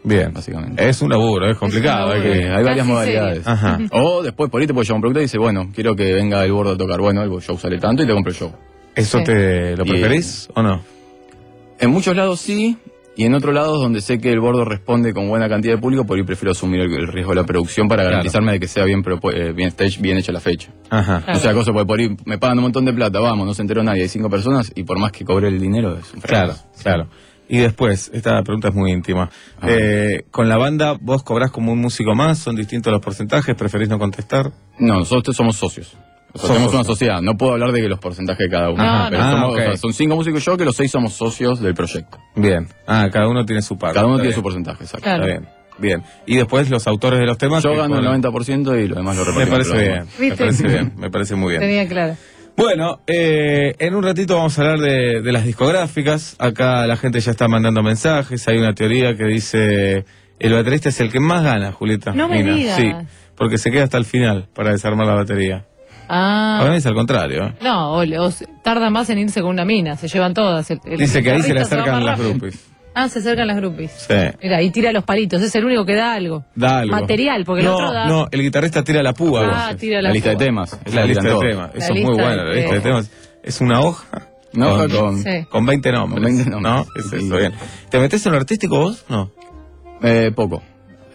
Bien. Básicamente. Es un laburo, es complicado. Es hay, que... hay varias modalidades. Ajá. O después por ahí te puede llamar un productor y dice, bueno, quiero que venga el Bordo a tocar. Bueno, el show sale tanto y te compro el show. ¿Eso sí. te lo preferís y, o no? En muchos lados sí, y en otros lados donde sé que el Bordo responde con buena cantidad de público, por ahí prefiero asumir el, el riesgo de la producción para claro. garantizarme de que sea bien, eh, bien stage, bien hecha la fecha. Ajá. Claro. O sea, cosa, porque por ahí me pagan un montón de plata, vamos, no se enteró nadie, hay cinco personas, y por más que cobre el dinero es un Claro, claro. Y después, esta pregunta es muy íntima. Eh, ¿Con la banda vos cobrás como un músico más? ¿Son distintos los porcentajes? ¿Preferís no contestar? No, nosotros somos socios. O sea, somos una sociedad, no puedo hablar de que los porcentajes de cada uno. Ajá, pero ah, somos, okay. o sea, son cinco músicos y yo, que los seis somos socios del proyecto. Bien. Ah, cada uno tiene su parte. Cada uno Está tiene bien. su porcentaje, exacto. Claro. Está bien. Bien. Y después los autores de los temas. Yo gano el noventa por ciento y lo demás lo repartimos. Me parece bien. Me parece bien. Me parece muy bien. Tenía claro. Bueno, eh, en un ratito vamos a hablar de, de las discográficas. Acá la gente ya está mandando mensajes. Hay una teoría que dice el baterista es el que más gana, Julieta. No me Mina. digas. Sí, porque se queda hasta el final para desarmar la batería. Ah. Para mí es al contrario. ¿eh? No, o, o tarda más en irse con una mina, se llevan todas. El, el Dice que ahí se le guitarrista acercan va las más rápido. groupies. Ah, se acercan las groupies. Sí. Mira, y tira los palitos, es el único que da algo. Da algo. Material, porque no, el otro da... No, el guitarrista tira la púa. Ah, veces. tira la, La lista púa. de temas. Es la lista de temas. todo. Eso La es muy lista bueno, de la lista de temas. Es una hoja. No, con, con, Sí. con veinte nombres. Con veinte nombres. ¿No? Es eso, bien. ¿Te metes en lo artístico vos? No. Eh, poco.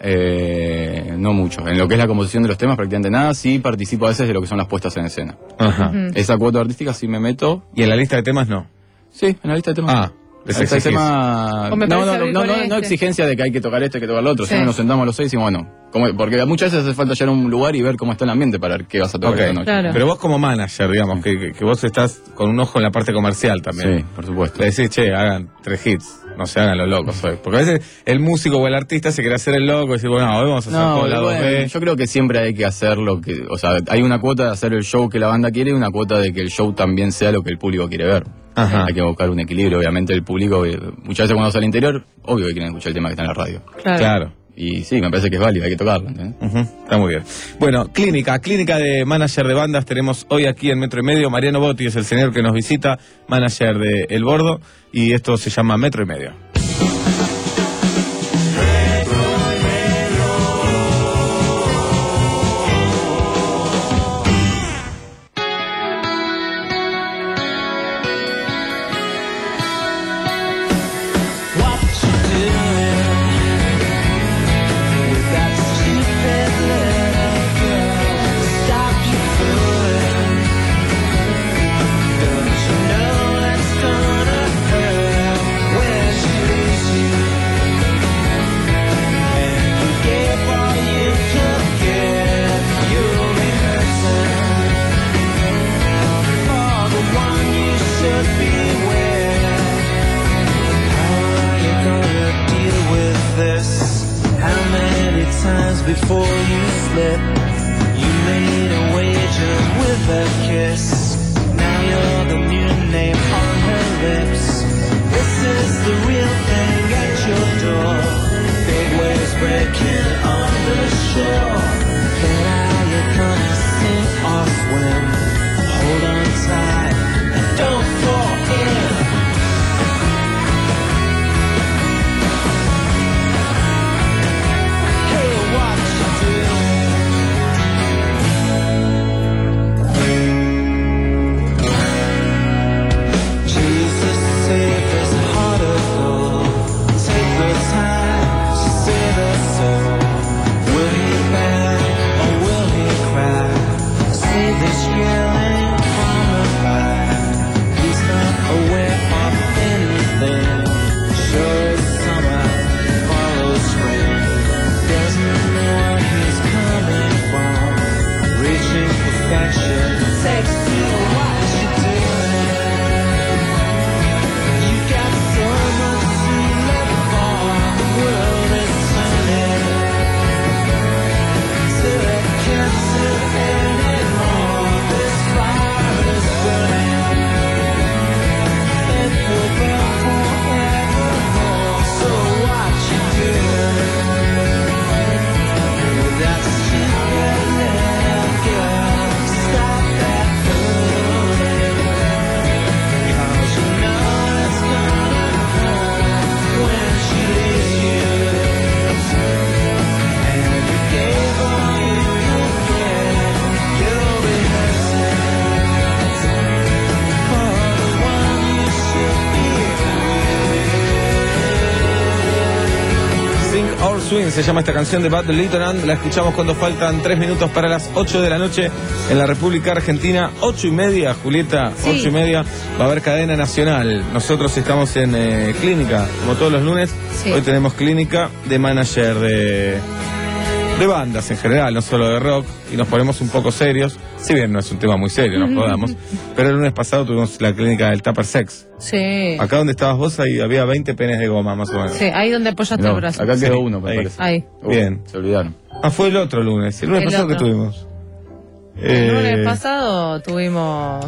Eh, no mucho. En lo que es la composición de los temas, prácticamente nada. Sí participo a veces de lo que son las puestas en escena. Ajá. Ujú. Esa cuota artística sí me meto. ¿Y en la lista de temas no? Sí, en la lista de temas. Ah, En la lista de temas. O me No, parece no, no, abrir no, con no, este. no exigencia de que hay que tocar esto, hay que tocar lo otro. Sí. Siempre nos sentamos los seis y decimos, bueno, como, porque muchas veces hace falta llegar a un lugar y ver cómo está el ambiente para ver qué vas a tocar Ok. esta noche. Claro. Pero vos como manager, digamos, que, que, que vos estás con un ojo en la parte comercial también. Sí, por supuesto. Le decís, che, hagan tres hits, no se hagan los locos hoy. Porque a veces el músico o el artista se quiere hacer el loco y decir, bueno, hoy vamos a hacer No, todo la bueno, dos B. yo creo que siempre hay que hacer lo que, o sea, hay una cuota de hacer el show que la banda quiere y una cuota de que el show también sea lo que el público quiere ver. Ajá. Hay que buscar un equilibrio, obviamente el público, eh, muchas veces cuando sale al interior, obvio que quieren escuchar el tema que está en la radio. Claro. Claro. Y sí, me parece que es válido, hay que tocarlo, ¿entendés? Ujú, está muy bien. Bueno, clínica, clínica de manager de bandas tenemos hoy aquí en Metro y Medio. Mariano Botti es el señor que nos visita, manager de El Bordo, y esto se llama Metro y Medio. Before you slip, you made a wager with a kiss. Now you're the new name on her lips. This is the real thing at your door. Big waves breaking on the shore. But are you gonna sink or swim? Hold on tight and don't fall in. Hey, what you doing? Swing se llama esta canción de Bad Lieutenant. La escuchamos cuando faltan tres minutos para las ocho de la noche en la República Argentina. Ocho y media, Julieta, Sí. ocho y media. Va a haber cadena nacional. Nosotros estamos en eh, clínica, como todos los lunes. Sí. Hoy tenemos clínica de manager de, de bandas en general, no solo de rock. Y nos ponemos un poco serios. Si bien no es un tema muy serio, nos jodamos. Pero el lunes pasado tuvimos la clínica del Tupper Sex. Sí. Acá donde estabas vos ahí había veinte penes de goma, más o menos. Sí, ahí donde apoyaste No, el brazo. acá quedó Sí, uno, me ahí. parece. Ahí. Uh, Bien. Se olvidaron. Ah, fue el otro lunes. El lunes El pasado que otro. tuvimos. El Eh, lunes pasado tuvimos...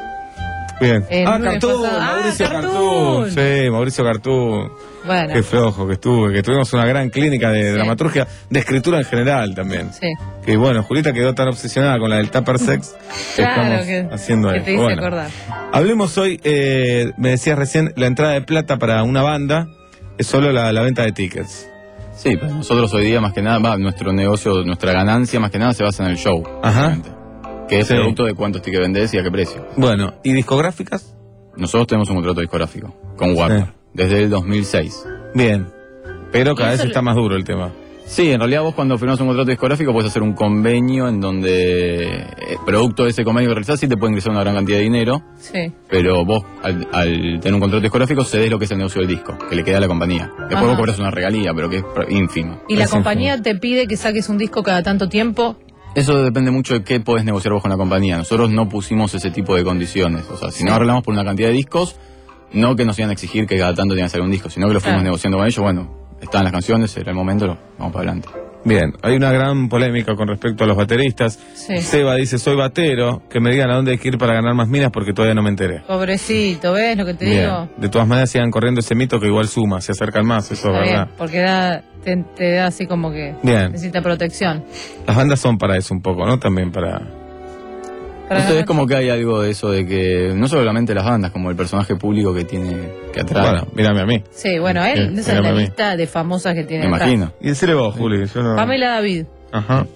Bien. el Ah, lunes Cartoon, pasado- Ah, Mauricio Cartoon. Cartoon. Sí, Mauricio Cartoon. Bueno, Qué flojo que estuve, que tuvimos una gran clínica de dramaturgia, de escritura en general también. sí. Que bueno, Julieta quedó tan obsesionada con la del Tupper Sex que Claro, estamos que, haciendo que esto. te hice Bueno, acordar. hablemos hoy, eh, me decías recién, la entrada de plata para una banda es solo la, la venta de tickets. Sí, pues nosotros hoy día más que nada, va, nuestro negocio, nuestra ganancia más que nada se basa en el show. Ajá. obviamente, Que es Sí. producto de cuántos tickets vendés y a qué precio. Bueno, ¿y discográficas? Nosotros tenemos un contrato discográfico con Warner Sí. desde el dos mil seis. Bien. Pero cada Y vez eso está lo- más duro el tema. Sí, en realidad vos cuando firmas un contrato discográfico puedes hacer un convenio en donde eh, producto de ese convenio que realizás sí te puede ingresar una gran cantidad de dinero, Sí. pero vos al, al tener un contrato discográfico cedés lo que es el negocio del disco, que le queda a la compañía. Después Ajá. vos cobras una regalía, pero que es pr- ínfima. ¿Y la Es compañía te pide que saques un disco cada tanto tiempo? Eso depende mucho de qué podés negociar vos con la compañía. Nosotros no pusimos ese tipo de condiciones. O sea, si no arreglamos por una cantidad de discos, no que nos iban a exigir que cada tanto tenían que salir un disco, sino que lo fuimos Claro. negociando con ellos. Bueno, estaban las canciones, era el momento, lo- vamos para adelante. Bien, hay una gran polémica con respecto a los bateristas. Sí. Seba dice, soy batero, que me digan a dónde hay que ir para ganar más minas porque todavía no me enteré. Pobrecito, ¿ves lo que te Bien. digo? De todas maneras sigan corriendo ese mito que igual suma, se acercan más, eso es Está verdad. bien, porque da, te, te da así como que Bien. necesita protección. Las bandas son para eso un poco, ¿no? También para... Para Entonces es ganar- como que hay algo de eso de que no solamente las bandas, como el personaje público que tiene que atrae. Bueno, mírame a mí. Sí, bueno, él, Bien, esa es mírame la a mí. lista de famosas que tiene me atrás. imagino. Y decirle vos, Juli, yo no... Pamela David, Ajá,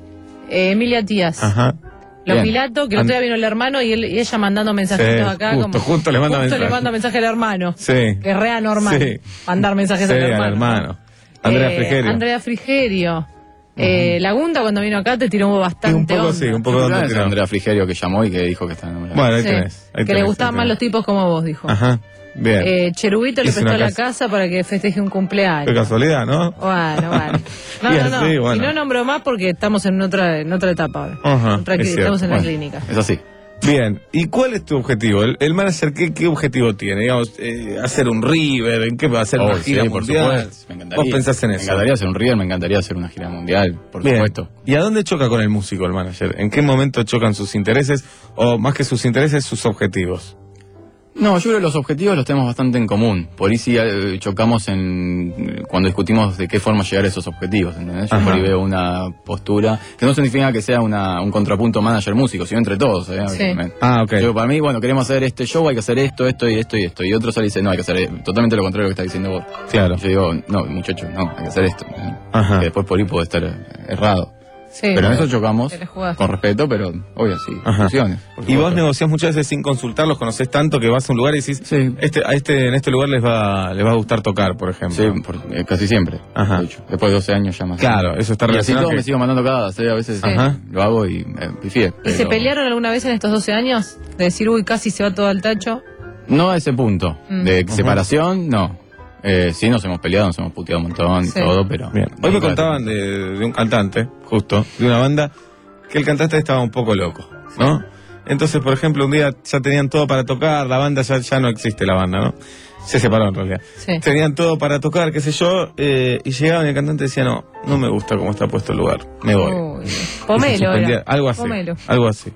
eh, Emilia Tías, ajá. Los Bien. Pilato, que el And- otro día vino el hermano y, él, y ella mandando mensajitos Sí, acá. justo, como, justo le manda justo mensaje. le manda mensaje al hermano. Sí. Que es re anormal Sí. mandar mensajes Sí, al al hermano. hermano. Andrea Eh, Frigerio. Andrea Frigerio. Eh, Lagunda cuando vino acá te tiró Sí, bastante un poco onda. sí, un poco Bueno, donde es tiró. Andrea Frigerio que llamó y que dijo que está enamorado. Bueno, ahí Sí, tenés. ahí que le tenés, gustaban ahí más los tenés. tipos como vos, dijo. Ajá, bien. Eh, Cherubito le Hizo prestó una la casa. casa para que festeje un cumpleaños. Qué casualidad, ¿no? Bueno, bueno. No, Bien, no, no. sí, bueno. Y no nombro más porque estamos en otra, en otra etapa ahora. Ajá, Otra es cli- cierto. estamos en la Bueno. clínica. Es así. Bien, ¿y cuál es tu objetivo? ¿El, el manager qué, qué objetivo tiene? Digamos, eh, ¿hacer un River? ¿En qué va a hacer Oh, una sí, gira por mundial? supuesto. Me encantaría. ¿Vos pensás en Me eso? encantaría hacer un River, me encantaría hacer una gira mundial, por Bien. supuesto. ¿Y a dónde choca con el músico el manager? ¿En qué momento chocan sus intereses? O más que sus intereses, sus objetivos. No, yo creo que los objetivos los tenemos bastante en común. Por ahí sí eh, chocamos en cuando discutimos de qué forma llegar a esos objetivos, ¿entendés? Yo Ajá. por ahí veo una postura que no significa que sea una, un contrapunto manager-músico, sino entre todos. ¿eh? Sí. Me- Ah, ok. Yo, para mí, bueno, queremos hacer este show, hay que hacer esto, esto y esto y esto. Y otro sale y dice, no, hay que hacer eh, totalmente lo contrario de lo que estás diciendo vos. Claro. Y yo digo, no, muchachos, no, hay que hacer esto. ¿eh? Ajá. Que después por ahí puede estar eh, errado. Sí, Pero en eso chocamos, te la jugaste. con respeto, pero obvio, sí, Ajá. discusiones, por Y vos supuesto. negociás muchas veces sin consultarlos, conocés tanto que vas a un lugar y decís, Sí. este, a este, en este lugar les va, les va a gustar tocar, por ejemplo. Sí, por- eh, casi siempre. Ajá. de hecho. Después de doce años ya más. Claro, eso está Y así relacionado todo que- me sigo mandando cagadas, ¿eh? A veces Sí. Ajá. lo hago y me pifié. ¿Y se pero pelearon alguna vez en estos doce años? De decir, uy, casi se va todo al tacho. No a ese punto. Mm. De Ujú. separación, no. Eh, sí, nos hemos peleado, nos hemos puteado un montón y Sí. todo, pero... Bien. Hoy me nunca- contaban de, de un cantante, justo, de una banda, que el cantante estaba un poco loco, ¿no? Entonces, por ejemplo, un día ya tenían todo para tocar, la banda ya, ya no existe, la banda, ¿no? Se separó en realidad. Sí. Tenían todo para tocar, qué sé yo, eh, y llegaban y el cantante decía, no, no me gusta cómo está puesto el lugar, me voy. Uy, Y se pomelo suspendía. era. Algo así, Pomelo. algo así.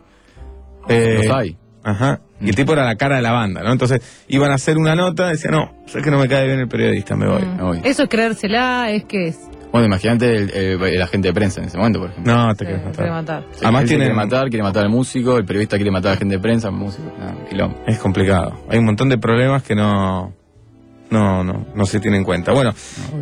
Eh, Los hay. Ajá. Y el tipo era la cara de la banda, ¿no? Entonces iban a hacer una nota, decía, no, es que no me cae bien el periodista, me voy. Mm. Me voy. Eso es creérsela, es que es Bueno, imagínate el, el- el agente de prensa en ese momento, por ejemplo. No, te eh, querés matar. rematar. Sí, Además él se tienen- quiere matar, quiere matar al músico, el periodista quiere matar a la gente de prensa, el músico, no, quilombo. Es complicado. Hay un montón de problemas que no, no, no, no se tienen en cuenta. Bueno,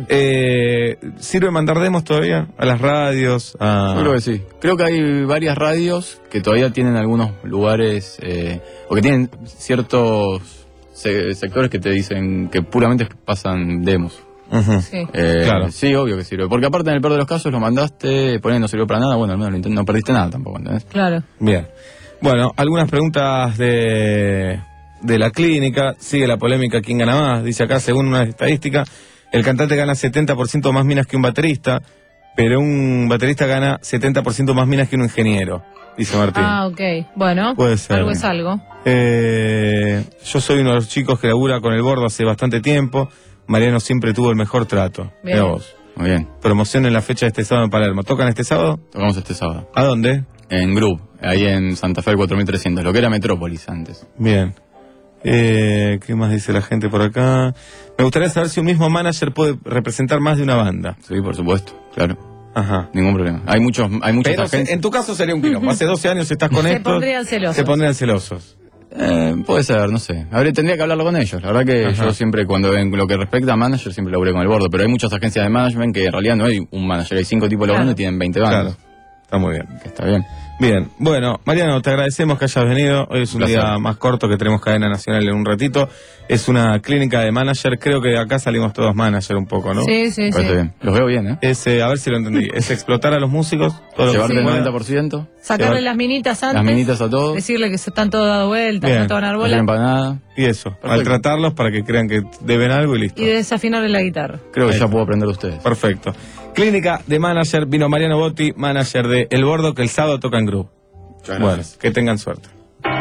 eh, ¿sirve mandar demos todavía a las radios? A... Yo creo que sí. Creo que hay varias radios que todavía tienen algunos lugares, eh, o que tienen ciertos se- sectores que te dicen que puramente pasan demos. Ujú. Sí. Eh, Claro. Sí, obvio que sirve. Porque aparte en el peor de los casos lo mandaste, por ahí no sirvió para nada, bueno, al menos lo intent- no perdiste nada tampoco, ¿entendés? Claro. Bien. Bueno, algunas preguntas de, de la clínica. Sigue la polémica, ¿quién gana más? Dice acá, según una estadística, el cantante gana setenta por ciento más minas que un baterista, pero un baterista gana setenta por ciento más minas que un ingeniero, dice Martín. Ah, ok. Bueno, Puede ser. algo es algo. Eh, yo soy uno de los chicos que labura con el Bordo hace bastante tiempo. Mariano siempre tuvo el mejor trato. Bien. Mirá vos. Muy bien. Promoción en la fecha de este sábado en Palermo. ¿Tocan este sábado? Tocamos este sábado. ¿A dónde? En Group, ahí en Santa Fe cuatro mil trescientos, lo que era Metrópolis antes. Bien. Eh, ¿Qué más dice la gente por acá? Me gustaría saber si un mismo manager puede representar más de una banda. Sí, por supuesto, claro. Ajá. Ningún problema. Hay muchos, hay muchas Pero agencias. en tu caso sería un quilombo. Hace doce años estás con Se esto. pondrían celosos. Se pondrían celosos. Eh, puede ser, no sé. Habría, tendría que hablarlo con ellos. La verdad que Ajá. yo siempre, cuando en lo que respecta a manager, siempre laburé con el Bordo. Pero hay muchas agencias de management que en realidad no hay un manager. Hay cinco tipos laburando Claro. y tienen veinte bandas. Claro. Está muy bien. Que está bien. Bien, bueno, Mariano, te agradecemos que hayas venido. Hoy es un Placer. día más corto, que tenemos cadena nacional en un ratito. Es una clínica de manager, creo que de acá salimos todos manager un poco, ¿no? Sí, sí, Parece sí. bien. Los veo bien, ¿eh? Es, eh, a ver si lo entendí, es explotar a los músicos, todo lo que Llevarte se el pueda. noventa por ciento. Sacarle Llevar- las minitas antes. Las minitas a todos. Decirle que se están todos dando vueltas, Bien. no te van a dar No bola. sirven para nada. Y eso, Perfecto. maltratarlos para que crean que deben algo y listo. Y desafinarle la guitarra. Creo que Ahí ya está. puedo aprender de ustedes. Perfecto. Clínica de manager, vino Mariano Botti, manager de El Bordo, que el sábado toca en Group. Muchas Bueno, gracias. que tengan suerte.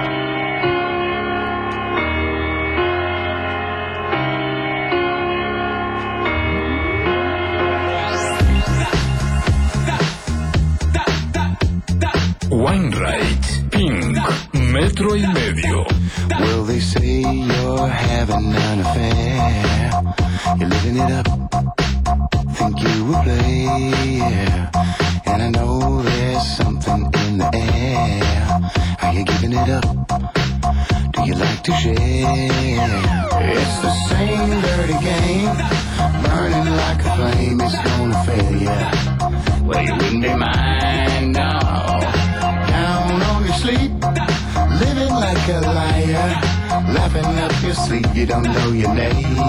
Wainwright, Pink, metro y medio. Well, they say you're having an affair. You're living it up. Think you will play, yeah. And I know there's something in the air. Are you giving it up? Do you like to share? It's the same dirty game, burning like a flame. It's gonna fail ya. Well, you wouldn't be mine, no. Down on your sleep, living like a liar, laughing up your sleeve. You don't know your name.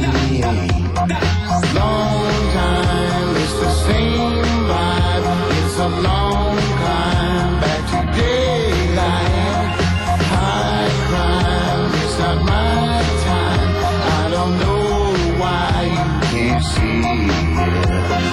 Long time, it's the same vibe. It's a long climb back to daylight. High crime, it's not my time. I don't know why you can't see it.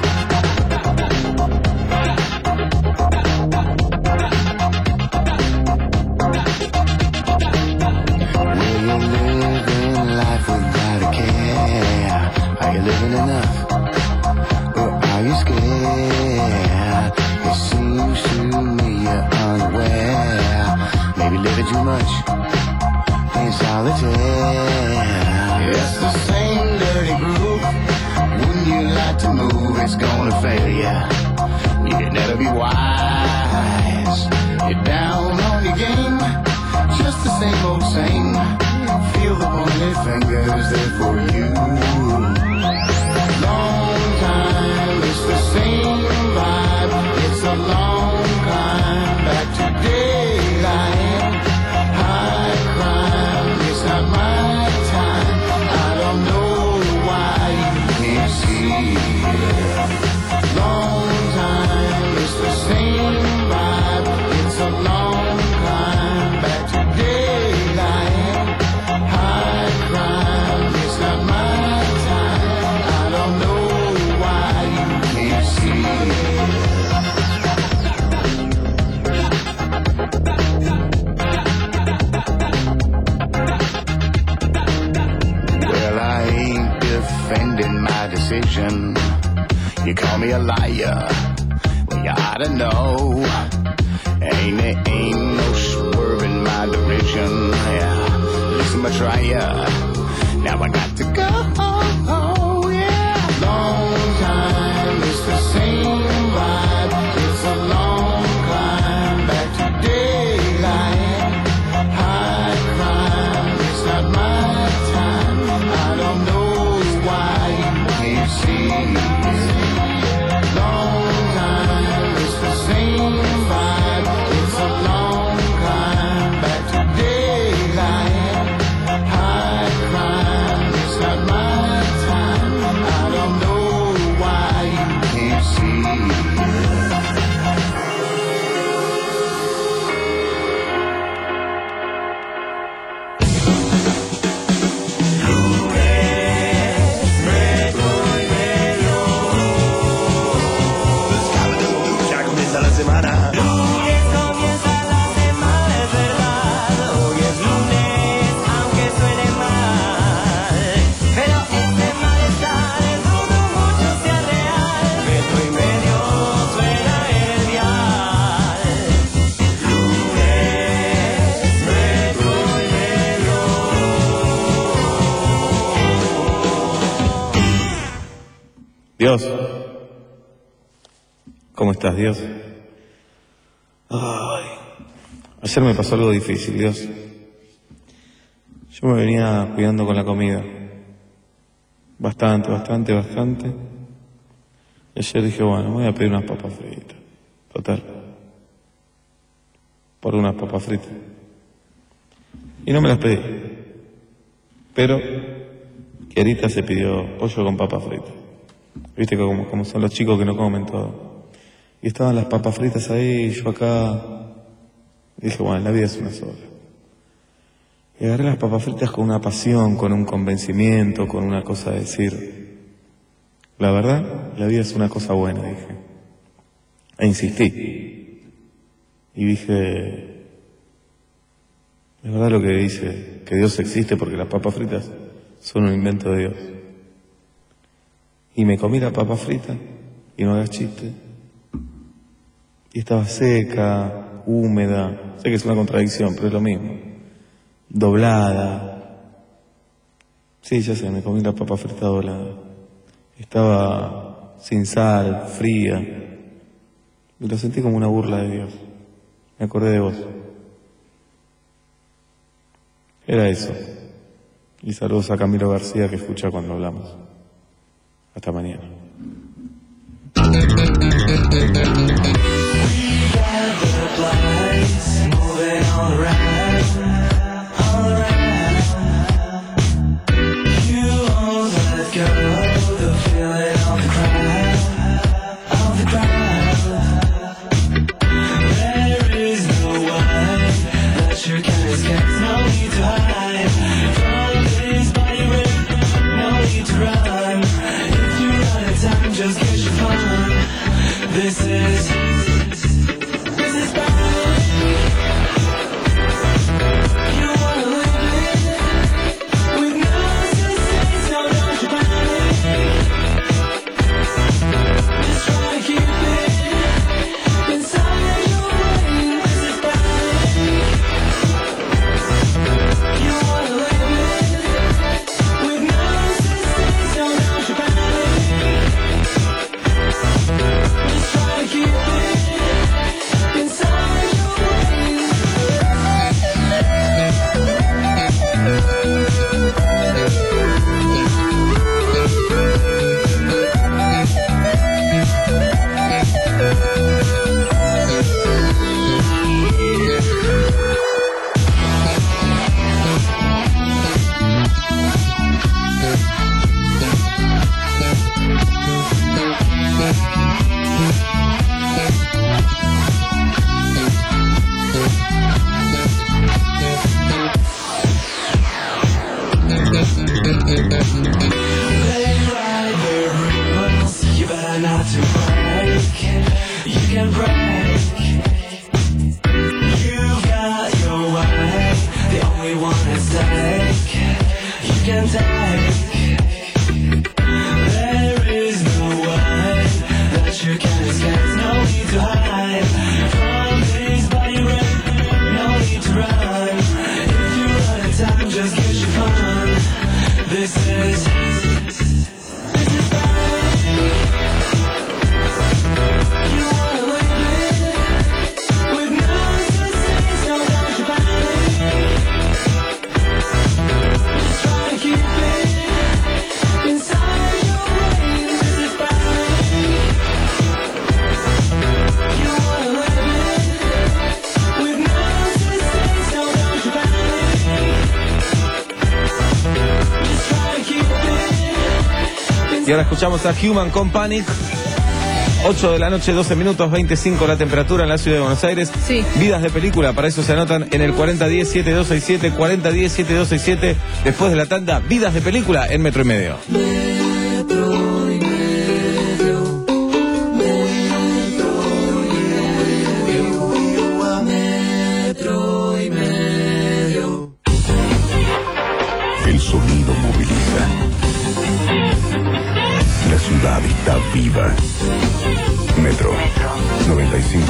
Will you living life without a care? Are you living enough? Or are you scared? It seems to me you're unaware. Maybe living too much in solitaire. It's the same dirty groove. Wouldn't you like to move? It's gonna fail ya. You can never be wise. You're down on your game. Just the same old same. Feel the pointed fingers there for you. Long time, it's the same vibe. It's a long climb back to daylight. High crime, it's not my time. I don't know why you can't see it. Long time, it's the same vibe. It's a long climb back to daylight. High crime, it's not my time. I don't know why you can't see it. Well, I ain't defending my decision. You call me a liar. Well, you ought to know. Ain't there ain't no swerving my direction. Yeah, listen, I try ya. Now I got to go. Yeah, long time. It's the same vibe. It's a long climb back to daylight. High crime. It's not my time. I don't know why you can't see it. Long time. It's the same vibe. It's a long climb back to daylight. High crime. It's not Dios. ¿Cómo estás, Dios? Ay, ayer me pasó algo difícil, Dios. Yo me venía cuidando con la comida. Bastante, bastante, bastante. Y ayer dije, bueno, voy a pedir unas papas fritas. Total. Por unas papas fritas. Y no me las pedí. Pero Kiarita se pidió pollo con papas fritas. Viste como, como son los chicos que no comen todo. Y estaban las papas fritas ahí, y yo acá. Y dije, bueno, la vida es una sola. Y agarré las papas fritas con una pasión, con un convencimiento, con una cosa de decir, la verdad, la vida es una cosa buena, dije. E insistí. Y dije, es verdad lo que dice, que Dios existe porque las papas fritas son un invento de Dios. Y me comí la papa frita, y no hagas chiste. Y estaba seca, húmeda, sé que es una contradicción, pero es lo mismo. Doblada. Sí, ya sé, me comí la papa frita doblada. Estaba sin sal, fría. Y lo sentí como una burla de Dios. Me acordé de vos. Era eso. Y saludos a Camilo García que escucha cuando hablamos. Hasta mañana. Just get your fun. This is this is bad. You wanna live it with no say, so don't you panic. Just try to keep it inside your brain. This is bad. You wanna live it with no say, so don't you panic. Y ahora escuchamos a Human con Panic. ocho de la noche, doce minutos, veinticinco la temperatura en la ciudad de Buenos Aires. Sí. Vidas de película, para eso se anotan en el cuarenta diez, setenta y dos sesenta y siete, cuarenta diez, setenta y dos sesenta y siete. Después de la tanda, Vidas de película en Metro y Medio. El sonido moviliza. La ciudad está viva. Metro noventa y cinco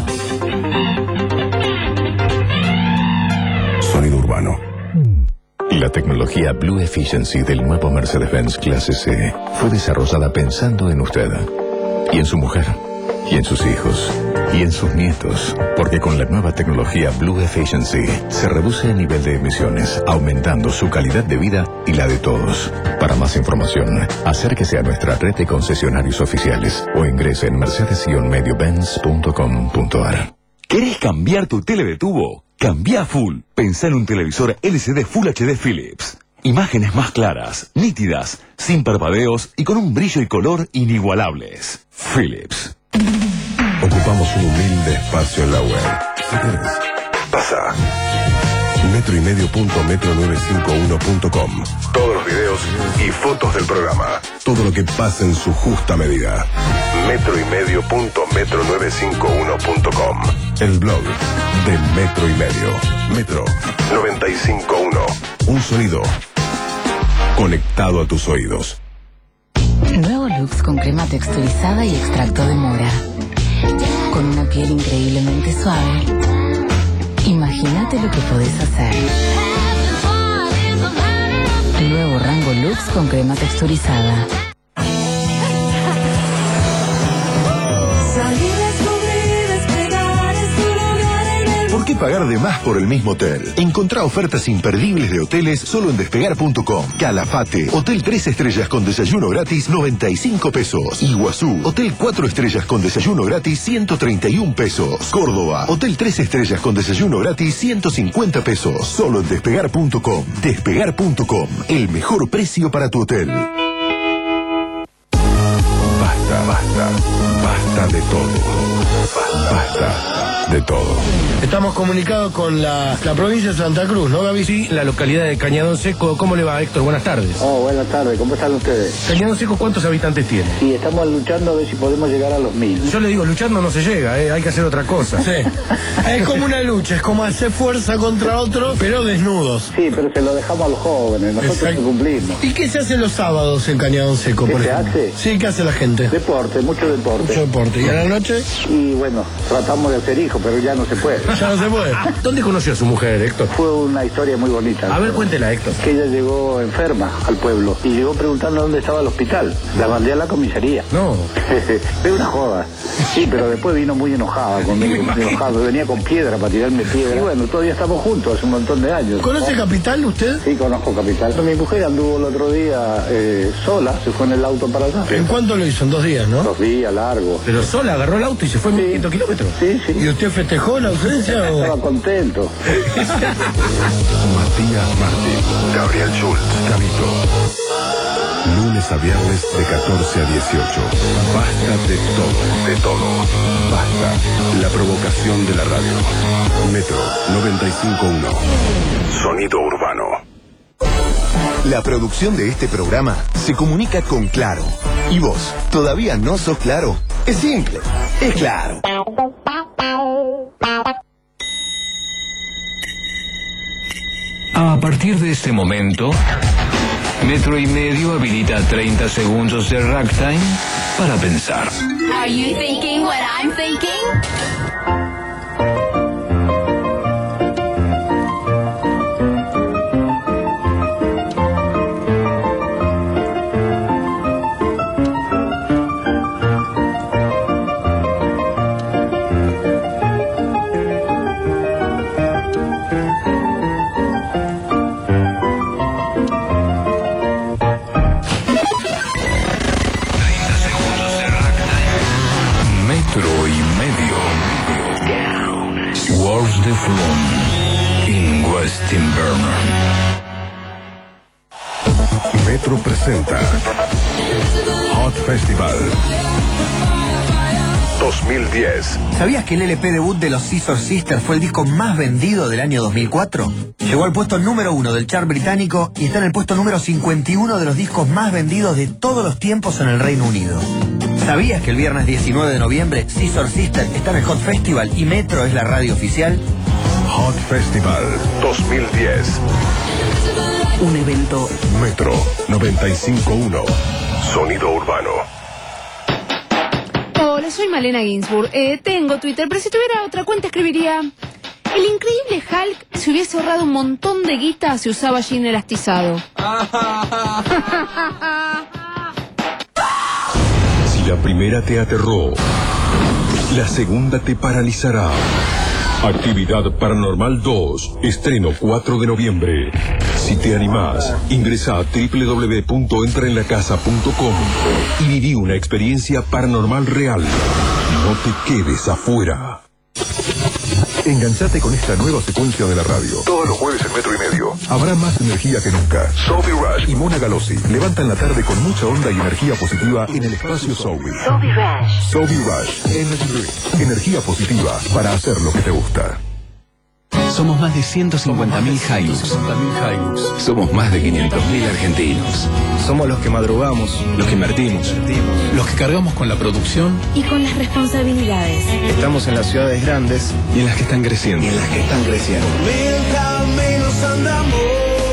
punto uno. Sonido urbano. La tecnología Blue Efficiency del nuevo Mercedes-Benz Clase C fue desarrollada pensando en usted, y en su mujer, y en sus hijos, y en sus nietos, porque con la nueva tecnología Blue Efficiency se reduce el nivel de emisiones, aumentando su calidad de vida y la de todos. Para más información, acérquese a nuestra red de concesionarios oficiales o ingrese en mercedes medio benz punto com punto a r. ¿Querés cambiar tu tele de tubo? Cambia full. Pensá en un televisor L C D Full H D Philips. Imágenes más claras, nítidas, sin parpadeos y con un brillo y color inigualables. Philips. Ocupamos un humilde espacio en la web. Si querés, pasa. metro y medio punto metro novecientos cincuenta y uno punto com. Todos los videos y fotos del programa. Todo lo que pasa en su justa medida. metro y medio punto metro novecientos cincuenta y uno punto com. El blog de Metro y Medio. Metro noventa y cinco punto uno. Un sonido conectado a tus oídos. Nuevo Lux con crema texturizada y extracto de mora. Con una piel increíblemente suave. Imagínate lo que podés hacer. Nuevo Rango Lux con crema texturizada. ¿Por qué pagar de más por el mismo hotel? Encontrá ofertas imperdibles de hoteles solo en despegar punto com. Calafate, hotel tres estrellas con desayuno gratis, noventa y cinco pesos. Iguazú, hotel cuatro estrellas con desayuno gratis, ciento treinta y un pesos. Córdoba, hotel tres estrellas con desayuno gratis, ciento cincuenta pesos. Solo en despegar punto com. despegar punto com, el mejor precio para tu hotel. Basta, basta, basta de todo. Basta de todo. Estamos comunicados con la, la provincia de Santa Cruz, ¿no, Gaby? Sí, la localidad de Cañadón Seco. ¿Cómo le va, Héctor? Buenas tardes. Oh, buenas tardes. ¿Cómo están ustedes? Cañadón Seco, ¿cuántos habitantes tiene? Sí, estamos luchando a ver si podemos llegar a los mil. Yo le digo, luchando no se llega, ¿eh? Hay que hacer otra cosa. Sí. Es como una lucha, es como hacer fuerza contra otro, pero desnudos. Sí, pero se lo dejamos a los jóvenes, nosotros Exacto. cumplimos. ¿Y qué se hace los sábados en Cañadón Seco, ¿Qué por se ejemplo? hace? Sí, ¿qué hace la gente? Deporte, mucho deporte. Mucho deporte. ¿Y a la noche? Y bueno, tratamos de hacer hijos, pero ya no se puede. Ya no se puede. ¿Dónde conoció a su mujer, Héctor? Fue una historia muy bonita. A ver, cuéntela, Héctor. Que ella llegó enferma al pueblo y llegó preguntando dónde estaba el hospital. La mandé a la comisaría. No. Fue una joda. Sí, pero después vino muy enojada conmigo, muy enojada. Venía con piedra para tirarme piedra. Y bueno, todavía estamos juntos hace un montón de años. ¿Conoce Capital usted? Sí, conozco Capital. Mi mujer anduvo el otro día eh, sola, se fue en el auto para allá. ¿En cuánto lo hizo? ¿En dos días, no? Dos días, largo. Pero sola, agarró el auto y se fue mil quinientos kilómetros. Sí, sí. ¿Y usted festejó la ausencia o...? Estaba contento. Matías Martín, Gabriel Schultz, Gabito. Lunes a viernes de catorce a dieciocho. Basta de todo, de todo. Basta. La provocación de la radio. Metro noventa y cinco punto uno. Sonido urbano. La producción de este programa se comunica con Claro. ¿Y vos? ¿Todavía no sos Claro? Es simple. Es Claro. A partir de este momento, Metro y Medio habilita treinta segundos de ragtime para pensar. Are you thinking what I'm thinking? Metro y Medio. Wars de Flon in West Invernon. Metro presenta Hot Festival dos mil diez. ¿Sabías que el L P debut de los Scissor Sisters fue el disco más vendido del año dos mil cuatro? Llegó al puesto número uno del chart británico y está en el puesto número cincuenta y uno de los discos más vendidos de todos los tiempos en el Reino Unido. ¿Sabías que el viernes diecinueve de noviembre Scissor Sisters está en el Hot Festival y Metro es la radio oficial? Hot Festival dos mil diez. Un evento Metro noventa y cinco punto uno. Sonido urbano. Hola, soy Malena Ginsburg. Eh, tengo Twitter, pero si tuviera otra cuenta escribiría: el increíble Hulk se hubiese ahorrado un montón de guita si usaba jean elastizado. Si la primera te aterró, la segunda te paralizará. Actividad Paranormal dos, estreno cuatro de noviembre. Si te animás, ingresa a doble u doble u doble u punto entra en la casa punto com y viví una experiencia paranormal real. No te quedes afuera. Enganchate con esta nueva secuencia de la radio. Todos los jueves en Metro y Medio. Habrá más energía que nunca. Sophie Rush y Mona Galossi levantan la tarde con mucha onda y energía positiva en el espacio Sophie. Sophie Rush. Sophie Rush. Energy Drink. Energía positiva para hacer lo que te gusta. Somos más de ciento cincuenta mil Hilux. Somos más de quinientos mil argentinos. Somos los que madrugamos, los que invertimos, los que cargamos con la producción Y con las responsabilidades. estamos en las ciudades grandes y en las que están creciendo. y en las que están creciendo. Mil caminos andamos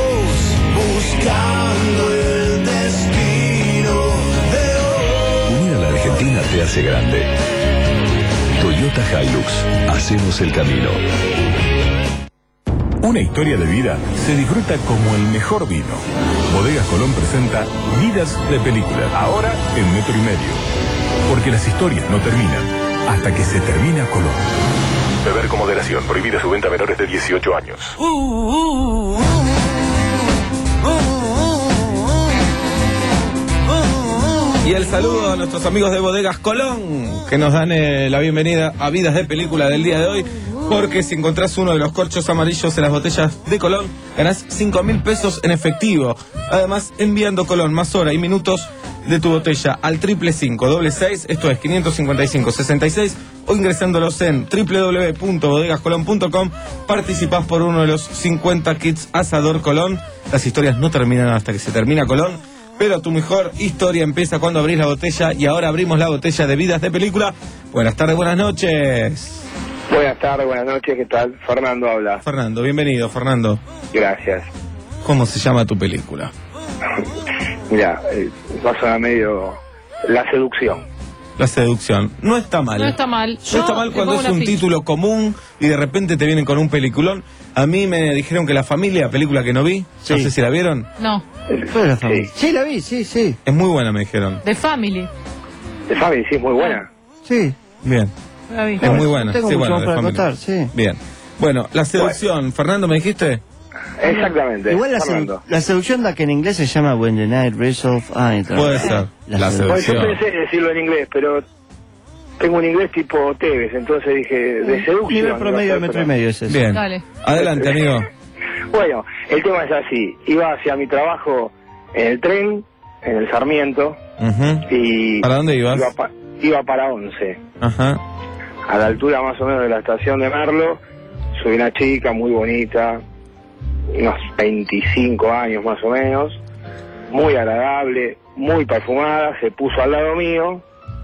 buscando el destino de hoy. Unir a la Argentina te hace grande. Toyota Hilux. Hacemos el camino. Una historia de vida se disfruta como el mejor vino. Bodegas Colón presenta Vidas de Película, ahora en Metro y Medio. Porque las historias no terminan hasta que se termina Colón. Beber con moderación, prohibida su venta a menores de dieciocho años. Uh, uh, uh, Y el saludo a nuestros amigos de Bodegas Colón, que nos dan eh, la bienvenida a Vidas de Película del día de hoy, porque si encontrás uno de los corchos amarillos en las botellas de Colón, ganás cinco mil pesos en efectivo. Además, enviando Colón más hora y minutos de tu botella al triple cinco doble seis, esto es quinientos cincuenta y cinco sesenta y seis, o ingresándolos en doble u doble u doble u punto bodegas colón punto com, participás por uno de los cincuenta kits Asador Colón. Las historias no terminan hasta que se termina Colón, pero tu mejor historia empieza cuando abrís la botella, y ahora abrimos la botella de Vidas de Película. Buenas tardes, buenas noches. Buenas tardes, buenas noches, ¿qué tal? Fernando habla. Fernando, bienvenido, Fernando. Gracias. ¿Cómo se llama tu película? Mira, eh, va a sonar medio... La seducción. La seducción. No está mal. No está mal. No Yo está mal le cuando pongo es una un ficha. título común y de repente te vienen con un peliculón. A mí me dijeron que La Familia, película que no vi, Sí. no sé si la vieron, No, Fue la familia. Sí. la vi, sí, sí. es muy buena, me dijeron. The Family. De Fabi, sí, es muy buena. Sí. Bien, La vi. es muy buena. Tengo Sí, mucho bueno, más de para Familia. contar, sí. Bien. Bueno, la seducción. Fernando, ¿me dijiste? Exactamente. Igual la, sedu- Fernando. la seducción da que en inglés se llama When the Night Resolve. Ah, Puede ser. La La seducción. Bueno, yo seducción. pensé decirlo en inglés, pero tengo un inglés tipo Tevez, entonces dije, de seducción. Nivel iba a promedio de ser, metro pero- y medio es eso. Bien. Dale. Adelante, amigo. Bueno, el tema es así. Iba hacia mi trabajo en el tren, en el Sarmiento, Ujú. y... ¿Para dónde ibas? Iba, pa- iba para once. Ajá. A la altura más o menos de la estación de Merlo, soy una chica muy bonita, unos veinticinco años más o menos, muy agradable, muy perfumada, se puso al lado mío,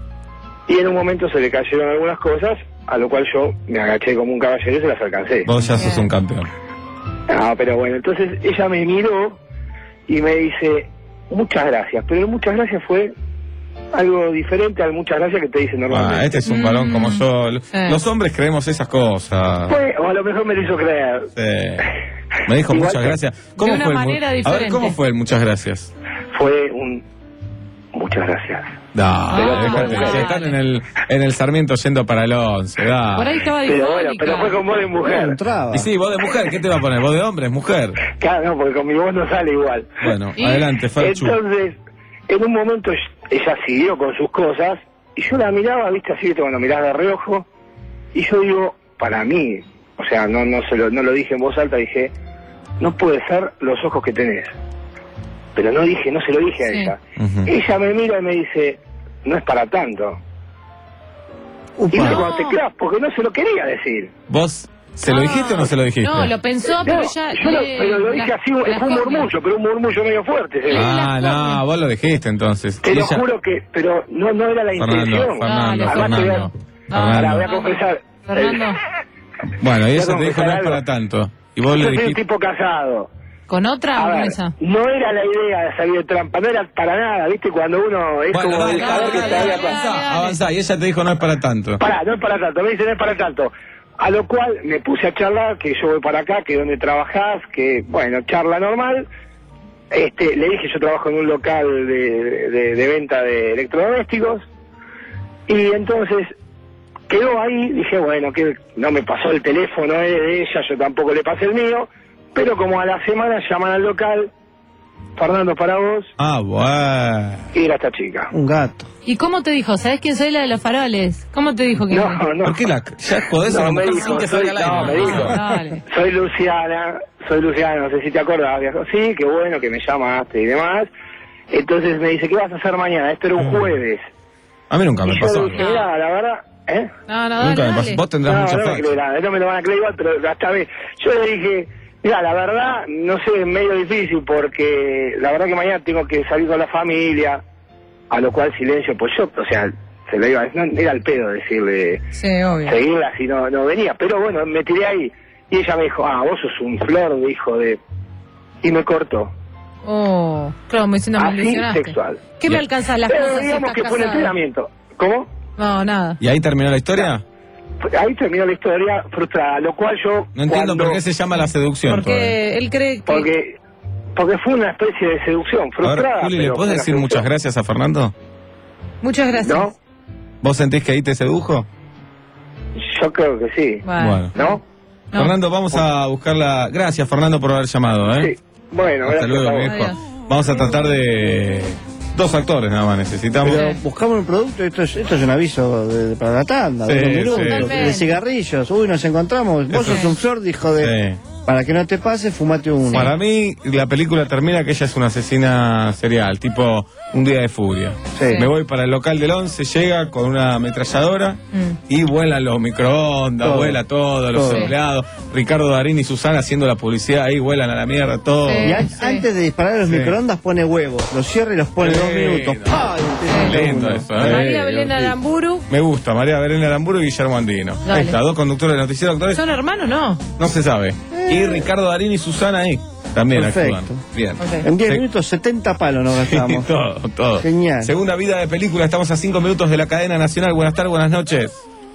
y en un momento se le cayeron algunas cosas, a lo cual yo me agaché como un caballero y se las alcancé. Vos ya sos un campeón. Ah, pero bueno, entonces ella me miró y me dice, muchas gracias, pero el muchas gracias fue algo diferente al muchas gracias que te dicen normalmente. Ah, este es un varón como yo. Los hombres creemos esas cosas. Fue, o a lo mejor me lo hizo creer. Sí. Me dijo Igual muchas que- gracias. ¿Cómo De una fue el mu- manera A ver, diferente. ¿cómo fue el muchas gracias? Fue un muchas gracias. No, Pero- dejate, pero- si están en el, en el Sarmiento yendo para el once, da. Por ahí estaba Pero bueno, difónica. pero fue con voz de mujer. Y sí, voz de mujer, ¿qué te va a poner? ¿Voz de hombre? ¿Es mujer? Claro, no, porque con mi voz no sale igual. Bueno, Y- adelante, Ferchu. Entonces, en un momento ella siguió con sus cosas y yo la miraba, viste, así, viste, cuando mirás de reojo, y yo digo, para mí, o sea, no no se lo, no lo dije en voz alta, dije, no puede ser los ojos que tenés. Pero no dije, no se lo dije a Sí. ella. Ujú. Ella me mira y me dice, no es para tanto. Y viste, No. cuando te quedas, porque no se lo quería decir. ¿Vos se lo dijiste o no se lo dijiste? No, lo pensó, pero No, ella... yo lo- le- pero lo dije la- así, la fue un copia. murmullo, pero un murmullo medio fuerte. ¿sí? Ah, no, vos lo dijiste entonces. Te Y lo ella- juro que, pero no no era la Fernando, intención. Fernando, Dale, Además, te voy a- Fernando. Ahora voy a Fernando. confesar. Fernando, Bueno, y ella Voy a te dijo no es confesar para algo. tanto. Y vos le Yo soy un dijiste. tipo casado. ¿con otra A o con ver, esa? no era la idea de salir de trampa, no era para nada, ¿viste? Cuando uno es Bueno, como dale, el saber dale, que dale, te había dale, pasado. avanzá, avanzá. Y ella te dijo no es para tanto. Pará, no es para tanto, me dice no es para tanto. A lo cual me puse a charlar, que yo voy para acá, que donde trabajás, que, bueno, charla normal. Este, le dije, yo trabajo en un local de, de, de venta de electrodomésticos. Y entonces quedó ahí, dije, bueno, que no me pasó el teléfono de ella, yo tampoco le pasé el mío. Pero como a la semana llaman al local, Fernando, para vos. Ah, bueno. Y era esta chica. Un gato. ¿Y cómo te dijo? ¿Sabés quién soy? La de los faroles. ¿Cómo te dijo que No, no. ¿Por qué la ya jodés a No, la me mujer dijo, sin que soy, salga al no, me aire? dijo, Dale. soy Luciana, soy Luciana, no sé si te acordás, viejo. Sí, qué bueno que me llamaste y demás. Entonces me dice, ¿qué vas a hacer mañana? Esto era un jueves. A mí nunca me Y yo pasó. le dije, mira, la verdad, ¿eh? No, no, Nunca dale, me pasó. dale. Vos tendrás No, mucha no me facha. creerán, no me lo van a creer igual, pero hasta vez. Yo le dije, mira, la verdad, no sé, es medio difícil porque la verdad que mañana tengo que salir con la familia, a lo cual silencio, pues yo, o sea, se lo iba, no, era el pedo decirle, Sí, obvio. seguirla si no, no venía, pero bueno, me tiré ahí, y ella me dijo, ah, vos sos un flor de hijo de... y me cortó, Oh, claro, me diciendo así maldicionaste. sexual. ¿Qué me alcanzan las Pero cosas si digamos estás que fue un casado? entrenamiento, ¿cómo? No, nada. ¿Y ahí terminó la historia? Ahí terminó la historia frustrada, lo cual yo... No entiendo cuando- por qué se llama la seducción. todavía. Porque él cree que... Porque, porque fue una especie de seducción frustrada. Ahora, Juli, ¿le pero puedes fue una decir muchas seducción. gracias a Fernando? Muchas gracias. ¿No? ¿Vos sentís que ahí te sedujo? Yo creo que sí. Bueno. ¿No? Fernando, vamos a buscar la... Gracias, Fernando, por haber llamado, ¿eh? Sí. Bueno, Hasta gracias luego, a vos. mi viejo. Vamos a tratar de... Dos actores nada más necesitamos. Pero buscamos un producto, esto es, esto es un aviso de, de- para la tanda, Sí, de unos minutos, sí. de Totalmente. cigarrillos. Uy, nos encontramos. Vos Eso sos un flor, dijo de... Sí. Para que no te pase, fumate uno. Para mí, la película termina que ella es una asesina serial, tipo Un día de furia. Sí. Me voy para el local del once, llega con una ametralladora Mm. y vuelan los microondas, Todo. vuela todo, los Todo. empleados. Ricardo Darín y Susana haciendo la publicidad ahí, vuelan a la mierda, todo. Sí. Y an- antes de disparar a los Sí. microondas pone huevos, los cierra y los pone dos Lindo. minutos. ¡Pah! Y empieza Lindo uno. eso, ¿eh? María Belén Aramburu. Me gusta, María Belén Aramburu y Guillermo Andino. Dale. Ahí está, dos conductores de noticiero actuales. ¿Son hermanos no? No se sabe. Y Ricardo Darín y Susana ahí también Perfecto. actúan. Bien. Ok. En diez Sí. minutos setenta palos nos gastamos. todo, todo. Genial. Segunda vida de película, estamos a cinco minutos de la cadena nacional. Buenas tardes, buenas noches.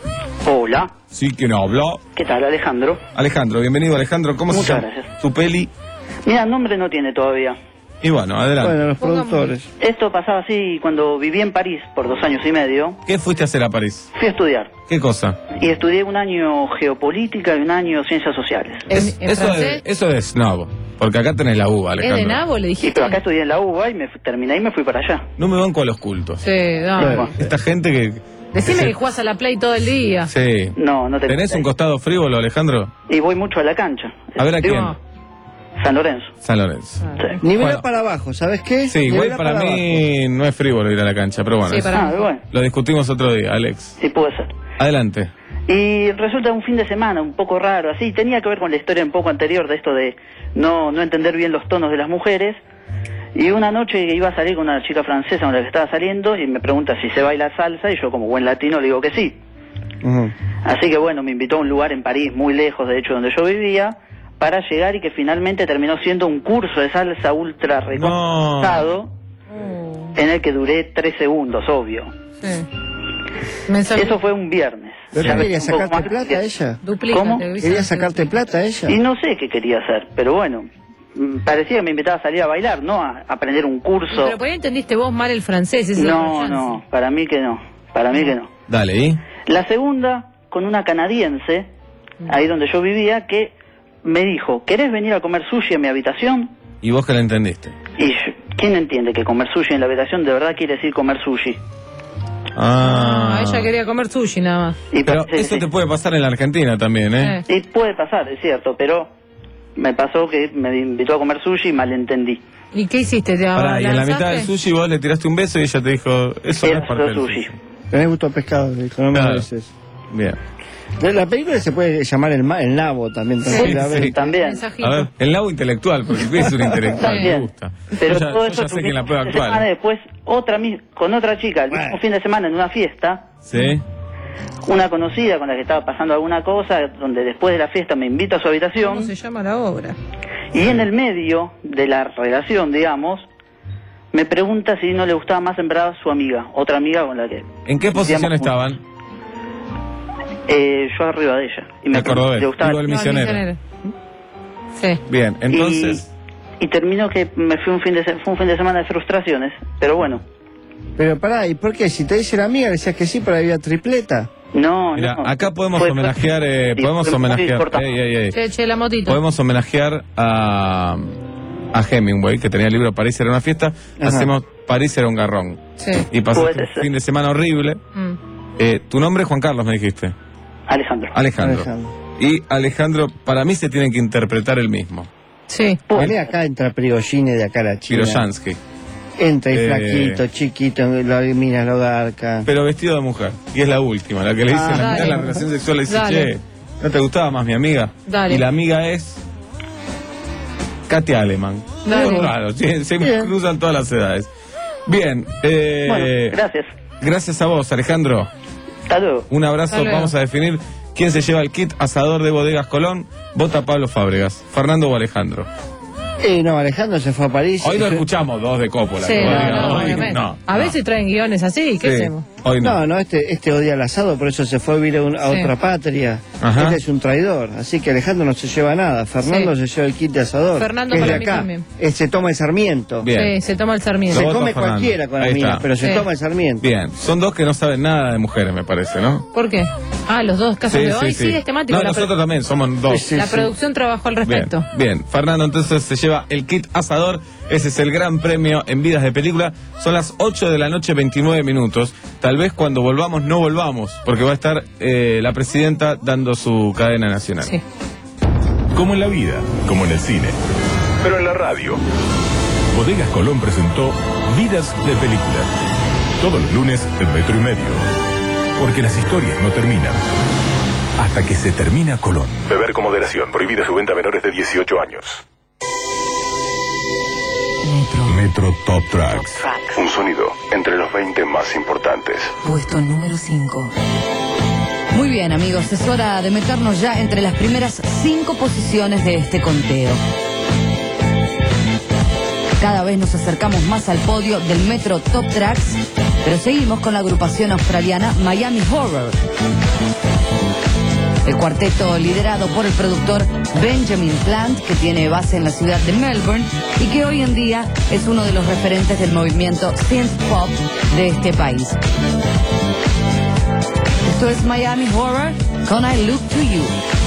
Hola, Sí, ¿quién habló? ¿qué tal Alejandro? Alejandro, bienvenido Alejandro. ¿Cómo se Muchas llama? gracias. Tu peli. Mira, nombre no tiene todavía. Y bueno, adelante. Bueno, los Pongamos- productores. Esto pasaba así cuando viví en París por dos años y medio. ¿Qué fuiste a hacer a París? Fui a estudiar ¿Qué cosa? y estudié un año geopolítica y un año ciencias sociales. ¿En, en eso, francés? es, eso es snob, porque acá tenés la uva, ¿Es de Alejandro. Nabo, le Y dijiste? pero acá estudié en la U B A y me fu- terminé y me fui para allá. No me banco a los cultos. Sí, no. Bueno. Esta gente que... Decime que jugás a la Play todo el día. Sí. No, no te ¿Tenés un costado frívolo, Alejandro? Y voy mucho a la cancha. A ver a quién. No. San Lorenzo. San Lorenzo. Sí. Nivela Bueno. para abajo, ¿sabes qué? Sí, igual Nivela para mí no es frívolo ir a la cancha, pero bueno. Sí, eso- para Ah, mí. bueno, Lo discutimos otro día, Alex. sí puede ser. Adelante. Y resulta un fin de semana un poco raro, así, tenía que ver con la historia un poco anterior de esto de no, no entender bien los tonos de las mujeres. Y una noche iba a salir con una chica francesa con la que estaba saliendo y me pregunta si se baila salsa y yo como buen latino le digo que sí. Ujú. Así que bueno, me invitó a un lugar en París, muy lejos de hecho donde yo vivía, para llegar y que finalmente terminó siendo un curso de salsa ultra recompensado en el que duré tres segundos, obvio. Sí. Me sal- Eso fue un viernes. ¿Pero Ya qué ves, quería un poco sacarte más- plata ella? Duplícate, ¿Cómo? ¿viste? ¿Quería sacarte plata ella? Y no sé qué quería hacer, pero bueno, mm, parecía que me invitaba a salir a bailar, no a a aprender un curso. Pero por ahí entendiste vos mal el francés. ese es No, otro no, para mí que no, para mí que no. Dale, ¿y? La segunda, con una canadiense, ahí donde yo vivía, que me dijo, ¿querés venir a comer sushi en mi habitación? ¿Y vos que la entendiste? Y yo, ¿quién entiende que comer sushi en la habitación de verdad quiere decir comer sushi? Ah. Ah, ella quería comer sushi nada más. Y Pero parece que eso sí. te puede pasar en la Argentina también, ¿eh? Eh. Y puede pasar, es cierto, pero me pasó que me invitó a comer sushi y malentendí. ¿Y qué hiciste? ¿Te Pará, y en la lanzaste? mitad del sushi vos le tiraste un beso y ella te dijo, eso no es parte del sushi. sushi. Tenés gusto a pescado, dijo, no me Claro. mereces. Bien. De la película se puede llamar el, ma- el nabo también. Sí, tranquilamente. sí. También. Mensajito. A ver, el lado intelectual, porque es un intelectual, me También. gusta. Pero yo ya, todo yo eso ya sé que en la prueba fin de semana actual. después otra mi- con otra chica el mismo fin de semana en una fiesta, ¿Sí? una conocida con la que estaba pasando alguna cosa, donde después de la fiesta me invita a su ¿Cómo habitación se llama la obra? y en el medio de la relación, digamos, me pregunta si no le gustaba más en verdad su amiga, otra amiga con la que ¿En qué posición Digamos, estaban? Eh, yo arriba de ella. Y me El cordobés, le gustaba digo el el- misionero. No, el Sí. Bien, entonces... Y, y terminó que me fui un fin de se- fue un fin de semana de frustraciones, pero bueno. Pero pará, ¿y por qué? Si te dice la amiga, le decías que sí, pero había tripleta. No, Mira, no. acá podemos Fue- homenajear, eh, sí, podemos fue muy homenajear, importante. ey, ey, ey. Che, che, la motito. Podemos homenajear a, a Hemingway, que tenía el libro París era una fiesta. Ajá. Hacemos París era un garrón. Sí. Y pasaste Puede un ser. fin de semana horrible. Mm. Eh, tu nombre es Juan Carlos, me dijiste. Alejandro. Alejandro. Alejandro. Y Alejandro, para mí se tiene que interpretar el mismo. Sí. Vale, acá entra Prigogine de acá a la China. Piroyansky. Entra y Eh, flaquito, chiquito, lo miras, lo garca. Pero vestido de mujer. Y es la última, la que le dice Ah, la, dale. la relación sexual. Le dice, Dale. che, ¿no te gustaba más mi amiga? Dale. Y la amiga es... Katia Aleman. Dale. Muy raro, sí, se Bien. cruzan todas las edades. Bien. Eh, Bueno, gracias. Gracias a vos, Alejandro. Hasta luego. Un abrazo. Hasta luego. Vamos a definir quién se lleva el kit asador de Bodegas Colón. Vota Pablo Fábregas. Fernando o Alejandro. Eh, no, Alejandro se fue a París. Hoy no Eso- escuchamos dos de Coppola. Sí, que no, vos digas, no, hoy obviamente. no, A no. veces traen guiones así, ¿qué Sí, hacemos? Hoy no. No, no, este, este odia el asado, por eso se fue a vivir a, un- a Sí. otra patria. Ajá. Este es un traidor, así que Alejandro no se lleva nada. Fernando Sí. se lleva el kit de asador. Fernando que es para de mí acá. también. Eh, se toma el Sarmiento. Bien. Sí, se toma el sarmiento. Se Lo voto come a Fernando. cualquiera con Ahí la mina, está. pero se Sí. toma el Sarmiento. Bien. Son dos que no saben nada de mujeres, me parece, ¿no? ¿Por qué? Ah, los dos casos de hoy sí, es temático. No, la, pro- nosotros también somos dos. Sí, la sí. producción trabajó al Bien, respecto. bien. Fernando entonces se lleva el kit asador. Ese es el gran premio en Vidas de Película. Son las ocho de la noche, veintinueve minutos. Tal vez cuando volvamos no volvamos, porque va a estar eh, la presidenta dando su cadena nacional. Sí. Como en la vida, como en el cine, pero en la radio. Bodegas Colón presentó Vidas de Película. Todos los lunes en Metro y Medio. Porque las historias no terminan hasta que se termina Colón. Beber con moderación. Prohibida su venta a menores de dieciocho años. Metro. Metro Top Tracks. Un sonido entre los veinte más importantes. Puesto número cinco. Muy bien, amigos, es hora de meternos ya entre las primeras cinco posiciones de este conteo. Cada vez nos acercamos más al podio del Metro Top Tracks, pero seguimos con la agrupación australiana Miami Horror. El cuarteto liderado por el productor Benjamin Plant, que tiene base en la ciudad de Melbourne y que hoy en día es uno de los referentes del movimiento synth pop de este país. Esto es Miami Horror con I Look to You.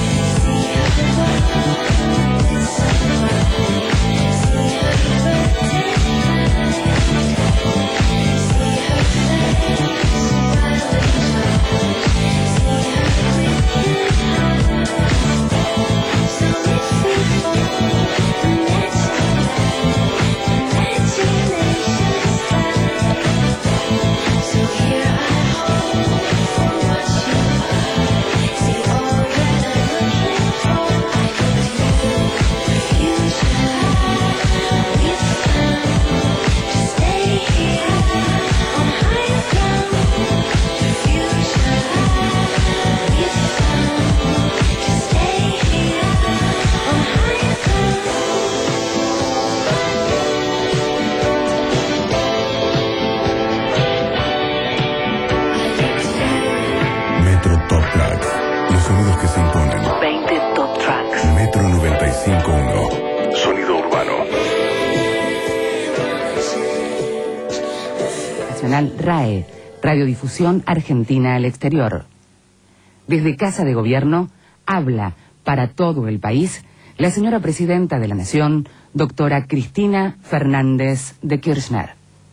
Metro Top Tracks. Los sonidos que se imponen. veinte Top Tracks. Metro noventa y cinco punto uno. Sonido urbano. Nacional RAE, Radiodifusión Argentina al Exterior. Desde Casa de Gobierno, habla para todo el país la señora Presidenta de la Nación, doctora Cristina Fernández de Kirchner.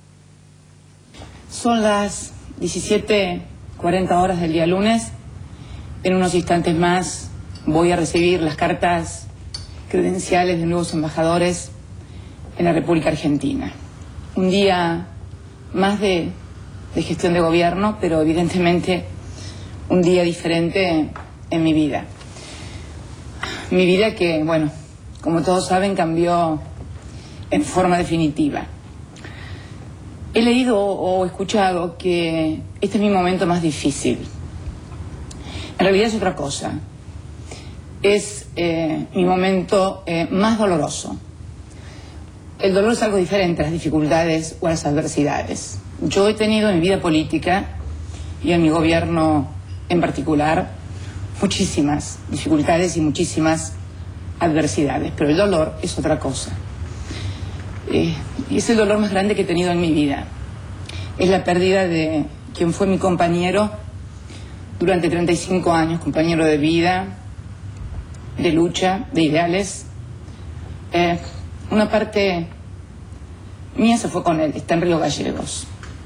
Son las diecisiete cuarenta horas del día lunes. En unos instantes más voy a recibir las cartas credenciales de nuevos embajadores en la República Argentina. Un día más de, de gestión de gobierno, pero evidentemente un día diferente en mi vida. Mi vida que, bueno, como todos saben, cambió en forma definitiva. He leído o escuchado que este es mi momento más difícil. En realidad es otra cosa. Es eh, mi momento eh, más doloroso. El dolor es algo diferente a las dificultades o a las adversidades. Yo he tenido en mi vida política y en mi gobierno en particular muchísimas dificultades y muchísimas adversidades, pero el dolor es otra cosa. Eh, y es el dolor más grande que he tenido en mi vida. Es la pérdida de quien fue mi compañero durante treinta y cinco años, compañero de vida, de lucha, de ideales. Eh, una parte mía se fue con él, está en Río Gallegos.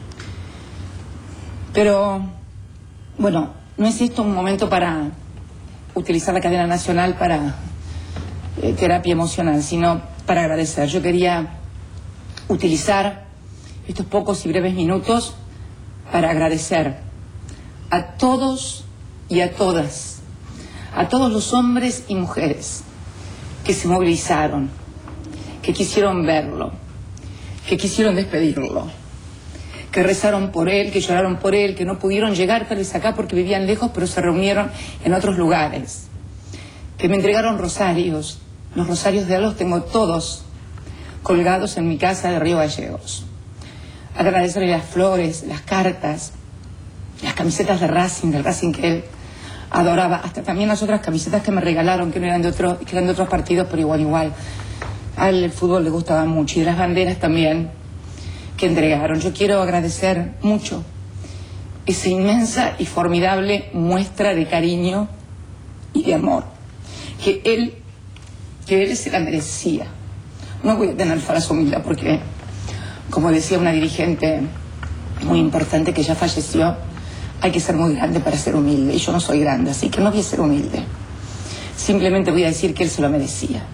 Pero, bueno, no es esto un momento para utilizar la cadena nacional para eh, terapia emocional, sino para agradecer. Yo quería utilizar estos pocos y breves minutos para agradecer a todos y a todas, a todos los hombres y mujeres que se movilizaron, que quisieron verlo, que quisieron despedirlo, que rezaron por él, que lloraron por él, que no pudieron llegar tal vez acá porque vivían lejos, pero se reunieron en otros lugares, que me entregaron rosarios. Los rosarios de él los tengo todos colgados en mi casa de Río Gallegos. Agradecerle las flores, las cartas, las camisetas de Racing, del Racing que él adoraba, hasta también las otras camisetas que me regalaron, que no eran de otros, que eran de otros partidos, pero igual, igual. A él el fútbol le gustaba mucho, y de las banderas también que entregaron. Yo quiero agradecer mucho esa inmensa y formidable muestra de cariño y de amor, que él, que él se la merecía. No voy a tener falsa humildad porque, como decía una dirigente muy importante que ya falleció, hay que ser muy grande para ser humilde, y yo no soy grande, así que no voy a ser humilde. Simplemente voy a decir que él se lo merecía.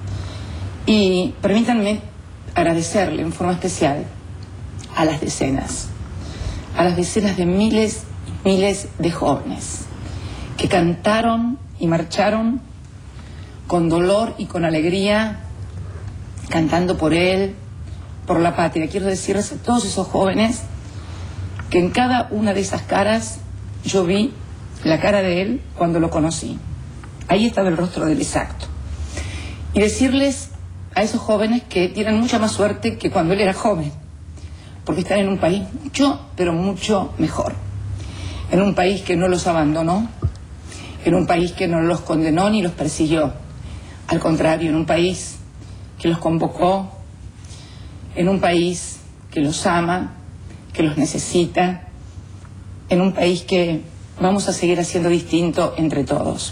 Y permítanme agradecerle en forma especial a las decenas, a las decenas de miles y miles de jóvenes que cantaron y marcharon con dolor y con alegría, cantando por él, por la patria. Quiero decirles a todos esos jóvenes que en cada una de esas caras yo vi la cara de él cuando lo conocí. Ahí estaba el rostro del exacto. Y decirles a esos jóvenes que tienen mucha más suerte que cuando él era joven, porque están en un país mucho, pero mucho mejor. En un país que no los abandonó, en un país que no los condenó ni los persiguió. Al contrario, en un país que los convocó, en un país que los ama, que los necesita, en un país que vamos a seguir haciendo distinto entre todos.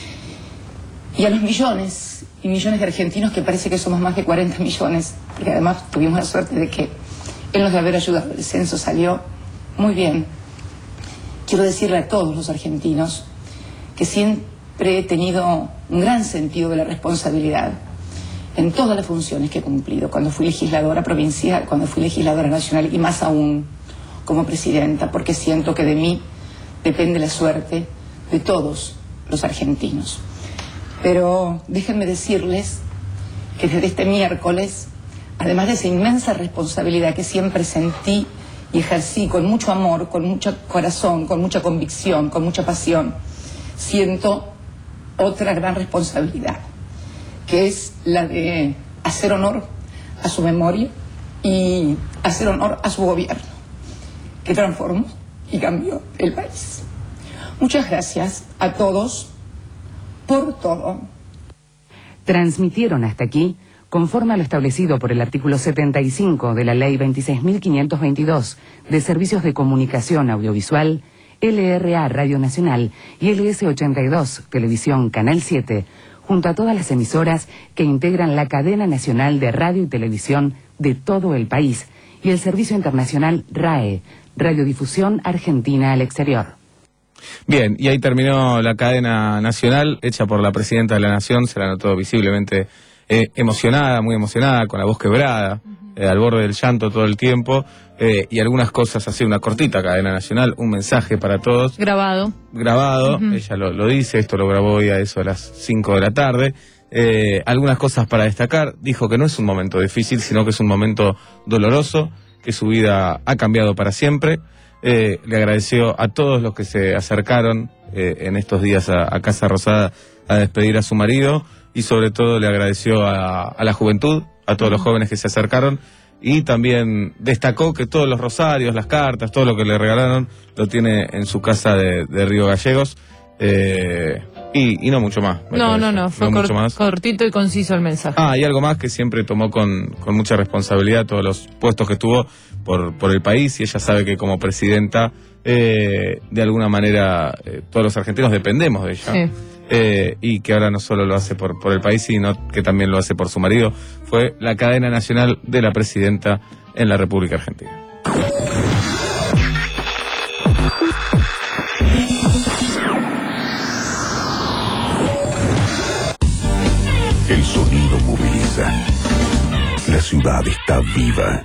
Y a los millones y millones de argentinos, que parece que somos más de cuarenta millones, porque además tuvimos la suerte de que él nos de haber ayudado, el censo salió muy bien. Quiero decirle a todos los argentinos que siempre he tenido un gran sentido de la responsabilidad en todas las funciones que he cumplido, cuando fui legisladora provincial, cuando fui legisladora nacional y más aún como presidenta, porque siento que de mí depende la suerte de todos los argentinos. Pero déjenme decirles que desde este miércoles, además de esa inmensa responsabilidad que siempre sentí y ejercí con mucho amor, con mucho corazón, con mucha convicción, con mucha pasión, siento otra gran responsabilidad, que es la de hacer honor a su memoria y hacer honor a su gobierno, que transformó y cambió el país. Muchas gracias a todos por todo. Transmitieron hasta aquí, conforme a lo establecido por el artículo setenta y cinco de la Ley veintiséis mil quinientos veintidós de Servicios de Comunicación Audiovisual, L R A Radio Nacional y L S ochenta y dos Televisión Canal siete, junto a todas las emisoras que integran la cadena nacional de radio y televisión de todo el país y el servicio internacional R A E, Radiodifusión Argentina al Exterior. Bien, y ahí terminó la cadena nacional hecha por la Presidenta de la Nación. Se la notó visiblemente eh, emocionada, muy emocionada, con la voz quebrada, eh, al borde del llanto todo el tiempo, eh, y algunas cosas así, una cortita cadena nacional, un mensaje para todos. Grabado. Grabado, uh-huh. Ella lo, lo dice, esto lo grabó hoy a eso a las cinco de la tarde. Eh, algunas cosas para destacar. Dijo que no es un momento difícil, sino que es un momento doloroso, que su vida ha cambiado para siempre. Eh, le agradeció a todos los que se acercaron eh, en estos días a, a Casa Rosada a despedir a su marido, y sobre todo le agradeció a, a la juventud, a todos los jóvenes que se acercaron, y también destacó que todos los rosarios, las cartas, todo lo que le regalaron lo tiene en su casa de, de Río Gallegos. Eh, y, y no mucho más. No, no, no, fue no cor- mucho más. cortito y conciso el mensaje. Ah, y algo más que siempre tomó con, con mucha responsabilidad todos los puestos que tuvo por, por el país, y ella sabe que como presidenta, eh, de alguna manera, eh, todos los argentinos dependemos de ella. Sí. Eh, y que ahora no solo lo hace por, por el país, sino que también lo hace por su marido. Fue la cadena nacional de la presidenta en la República Argentina. El sonido moviliza. La ciudad está viva.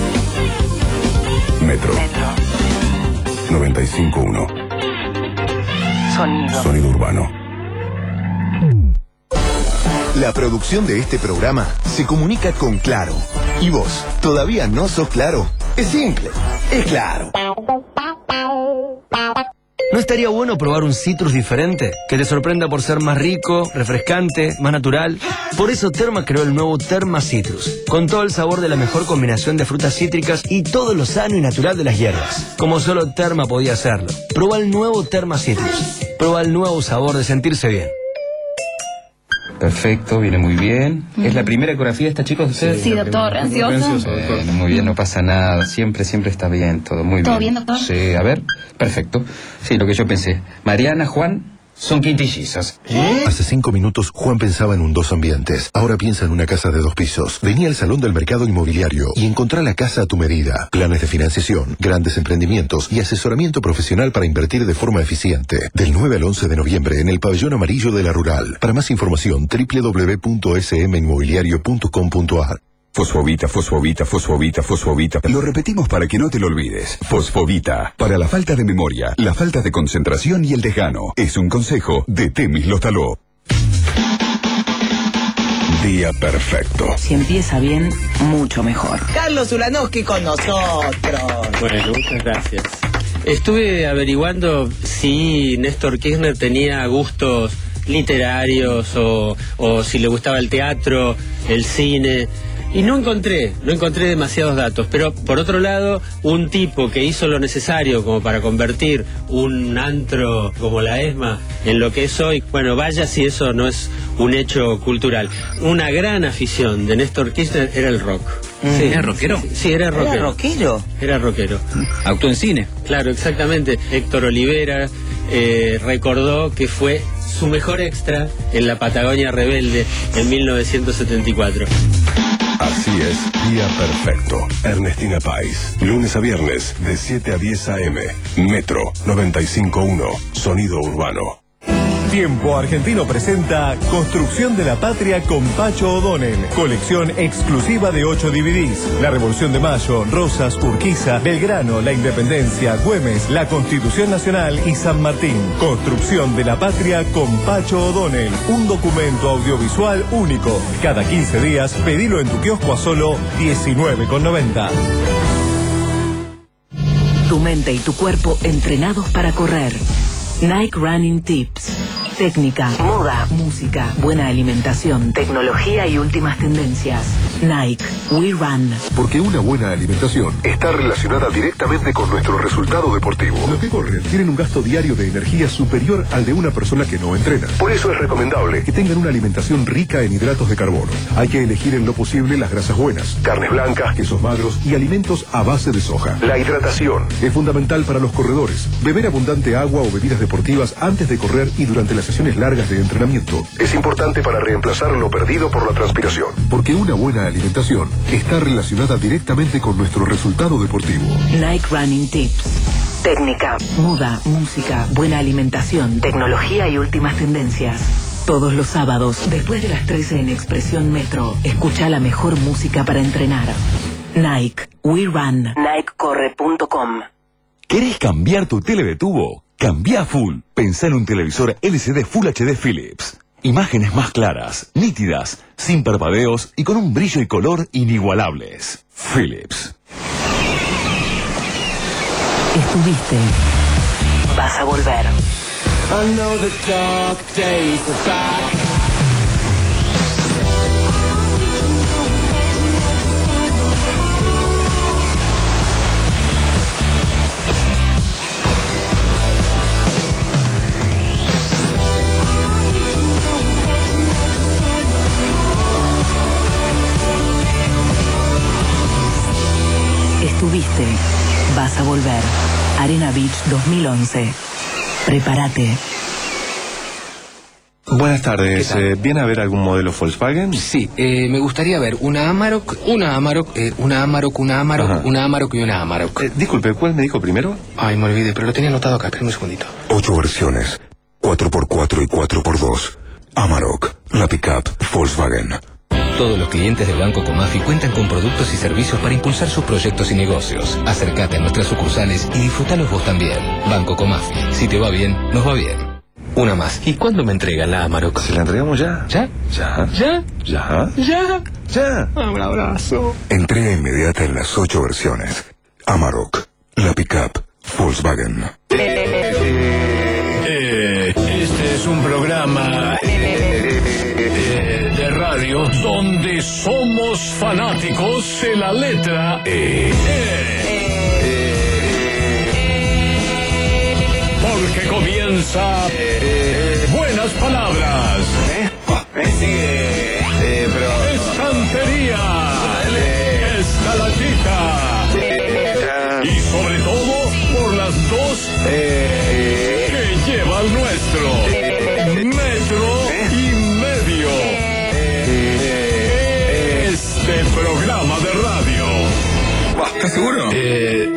Metro. noventa y cinco punto uno. Sonido. Sonido urbano. La producción de este programa se comunica con Claro. ¿Y vos todavía no sos Claro? Es simple, es Claro. ¿No estaría bueno probar un citrus diferente? Que te sorprenda por ser más rico, refrescante, más natural. Por eso Terma creó el nuevo Terma Citrus, con todo el sabor de la mejor combinación de frutas cítricas y todo lo sano y natural de las hierbas, como solo Terma podía hacerlo. Proba el nuevo Terma Citrus. Proba el nuevo sabor de sentirse bien. Perfecto, viene muy bien. ¿Es la primera ecografía esta, chicos, de ustedes? Sí, doctor, ¿ansioso? Eh, muy bien, no pasa nada. Siempre, siempre está bien, todo muy bien. ¿Todo bien, doctor? Sí, a ver, perfecto. Sí, lo que yo pensé. Mariana, Juan, son quintillizos. Hace cinco minutos Juan pensaba en un dos ambientes. Ahora piensa en una casa de dos pisos. Vení al Salón del Mercado Inmobiliario y encontrá la casa a tu medida. Planes de financiación, grandes emprendimientos y asesoramiento profesional para invertir de forma eficiente. Del nueve al once de noviembre en el Pabellón Amarillo de la Rural. Para más información, doble u doble u doble u punto s m inmobiliario punto com punto a r. Fosfovita, fosfovita, fosfovita, fosfovita. Lo repetimos para que no te lo olvides. Fosfovita. Para la falta de memoria, la falta de concentración y el desgano. Es un consejo de Temis Lostaló. Día perfecto. Si empieza bien, mucho mejor. Carlos Ulanowski con nosotros. Bueno, muchas gracias. Estuve averiguando si Néstor Kirchner tenía gustos literarios o, o si le gustaba el teatro, el cine. Y no encontré, no encontré demasiados datos, pero por otro lado, un tipo que hizo lo necesario como para convertir un antro como la ESMA en lo que es hoy, bueno, vaya si eso no es un hecho cultural. Una gran afición de Néstor Kirchner era el rock. Mm. ¿Era rockero? Sí, sí, era rockero. ¿Era rockero? Era rockero. Actuó en cine. Claro, exactamente. Héctor Olivera eh, recordó que fue su mejor extra en la Patagonia Rebelde en mil novecientos setenta y cuatro. Así es, Día Perfecto. Ernestina Pais. Lunes a viernes, de siete a diez a eme. Metro noventa y cinco punto uno. Sonido urbano. Tiempo Argentino presenta Construcción de la Patria con Pacho O'Donnell. Colección exclusiva de ocho D V Ds. La Revolución de Mayo, Rosas, Urquiza, Belgrano, La Independencia, Güemes, la Constitución Nacional y San Martín. Construcción de la Patria con Pacho O'Donnell. Un documento audiovisual único. Cada quince días, pedilo en tu kiosco a solo diecinueve con noventa. Tu mente y tu cuerpo entrenados para correr. Nike Running Tips. Técnica, moda, música, buena alimentación, tecnología y últimas tendencias. Nike, We Run. Porque una buena alimentación está relacionada directamente con nuestro resultado deportivo. Los que corren tienen un gasto diario de energía superior al de una persona que no entrena. Por eso es recomendable que tengan una alimentación rica en hidratos de carbono. Hay que elegir en lo posible las grasas buenas, carnes blancas, quesos magros y alimentos a base de soja. La hidratación es fundamental para los corredores. Beber abundante agua o bebidas deportivas antes de correr y durante las sesiones largas de entrenamiento es importante para reemplazar lo perdido por la transpiración. Porque una buena alimentación está relacionada directamente con nuestro resultado deportivo. Nike Running Tips. Técnica, moda, música, buena alimentación, tecnología y últimas tendencias. Todos los sábados, después de las trece en Expresión Metro, escucha la mejor música para entrenar. Nike, We Run. Nike corre punto com. ¿Querés cambiar tu tele de tubo? Cambia full. Pensá en un televisor L C D Full H D Philips. Imágenes más claras, nítidas, sin parpadeos y con un brillo y color inigualables. Philips. Estuviste. Vas a volver. I know the dark days are back. fuiste, vas a volver. Arena Beach dos mil once. Prepárate. Buenas tardes, eh, ¿viene a ver algún modelo Volkswagen? Sí, eh, me gustaría ver una Amarok, una Amarok, eh, una Amarok, una Amarok, Ajá. una Amarok y una Amarok. Eh, disculpe, ¿cuál me dijo primero? Ay, me olvidé, pero lo tenía anotado acá, espérame un segundito. Ocho versiones, cuatro por cuatro y cuatro por dos. Amarok, la pickup Volkswagen. Todos los clientes del Banco Comafi cuentan con productos y servicios para impulsar sus proyectos y negocios. Acércate a nuestras sucursales y disfrutalos vos también. Banco Comafi, si te va bien, nos va bien. Una más. ¿Y cuándo me entregan la Amarok? ¿Se la entregamos ya? ¿Ya? ¿Ya? ¿Ya? ¿Ya? ¿Ya? ¿Ya? Un abrazo. Entrega inmediata en las ocho versiones. Amarok, la pickup Volkswagen. Eh, este es un programa eh, eh, de radio donde somos fanáticos de la letra E. Porque comienza eh, Buenas Palabras. Sigue, eh, pero... Estantería. Escalatita. Y sobre todo por las dos eh, que lleva el nuestro. Metro y medio. Este programa de radio. ¿Estás seguro? Eh,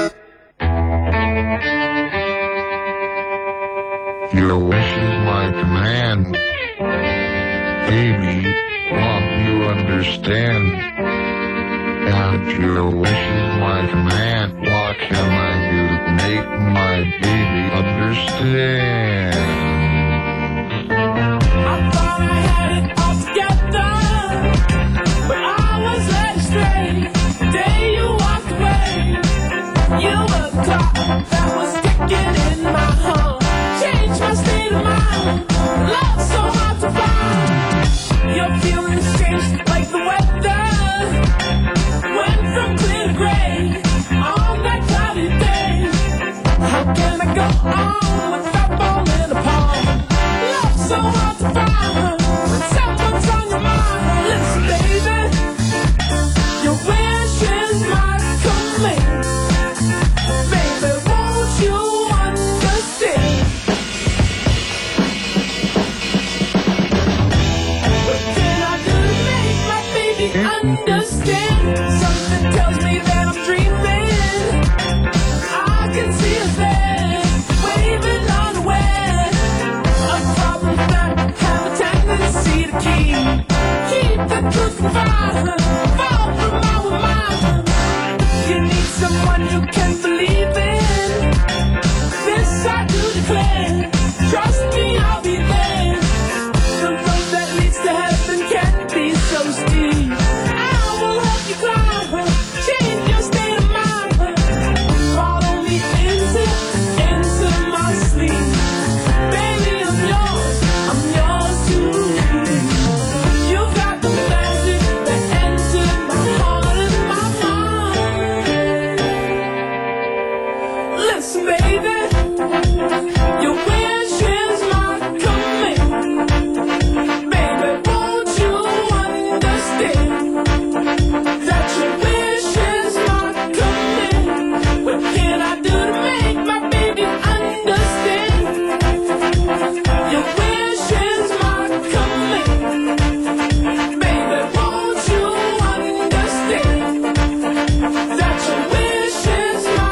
Your wish is my command. Baby, won't you understand? And your wish is my command. What can I do to make my baby understand? I thought I had it all together, but I was led astray. The day you walked away, you were the clock that was ticking in my heart. Changed my state of mind. Love so hard to find. You're feeling strange like the weather. Went from clear to gray on that cloudy day. How can I go on without falling apart? Love so hard to find. When someone's on your mind, listen, baby. Your wish is my command. Baby, won't you understand? What can I do to make my baby understand? Something tells me that I'm dreaming. I can see us there, waving unaware. A problem that have a tendency to keep keep the truth confined, far from our mind. You need someone you can believe in. This I do declare. Trust me, I'll be there. The road that leads to heaven can be so steep. I will help you climb, change your state of mind. Follow me into, into my sleep. Baby, I'm yours, I'm yours too. You've got the magic that entered my heart and my mind. Listen, baby, your wish is my command. Baby, won't you understand that your wish is my command? What can I do to make my baby understand? Your wish is my command. Baby, won't you understand that your wish is my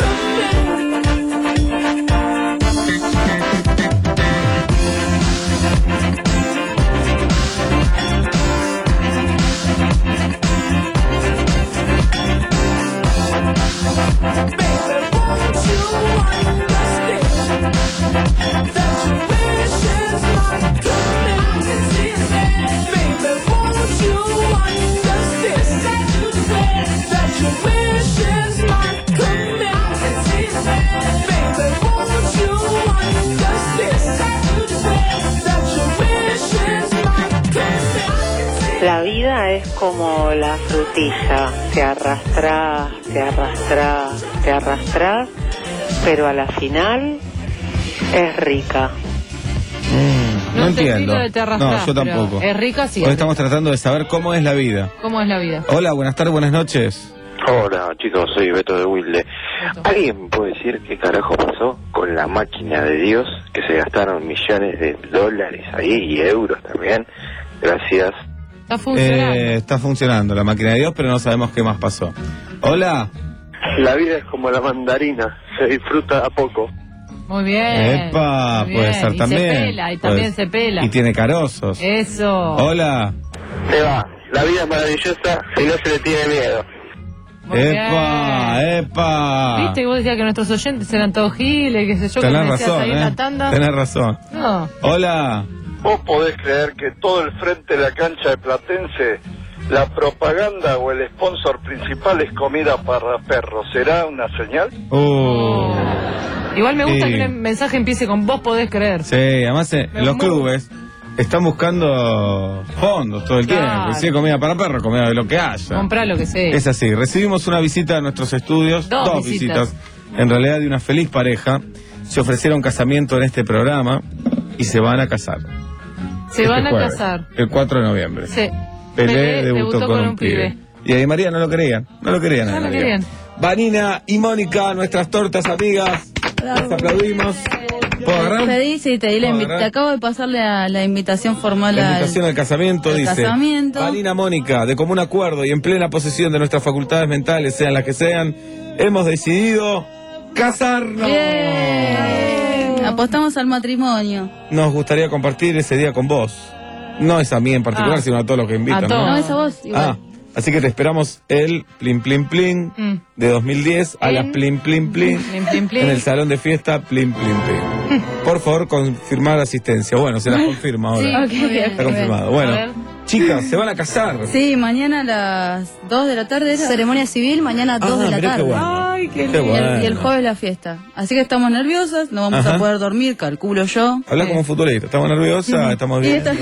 La vida es como la frutilla, te arrastras, te arrastras, te arrastras, pero a la final es rica. Mm, no, No entiendo. entendí lo de te arrastrás, No, yo pero tampoco. es rica, sí. Hoy estamos tratando de saber cómo es la vida. ¿Cómo es la vida? Hola, buenas tardes, buenas noches. Hola chicos, soy Beto de Wilde. ¿Alguien puede decir qué carajo pasó con la máquina de Dios? Que se gastaron millones de dólares ahí y euros también. Gracias. Está funcionando. Eh, está funcionando la máquina de Dios, pero no sabemos qué más pasó. Hola. La vida es como la mandarina, se disfruta a poco. Muy bien. Epa, muy puede bien. ser y también. Se pela, y también Puede- se pela. Y tiene carozos. Eso. Hola. Se va, la vida es maravillosa si no se le tiene miedo. Muy Epa, epa. ¿Viste? Y vos decías que nuestros oyentes eran todos giles, que sé yo, que Tenés me decías razón, ahí en eh. la tanda. Tenés razón. No. Hola. ¿Vos podés creer que todo el frente de la cancha de Platense, la propaganda o el sponsor principal es comida para perros? ¿Será una señal? Uh. Igual me gusta Sí. que el mensaje empiece con vos podés creer. Sí, además eh, Me los muero. clubes están buscando fondos todo el Claro. tiempo. Y si es comida para perros, comida de lo que haya. Comprá lo que sea. Es así. Recibimos una visita a nuestros estudios. Dos visitas. visitas. En realidad de una feliz pareja. Se ofrecieron casamiento en este programa y se van a casar. Se Este van a jueves, casar. El cuatro de noviembre. Sí. Pelé, Pelé debutó, con, un pibe. Y ahí María no lo creían. No lo querían. No en lo realidad. querían. Vanina y Mónica, nuestras tortas amigas. Las aplaudimos. ¿Puedo agarrar? Pedí, sí, te, di la ¿Puedo invi- agarrar? te acabo de pasar la, la invitación formal La al- invitación al casamiento al dice: casamiento. Vanina Mónica, de común acuerdo y en plena posesión de nuestras facultades mentales, sean las que sean, hemos decidido casarnos. Bien. Apostamos al matrimonio. Nos gustaría compartir ese día con vos. No es a mí en particular, Ah. sino a todos los que invitan. A todos. No, es a vos, igual. Ah, así que te esperamos el Plin Plin Plin Mm. de dos mil diez a las En- Plin Plin Plin Plin, plin, plin. en el salón de fiesta Plin Plin Plin. Por favor, confirmar asistencia. Bueno, se las confirma ahora. Sí, ok, Está ok. confirmado. A Bueno, ver. chicas, se van a casar. Sí, mañana a las dos de la tarde. ¿era? Ceremonia civil, mañana dos Ah, de la mirá qué tarde. bueno. Ay, qué Qué Y el, bueno. y el jueves la fiesta. Así que estamos nerviosas, no vamos Ajá. a poder dormir, calculo yo. Habla como futbolista. Estamos nerviosas, estamos Y bien. está-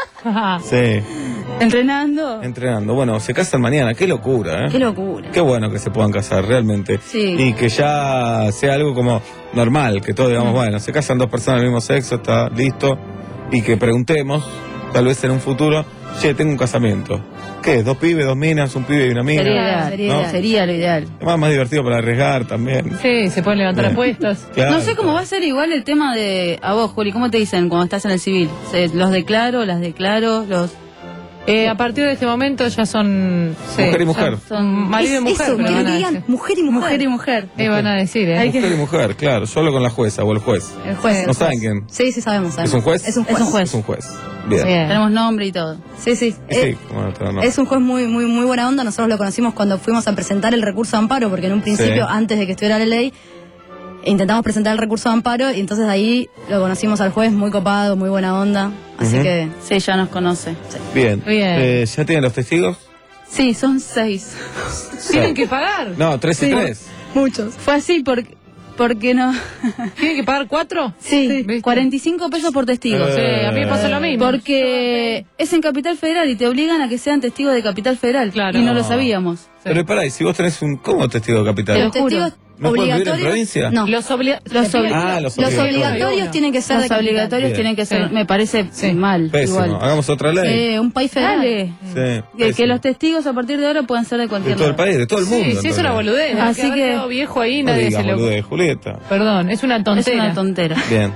Sí, entrenando. entrenando. Bueno, se casan mañana. Qué locura, ¿eh? Qué locura. Qué bueno que se puedan casar, realmente. Sí. Y que ya sea algo como normal, que todos digamos, bueno, se casan dos personas del mismo sexo, está listo. Y que preguntemos, tal vez en un futuro, che, tengo un casamiento. ¿Qué es? ¿Dos pibes, dos minas, un pibe y una mina? Sería ideal, sería ¿no? ideal. sería lo ideal. Además, más divertido para arriesgar también. Sí, se pueden levantar Bien. apuestas. Claro. No sé cómo va a ser igual el tema de... A vos, Juli, ¿cómo te dicen cuando estás en el civil? Se- ¿Los declaro, las declaro, los...? Eh, a partir de este momento ya son... sí, Mujer y ya mujer. Son marido y Es mujer. eso, pero que van a digan decir. mujer y mujer. Mujer y mujer. Eh, van a decir, ¿eh? Hay que- Mujer y mujer, claro. Solo con la jueza o el juez. El juez. ¿No saben quién? Sí, sí, sabemos. sabemos. ¿Es un juez? Es un juez. Es un juez. Es un juez. Bien. Bien. Tenemos nombre y todo. Sí, sí. Sí, Eh, cómo no, pero no. Es un juez muy, muy, muy buena onda. Nosotros lo conocimos cuando fuimos a presentar el recurso de amparo, porque en un principio, Sí. antes de que estuviera la ley, intentamos presentar el recurso de amparo y entonces ahí lo conocimos al juez, muy copado, muy buena onda. Así Ujú. que Sí, ya nos conoce. Bien. Bien. Eh, ¿Ya tienen los testigos? Sí, son seis. Tienen que pagar. No, tres y Sí. tres. muchos. Fue así porque... Porque no... ¿Tienen que pagar cuatro? Sí, ¿Viste? cuarenta y cinco pesos por testigo. Sí, a mí me pasó lo mismo. Porque es en Capital Federal y te obligan a que sean testigos de Capital Federal. Claro. Y no No. lo sabíamos. Pero pará, y si vos tenés un... ¿Cómo testigo de capital? Te lo Los juro. testigos ¿No pueden vivir en obligatorios. provincia? No. Los, obli- Los se pide- obli- Ah, los Los obligatorios. obligatorios tienen que ser Los de capital. obligatorios Bien. tienen que ser, Sí. me parece Sí. mal. Pésimo. Igual. Hagamos otra ley. Sí, un país federal. Dale. Sí, Que, que pésimo. los testigos a partir de ahora pueden ser de De cualquier todo el lado. país, de todo el mundo. Sí, sí, es una entonces. boludez. Así Así que- que... quedado viejo ahí, No nadie digas se lo... boludez, Julieta. Perdón, es una Es tontera. una tontera. Bien.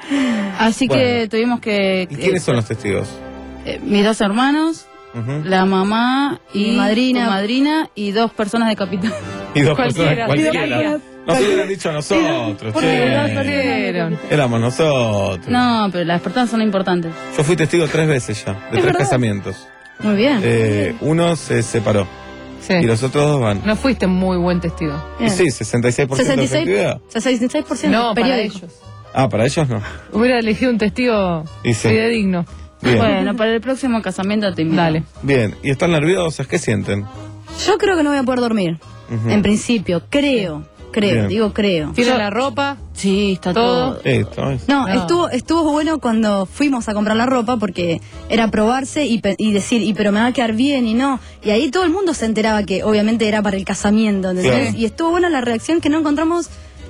Así Bueno. que tuvimos que... ¿Y quiénes son los testigos? eh, mis dos hermanos, Ujú. la mamá y Mi madrina. tu madrina y dos personas de Capital. Y dos Cualquiera. personas cualquiera. Cualquiera. Nos hubieran dicho a nosotros, Porque che. dos personas- Éramos nosotros. No, pero las personas son importantes. Yo fui testigo tres veces ya, de tres verdad. casamientos. Muy bien. Eh, uno se separó Sí. y los otros dos van. No fuiste muy buen testigo. Y sí, sesenta y seis por ciento de sesenta y seis efectividad. sesenta y seis por ciento No, para periódico. ellos. Ah, para ellos no. Hubiera elegido un testigo Y sí. fidedigno. Bien. Bueno, para el próximo casamiento te invito. Dale. Bien, ¿y están nerviosas? ¿Qué sienten? Yo creo que no voy a poder dormir. Ujú. En principio, creo. Creo, Bien. digo creo. ¿Tiene Yo- la ropa? Sí, está Todo. todo. Esto es. No, No. estuvo estuvo bueno cuando fuimos a comprar la ropa porque era probarse y, pe- y decir, y pero me va a quedar bien y no. Y ahí todo el mundo se enteraba que obviamente era para el casamiento, ¿entendés? Claro. Y estuvo buena la reacción que no encontramos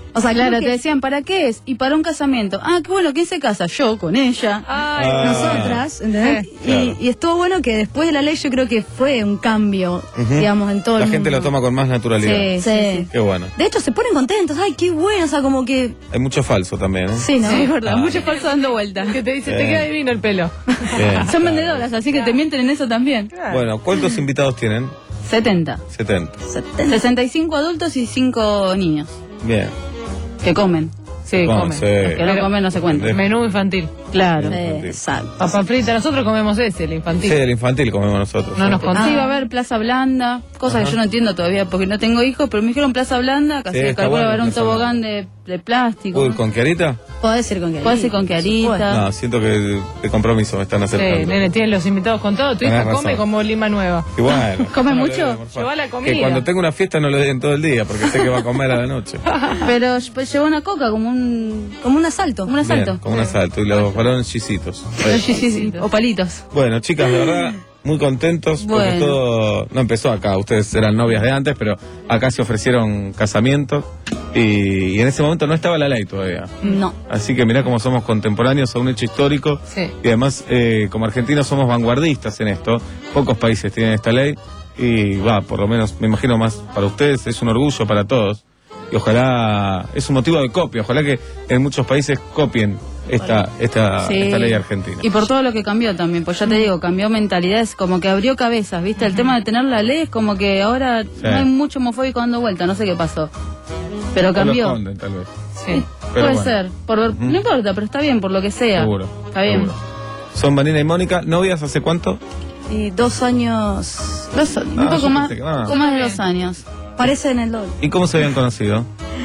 O sea, claro, creo te que decían, ¿para qué es? Y para un casamiento. Ah, qué bueno, ¿quién se casa? Yo, con ella. Ay, Ah. nosotras, ¿entendés? Sí, y, claro. y estuvo bueno que después de la ley yo creo que fue un cambio, Ujú. digamos, en todo La el gente mundo. lo toma con más naturalidad. Sí, sí. Qué bueno. De hecho, se ponen contentos. Ay, qué bueno, o sea, como que... Hay mucho falso también, ¿eh? Sí, ¿no? Sí, es verdad, Ah. mucho falso dando vueltas. Que te dice, Bien. te queda divino el pelo. Bien. Son vendedoras, así que te mienten en eso también. Bueno, ¿cuántos invitados tienen? setenta. setenta. sesenta y cinco adultos y cinco niños Bien. que comen. Sí, Bueno, comen. sí. Los que no comen no se cuentan. Menú infantil. Claro. Exacto. Papa frita, nosotros comemos ese, el infantil. Sí, el infantil comemos nosotros. No nos Sí, consigue. va a haber Plaza Blanda, cosa Ajá. que yo no entiendo todavía porque no tengo hijos, pero me dijeron Plaza Blanda, casi Sí, está calculo bueno, va a haber un Plaza tobogán de, de plástico. Uy, ¿con Kiarita? Podés ir con que Puede ser con Kiarita. No, siento que de compromiso me están Sí, acercando. nene, tienen los invitados con todo. Tu Tenés hija razón. come como Lima Nueva. Y bueno. ¿Come no le mucho? den, por favor. Lleva la Que comida. cuando tenga una fiesta no le den todo el día, porque sé que va a comer a la noche. Pero pues, llevó una coca como un, Como un asalto. como un asalto. Bien, como un asalto. Y los balones chisitos. Sí, sí, sí, o palitos. Bueno, chicas, de verdad, muy contentos porque Bueno. todo no empezó acá. Ustedes eran novias de antes, pero acá se ofrecieron casamientos y, y en ese momento no estaba la ley todavía. No. Así que mirá cómo somos contemporáneos a un hecho histórico Sí. y además eh, como argentinos somos vanguardistas en esto. Pocos países tienen esta ley y va, por lo menos me imagino más para ustedes, es un orgullo para todos. Y ojalá, es un motivo de copia, ojalá que en muchos países copien esta, esta, Sí. esta ley argentina. Y por todo lo que cambió también, pues ya te digo, cambió mentalidades, como que abrió cabezas, ¿viste? El tema de tener la ley es como que ahora no hay mucho homofóbico dando vuelta, no sé qué pasó. Pero O lo cambió. esconden, tal vez. Sí, Pero puede bueno. ser. Por, No importa, pero está bien, por lo que sea. Seguro. Está bien. seguro. Son Vanina y Mónica, novias hace cuánto? Y dos años... Dos- un Ah, poco yo más, pensé que- ah. poco más de dos años. Parecen el doble. ¿Y cómo se habían conocido?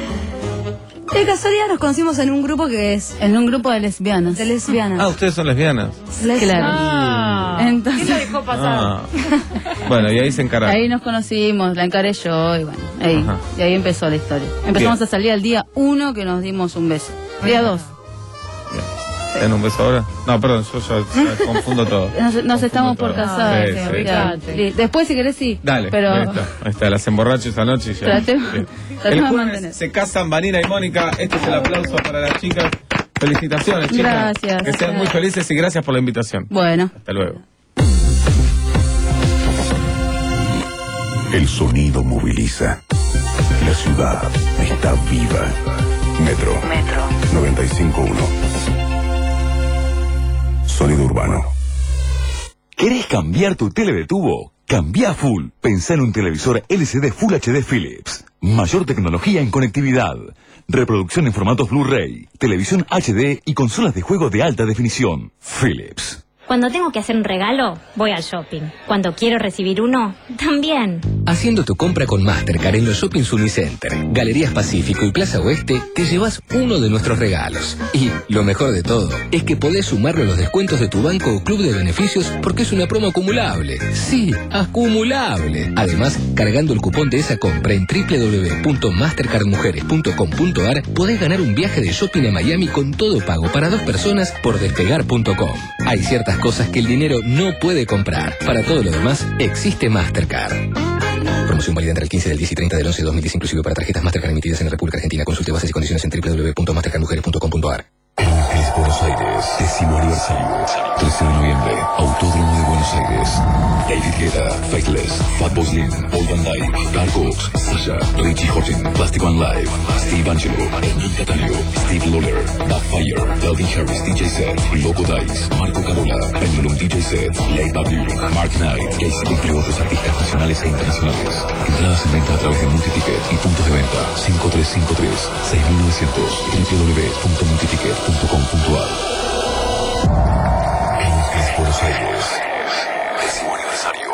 De casualidad nos conocimos en un grupo que es... En un grupo de lesbianas. De lesbianas. Ah, ustedes son lesbianas. Claro. Ah, Entonces- ¿quién la dejó pasar? Ah. Bueno, y ahí se encararon. Ahí nos conocimos, la encaré yo y bueno, ahí, Ajá. y ahí empezó la historia. Empezamos Bien. a salir al día uno que nos dimos un beso. Día dos. ¿En un beso ahora? No, perdón, yo ya, ya confundo todo. Nos, nos Confundo estamos por todo. casar. Sí, sí, sí. ya. Sí. Después si querés sí. Dale, pero ahí está, ahí está, las emborracho esa noche y ya. Tratemos- Bien. tratemos El de jueves mantener. se casan Vanina y Mónica. Este es el aplauso para las chicas. Felicitaciones, chicas. Gracias. Que sean muy felices y gracias por la invitación. Bueno. Hasta luego. El sonido moviliza. La ciudad está viva. Metro. Metro. noventa y cinco punto uno. Sonido urbano. ¿Querés cambiar tu tele de tubo? Cambia full. Pensá en un televisor L C D Full H D Philips. Mayor tecnología en conectividad. Reproducción en formatos Blu-ray. Televisión H D y consolas de juego de alta definición. Philips. Cuando tengo que hacer un regalo, voy al shopping. Cuando quiero recibir uno, también. Haciendo tu compra con Mastercard en los shoppings Unicenter, Galerías Pacífico y Plaza Oeste, te llevas uno de nuestros regalos. Y lo mejor de todo es que podés sumarlo a los descuentos de tu banco o club de beneficios porque es una promo acumulable. Sí, acumulable. Además, cargando el cupón de esa compra en doble u doble u doble u punto mastercard mujeres punto com punto a r podés ganar un viaje de shopping a Miami con todo pago para dos personas por despegar punto com. Hay ciertas cosas que el dinero no puede comprar. Para todo lo demás, existe Mastercard. Promoción válida entre el quince del diez y treinta del once de dos mil diez, inclusive para tarjetas Mastercard emitidas en la República Argentina. Consulte bases y condiciones en doble u doble u doble u punto mastercard mujeres punto com punto a r. Es Buenos Aires, décimo aniversario. trece de noviembre, Autódromo de Buenos Aires. David Guetta, Faithless, Fatboy Slim, Old Van Dyke, Dark Oaks, Sasha, Richie Horton, Plastic One Live, Steve Angelo, Enrique Catalio, Steve Lawler, The Fire, Calvin Harris D J Set, Loco Dice, Marco Carola, Pendulum D J Set, Late Babu, Mark Knight, Casey entre otros artistas nacionales e internacionales. Entradas en venta a través de Multiticket y puntos de venta cinco tres cinco tres, seis mil novecientos, doble u doble u doble u punto multiticket punto com punto a r. Es Buenos Aires, décimo aniversario.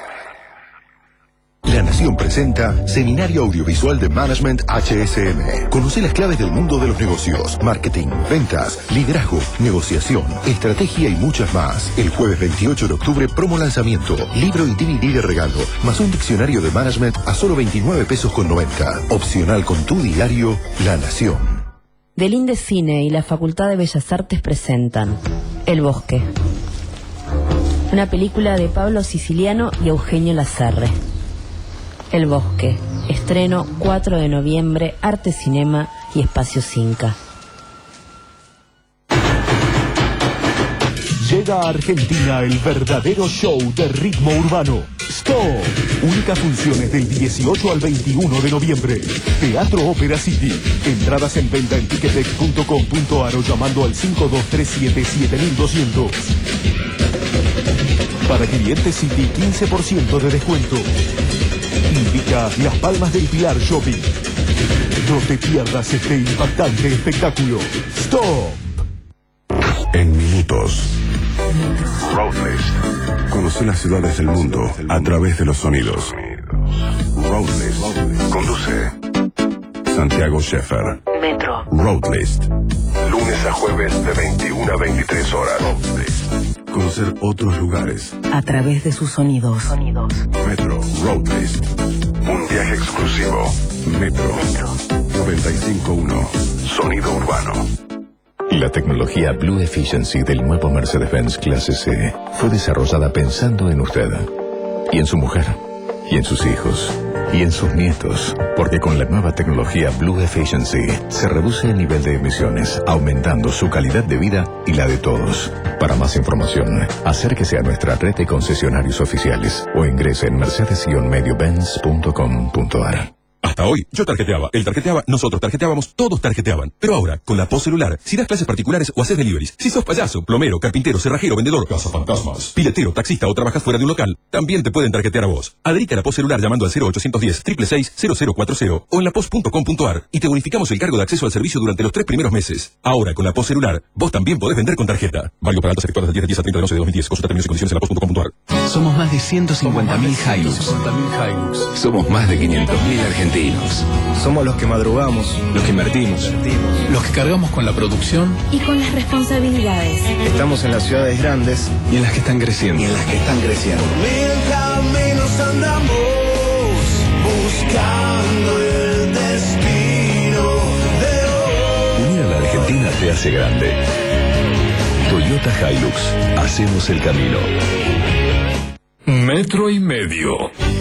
La Nación presenta Seminario Audiovisual de Management H S M. Conoce las claves del mundo de los negocios, marketing, ventas, liderazgo, negociación, estrategia y muchas más. El jueves veintiocho de octubre, promo lanzamiento, libro y D V D de regalo, más un diccionario de management a solo veintinueve pesos con noventa. Opcional con tu diario, La Nación. Del Indecine y la Facultad de Bellas Artes presentan El Bosque, una película de Pablo Siciliano y Eugenio Lazarre. El Bosque. Estreno cuatro de noviembre, Arte Cinema y Espacio Cinca. Llega a Argentina el verdadero show de ritmo urbano. Stop. Únicas funciones del dieciocho al veintiuno de noviembre. Teatro Ópera City. Entradas en venta en ticketex punto com punto ar o llamando al cinco dos tres siete siete dos cero cero. Para clientes City, quince por ciento de descuento. Indica Las Palmas del Pilar Shopping. No te pierdas este impactante espectáculo. Stop. En minutos. Roadlist. Conoce las ciudades del mundo a través de los sonidos. Roadlist. Conduce Santiago Scheffer. Metro. Roadlist. Lunes a jueves de veintiuna a veintitrés horas. Roadlist. Conocer otros lugares A través de sus sonidos. Sonidos. Metro Roadlist. Un viaje exclusivo. Metro. noventa y cinco punto uno. Sonido urbano. La tecnología Blue Efficiency del nuevo Mercedes-Benz Clase C fue desarrollada pensando en usted, y en su mujer, y en sus hijos, y en sus nietos, porque con la nueva tecnología Blue Efficiency se reduce el nivel de emisiones, aumentando su calidad de vida y la de todos. Para más información, acérquese a nuestra red de concesionarios oficiales o ingrese en mercedes medio benz punto com punto ar. Hasta hoy, yo tarjeteaba, él tarjeteaba, nosotros tarjeteábamos, todos tarjeteaban. Pero ahora, con la Post Celular, si das clases particulares o haces deliveries, si sos payaso, plomero, carpintero, cerrajero, vendedor, cazafantasmas, piletero, taxista o trabajas fuera de un local, también te pueden tarjetear a vos. Adherite a la Post Celular llamando al cero ochocientos diez, seis seis seis, cero cero cuatro cero o en la post punto com punto ar y te bonificamos el cargo de acceso al servicio durante los tres primeros meses. Ahora, con la Post Celular, vos también podés vender con tarjeta. Válido para altas efectuadas del diez del diez a treinta de once de dos mil diez. Consulta términos y condiciones en la post punto com punto ar. Somos más de ciento cincuenta mil Hilux. Somos más de quinientos mil argentinos. Somos los que madrugamos, los que invertimos, los que cargamos con la producción Y con las responsabilidades. estamos en las ciudades grandes Y en las que están creciendo. y en las que están creciendo. Mil caminos andamos buscando el destino de hoy. Unir a la Argentina te hace grande. Toyota Hilux. Hacemos el camino. Metro y medio.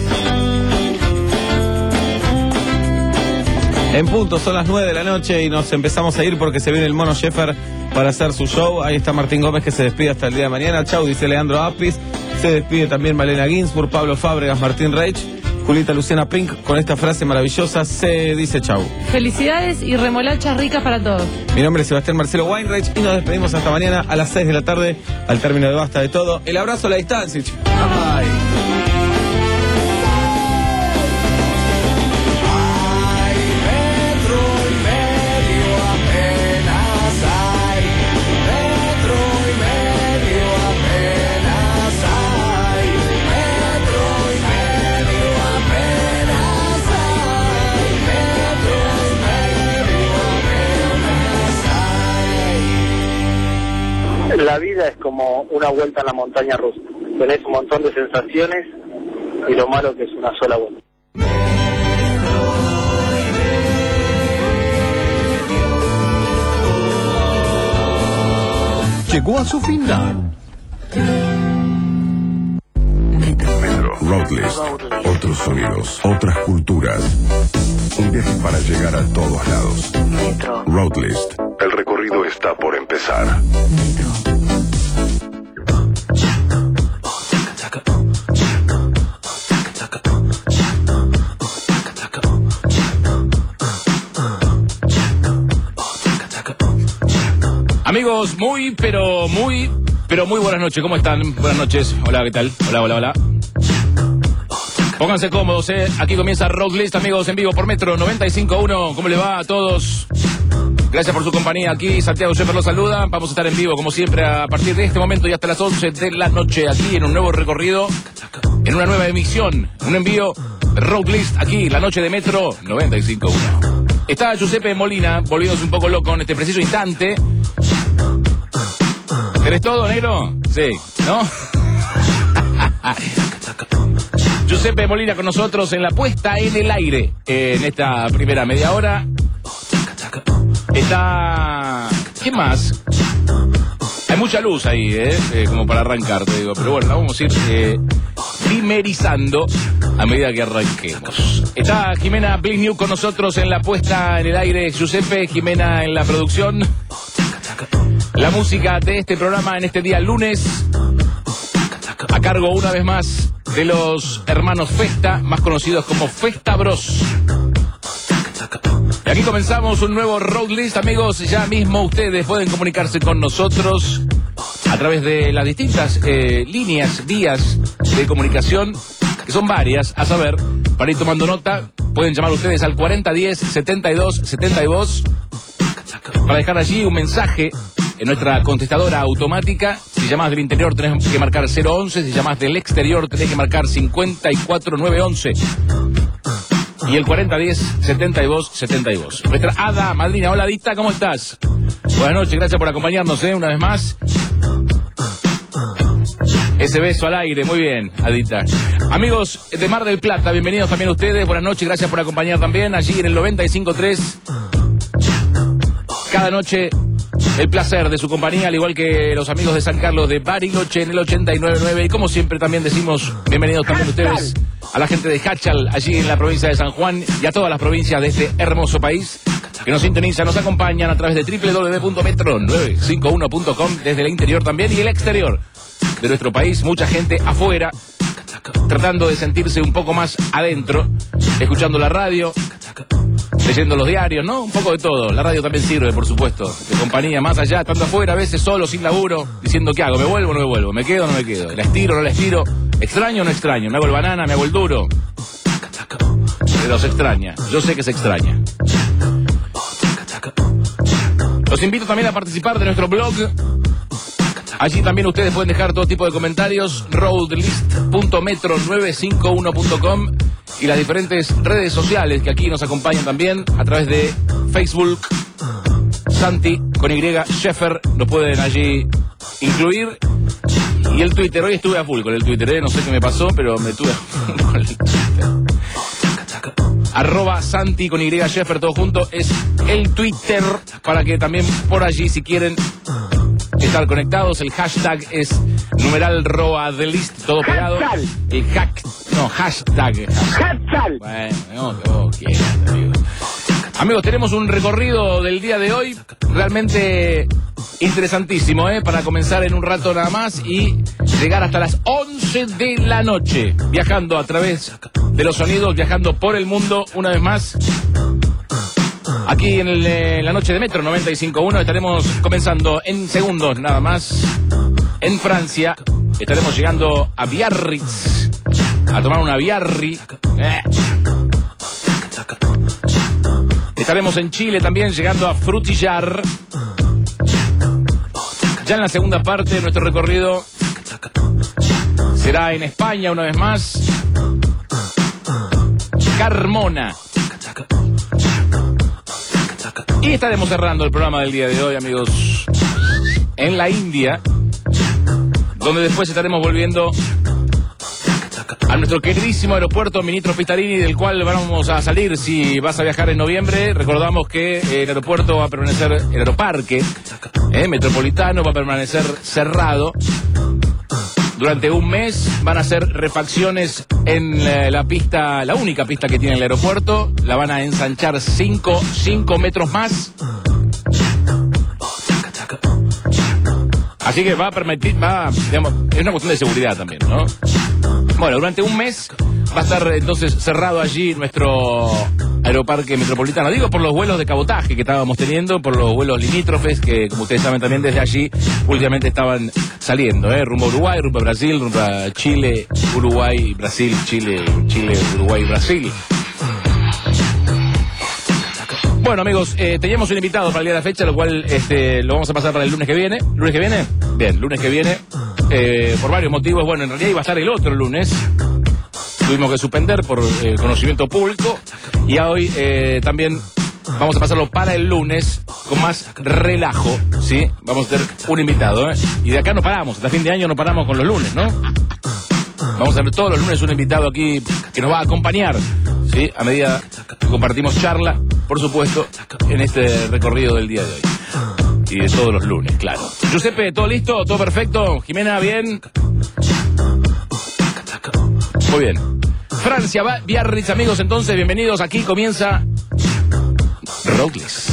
En punto, son las nueve de la noche y nos empezamos a ir porque se viene el Mono Scheffer para hacer su show. Ahí está Martín Gómez que se despide hasta el día de mañana. Chau, dice Leandro Apis. Se despide también Malena Ginsburg, Pablo Fábregas, Martín Reich, Julita Luciana Pink con esta frase maravillosa. Se dice chau. Felicidades y remolachas ricas para todos. Mi nombre es Sebastián Marcelo Weinreich y nos despedimos hasta mañana a las seis de la tarde al término de Basta de Todo. El abrazo a la distancia. Bye. La vida es como una vuelta a la montaña rusa. Tenés un montón de sensaciones y lo malo que es una sola vuelta. Llegó a su final. Metro Roadlist. Otros sonidos, otras culturas. Un viaje para llegar a todos lados. Metro. Roadlist. El recorrido está por empezar. Amigos, muy, pero muy, pero muy buenas noches. ¿Cómo están? Buenas noches. Hola, ¿qué tal? Hola, hola, hola. Pónganse cómodos, ¿eh? Aquí comienza Roadlist, amigos, en vivo por Metro noventa y cinco punto uno. ¿Cómo le va a todos? Gracias por su compañía aquí. Santiago Scheffer los saluda. Vamos a estar en vivo, como siempre, a partir de este momento y hasta las once de la noche, aquí en un nuevo recorrido, en una nueva emisión, un envío Roadlist, aquí, la noche de Metro noventa y cinco punto uno. Está Giuseppe Molina, volviéndose un poco loco en este preciso instante. ¿Querés todo, negro? Sí, ¿no? Giuseppe Molina con nosotros en la puesta en el aire en esta primera media hora. Está... ¿Quién más? Hay mucha luz ahí, ¿eh? eh como para arrancar, te digo. Pero bueno, vamos a ir... Eh... primerizando a medida que arranquemos. Está Jimena Bligniuk con nosotros en la puesta en el aire, Giuseppe, Jimena en la producción. La música de este programa en este día lunes, a cargo una vez más de los hermanos Festa, más conocidos como Festa Bros. Y aquí comenzamos un nuevo road list, amigos. Ya mismo ustedes pueden comunicarse con nosotros a través de las distintas eh, líneas, vías de comunicación, que son varias, a saber, para ir tomando nota, pueden llamar ustedes al cuarenta diez setenta y dos setenta y dos para dejar allí un mensaje en nuestra contestadora automática. Si llamas del interior tenés que marcar cero once, si llamas del exterior tenés que marcar cincuenta y cuatro nueve once. Y el cuarenta diez setenta y dos setenta y dos. Nuestra Ada madrina, hola Adita, ¿cómo estás? Buenas noches, gracias por acompañarnos, ¿eh? Una vez más. Ese beso al aire, muy bien, Adita. Amigos de Mar del Plata, bienvenidos también ustedes, buenas noches, gracias por acompañar también allí en el noventa y cinco tres. Cada noche el placer de su compañía, al igual que los amigos de San Carlos de Bariloche en el ochenta y nueve nueve. Y como siempre también decimos bienvenidos también ustedes a la gente de Hachal, allí en la provincia de San Juan, y a todas las provincias de este hermoso país que nos sintonizan, nos acompañan a través de doble u doble u doble u punto metro novecientos cincuenta y uno punto com, desde el interior también y el exterior de nuestro país. Mucha gente afuera tratando de sentirse un poco más adentro, escuchando la radio, leyendo los diarios, ¿no? Un poco de todo. La radio también sirve, por supuesto, de compañía, más allá, estando afuera, a veces solo, sin laburo, diciendo ¿qué hago? ¿Me vuelvo o no me vuelvo? ¿Me quedo o no me quedo? ¿La estiro o no la estiro? ¿Extraño o no extraño? ¿Me hago el banana? ¿Me hago el duro? Pero se extraña. Yo sé que se extraña. Los invito también a participar de nuestro blog. Allí también ustedes pueden dejar todo tipo de comentarios, roadlist punto metro novecientos cincuenta y uno punto com, y las diferentes redes sociales que aquí nos acompañan también a través de Facebook, Santi con Y, Sheffer, nos pueden allí incluir, y el Twitter. Hoy estuve a full con el Twitter, ¿eh? No sé qué me pasó, pero me tuve a full con el Twitter. Arroba Santi con Y, Sheffer, todo junto, es el Twitter, para que también por allí, si quieren estar conectados, el hashtag es numeral roadlist, todo pegado. El hack, no, hashtag. Hashtag. Bueno, no, que vos quieras, amigos. Amigos, tenemos un recorrido del día de hoy realmente interesantísimo, ¿eh? Para comenzar en un rato nada más y llegar hasta las once de la noche, viajando a través de los sonidos, viajando por el mundo una vez más. Aquí en, el, en la noche de Metro noventa y cinco punto uno estaremos comenzando en segundos nada más. En Francia estaremos llegando a Biarritz a tomar una Biarri. Eh. Estaremos en Chile también llegando a Frutillar. Ya en la segunda parte de nuestro recorrido será en España una vez más. Carmona. Y estaremos cerrando el programa del día de hoy, amigos, en la India, donde después estaremos volviendo a nuestro queridísimo aeropuerto Ministro Pistarini, del cual vamos a salir si vas a viajar en noviembre. Recordamos que el aeropuerto va a permanecer, el aeroparque eh, metropolitano va a permanecer cerrado durante un mes. Van a hacer refacciones en la, la pista, la única pista que tiene el aeropuerto. La van a ensanchar cinco metros más. Así que va a permitir, va, digamos, es una cuestión de seguridad también, ¿no? Bueno, durante un mes va a estar entonces cerrado allí nuestro aeroparque metropolitano. Digo por los vuelos de cabotaje que estábamos teniendo, por los vuelos limítrofes que, como ustedes saben, también desde allí últimamente estaban saliendo, ¿eh? Rumbo a Uruguay, rumbo a Brasil, rumbo a Chile, Uruguay, Brasil, Chile, Chile, Uruguay, Brasil. Bueno, amigos, eh, teníamos un invitado para el día de la fecha, lo cual este, lo vamos a pasar para el lunes que viene. ¿Lunes que viene? Bien, lunes que viene. Eh, por varios motivos. Bueno, en realidad iba a estar el otro lunes. Tuvimos que suspender por eh, conocimiento público. Y a hoy eh, también vamos a pasarlo para el lunes con más relajo, ¿sí? Vamos a tener un invitado, ¿eh? Y de acá no paramos. Hasta fin de año no paramos con los lunes, ¿no? Vamos a tener todos los lunes un invitado aquí que nos va a acompañar, ¿sí? A medida que compartimos charla, por supuesto, en este recorrido del día de hoy. Y de todos los lunes, claro. Giuseppe, ¿todo listo? ¿Todo perfecto? Jimena, ¿bien? Muy bien. Francia, Biarritz, amigos, entonces, bienvenidos. Aquí comienza Robles.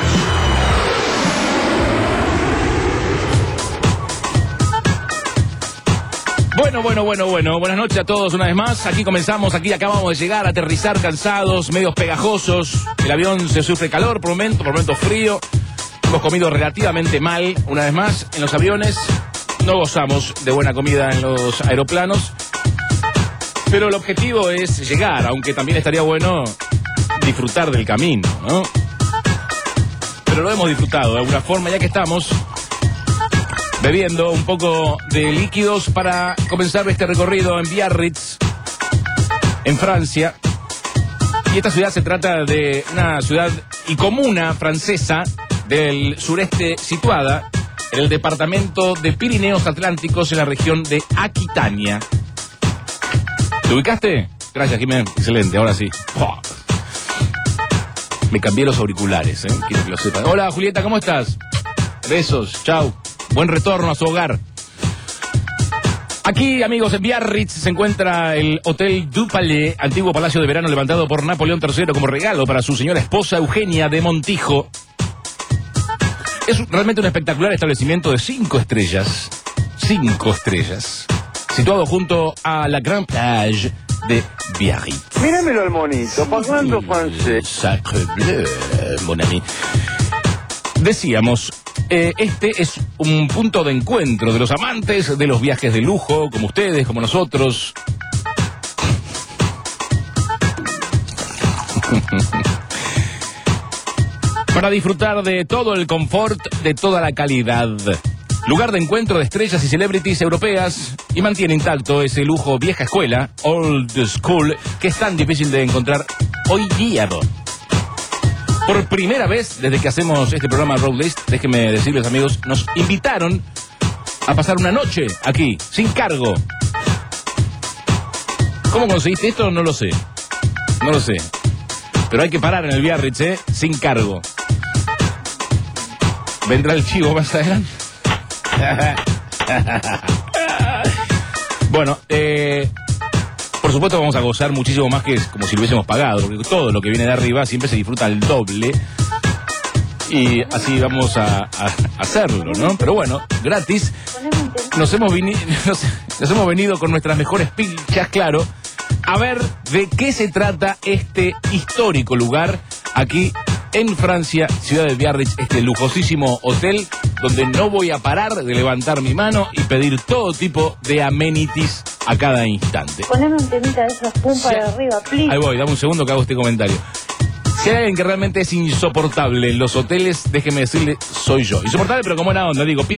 Bueno, bueno, bueno, bueno. Buenas noches a todos una vez más. Aquí comenzamos, aquí acabamos de llegar, a aterrizar cansados, medios pegajosos. El avión se sufre calor por momento, por momento frío. Hemos comido relativamente mal, una vez más, en los aviones. No gozamos de buena comida en los aeroplanos. Pero el objetivo es llegar, aunque también estaría bueno disfrutar del camino, ¿no? Pero lo hemos disfrutado de alguna forma, ya que estamos bebiendo un poco de líquidos para comenzar este recorrido en Biarritz, en Francia. Y esta ciudad se trata de una ciudad y comuna francesa del sureste, situada en el departamento de Pirineos Atlánticos, en la región de Aquitania. ¿Te ubicaste? Gracias, Jiménez. Excelente, ahora sí. Oh. Me cambié los auriculares, ¿eh? Quiero que lo sepan. Hola, Julieta, ¿cómo estás? Besos, chau. Buen retorno a su hogar. Aquí, amigos, en Biarritz se encuentra el Hotel du Palais, antiguo palacio de verano levantado por Napoleón tercero como regalo para su señora esposa Eugenia de Montijo. Es realmente un espectacular establecimiento de cinco estrellas. Cinco estrellas. Situado junto a la Grande Plage de Biarritz. Míramelo al monito, hablando francés. Sacre bleu, mon ami. Decíamos, eh, este es un punto de encuentro de los amantes de los viajes de lujo, como ustedes, como nosotros. Para disfrutar de todo el confort, de toda la calidad. Lugar de encuentro de estrellas y celebrities europeas, y mantiene intacto ese lujo vieja escuela, old school, que es tan difícil de encontrar hoy día. Por primera vez desde que hacemos este programa Road List, déjenme decirles, amigos, nos invitaron a pasar una noche aquí, sin cargo. ¿Cómo conseguiste esto? No lo sé. No lo sé. Pero hay que parar en el Biarritz, ¿eh? Sin cargo. ¿Vendrá el chivo más adelante? Bueno, eh, por supuesto vamos a gozar muchísimo más que como si lo hubiésemos pagado, porque todo lo que viene de arriba siempre se disfruta al doble. Y así vamos a, a hacerlo, ¿no? Pero bueno, gratis. Nos hemos, vini- nos, nos hemos venido con nuestras mejores pilchas, claro, a ver de qué se trata este histórico lugar aquí en Francia, ciudad de Biarritz, este lujosísimo hotel donde no voy a parar de levantar mi mano y pedir todo tipo de amenities a cada instante. Poneme un temita de esos pum para arriba, please. Ahí voy, dame un segundo que hago este comentario. Si hay alguien que realmente es insoportable en los hoteles, déjeme decirle, soy yo. Insoportable, pero con buena onda, digo,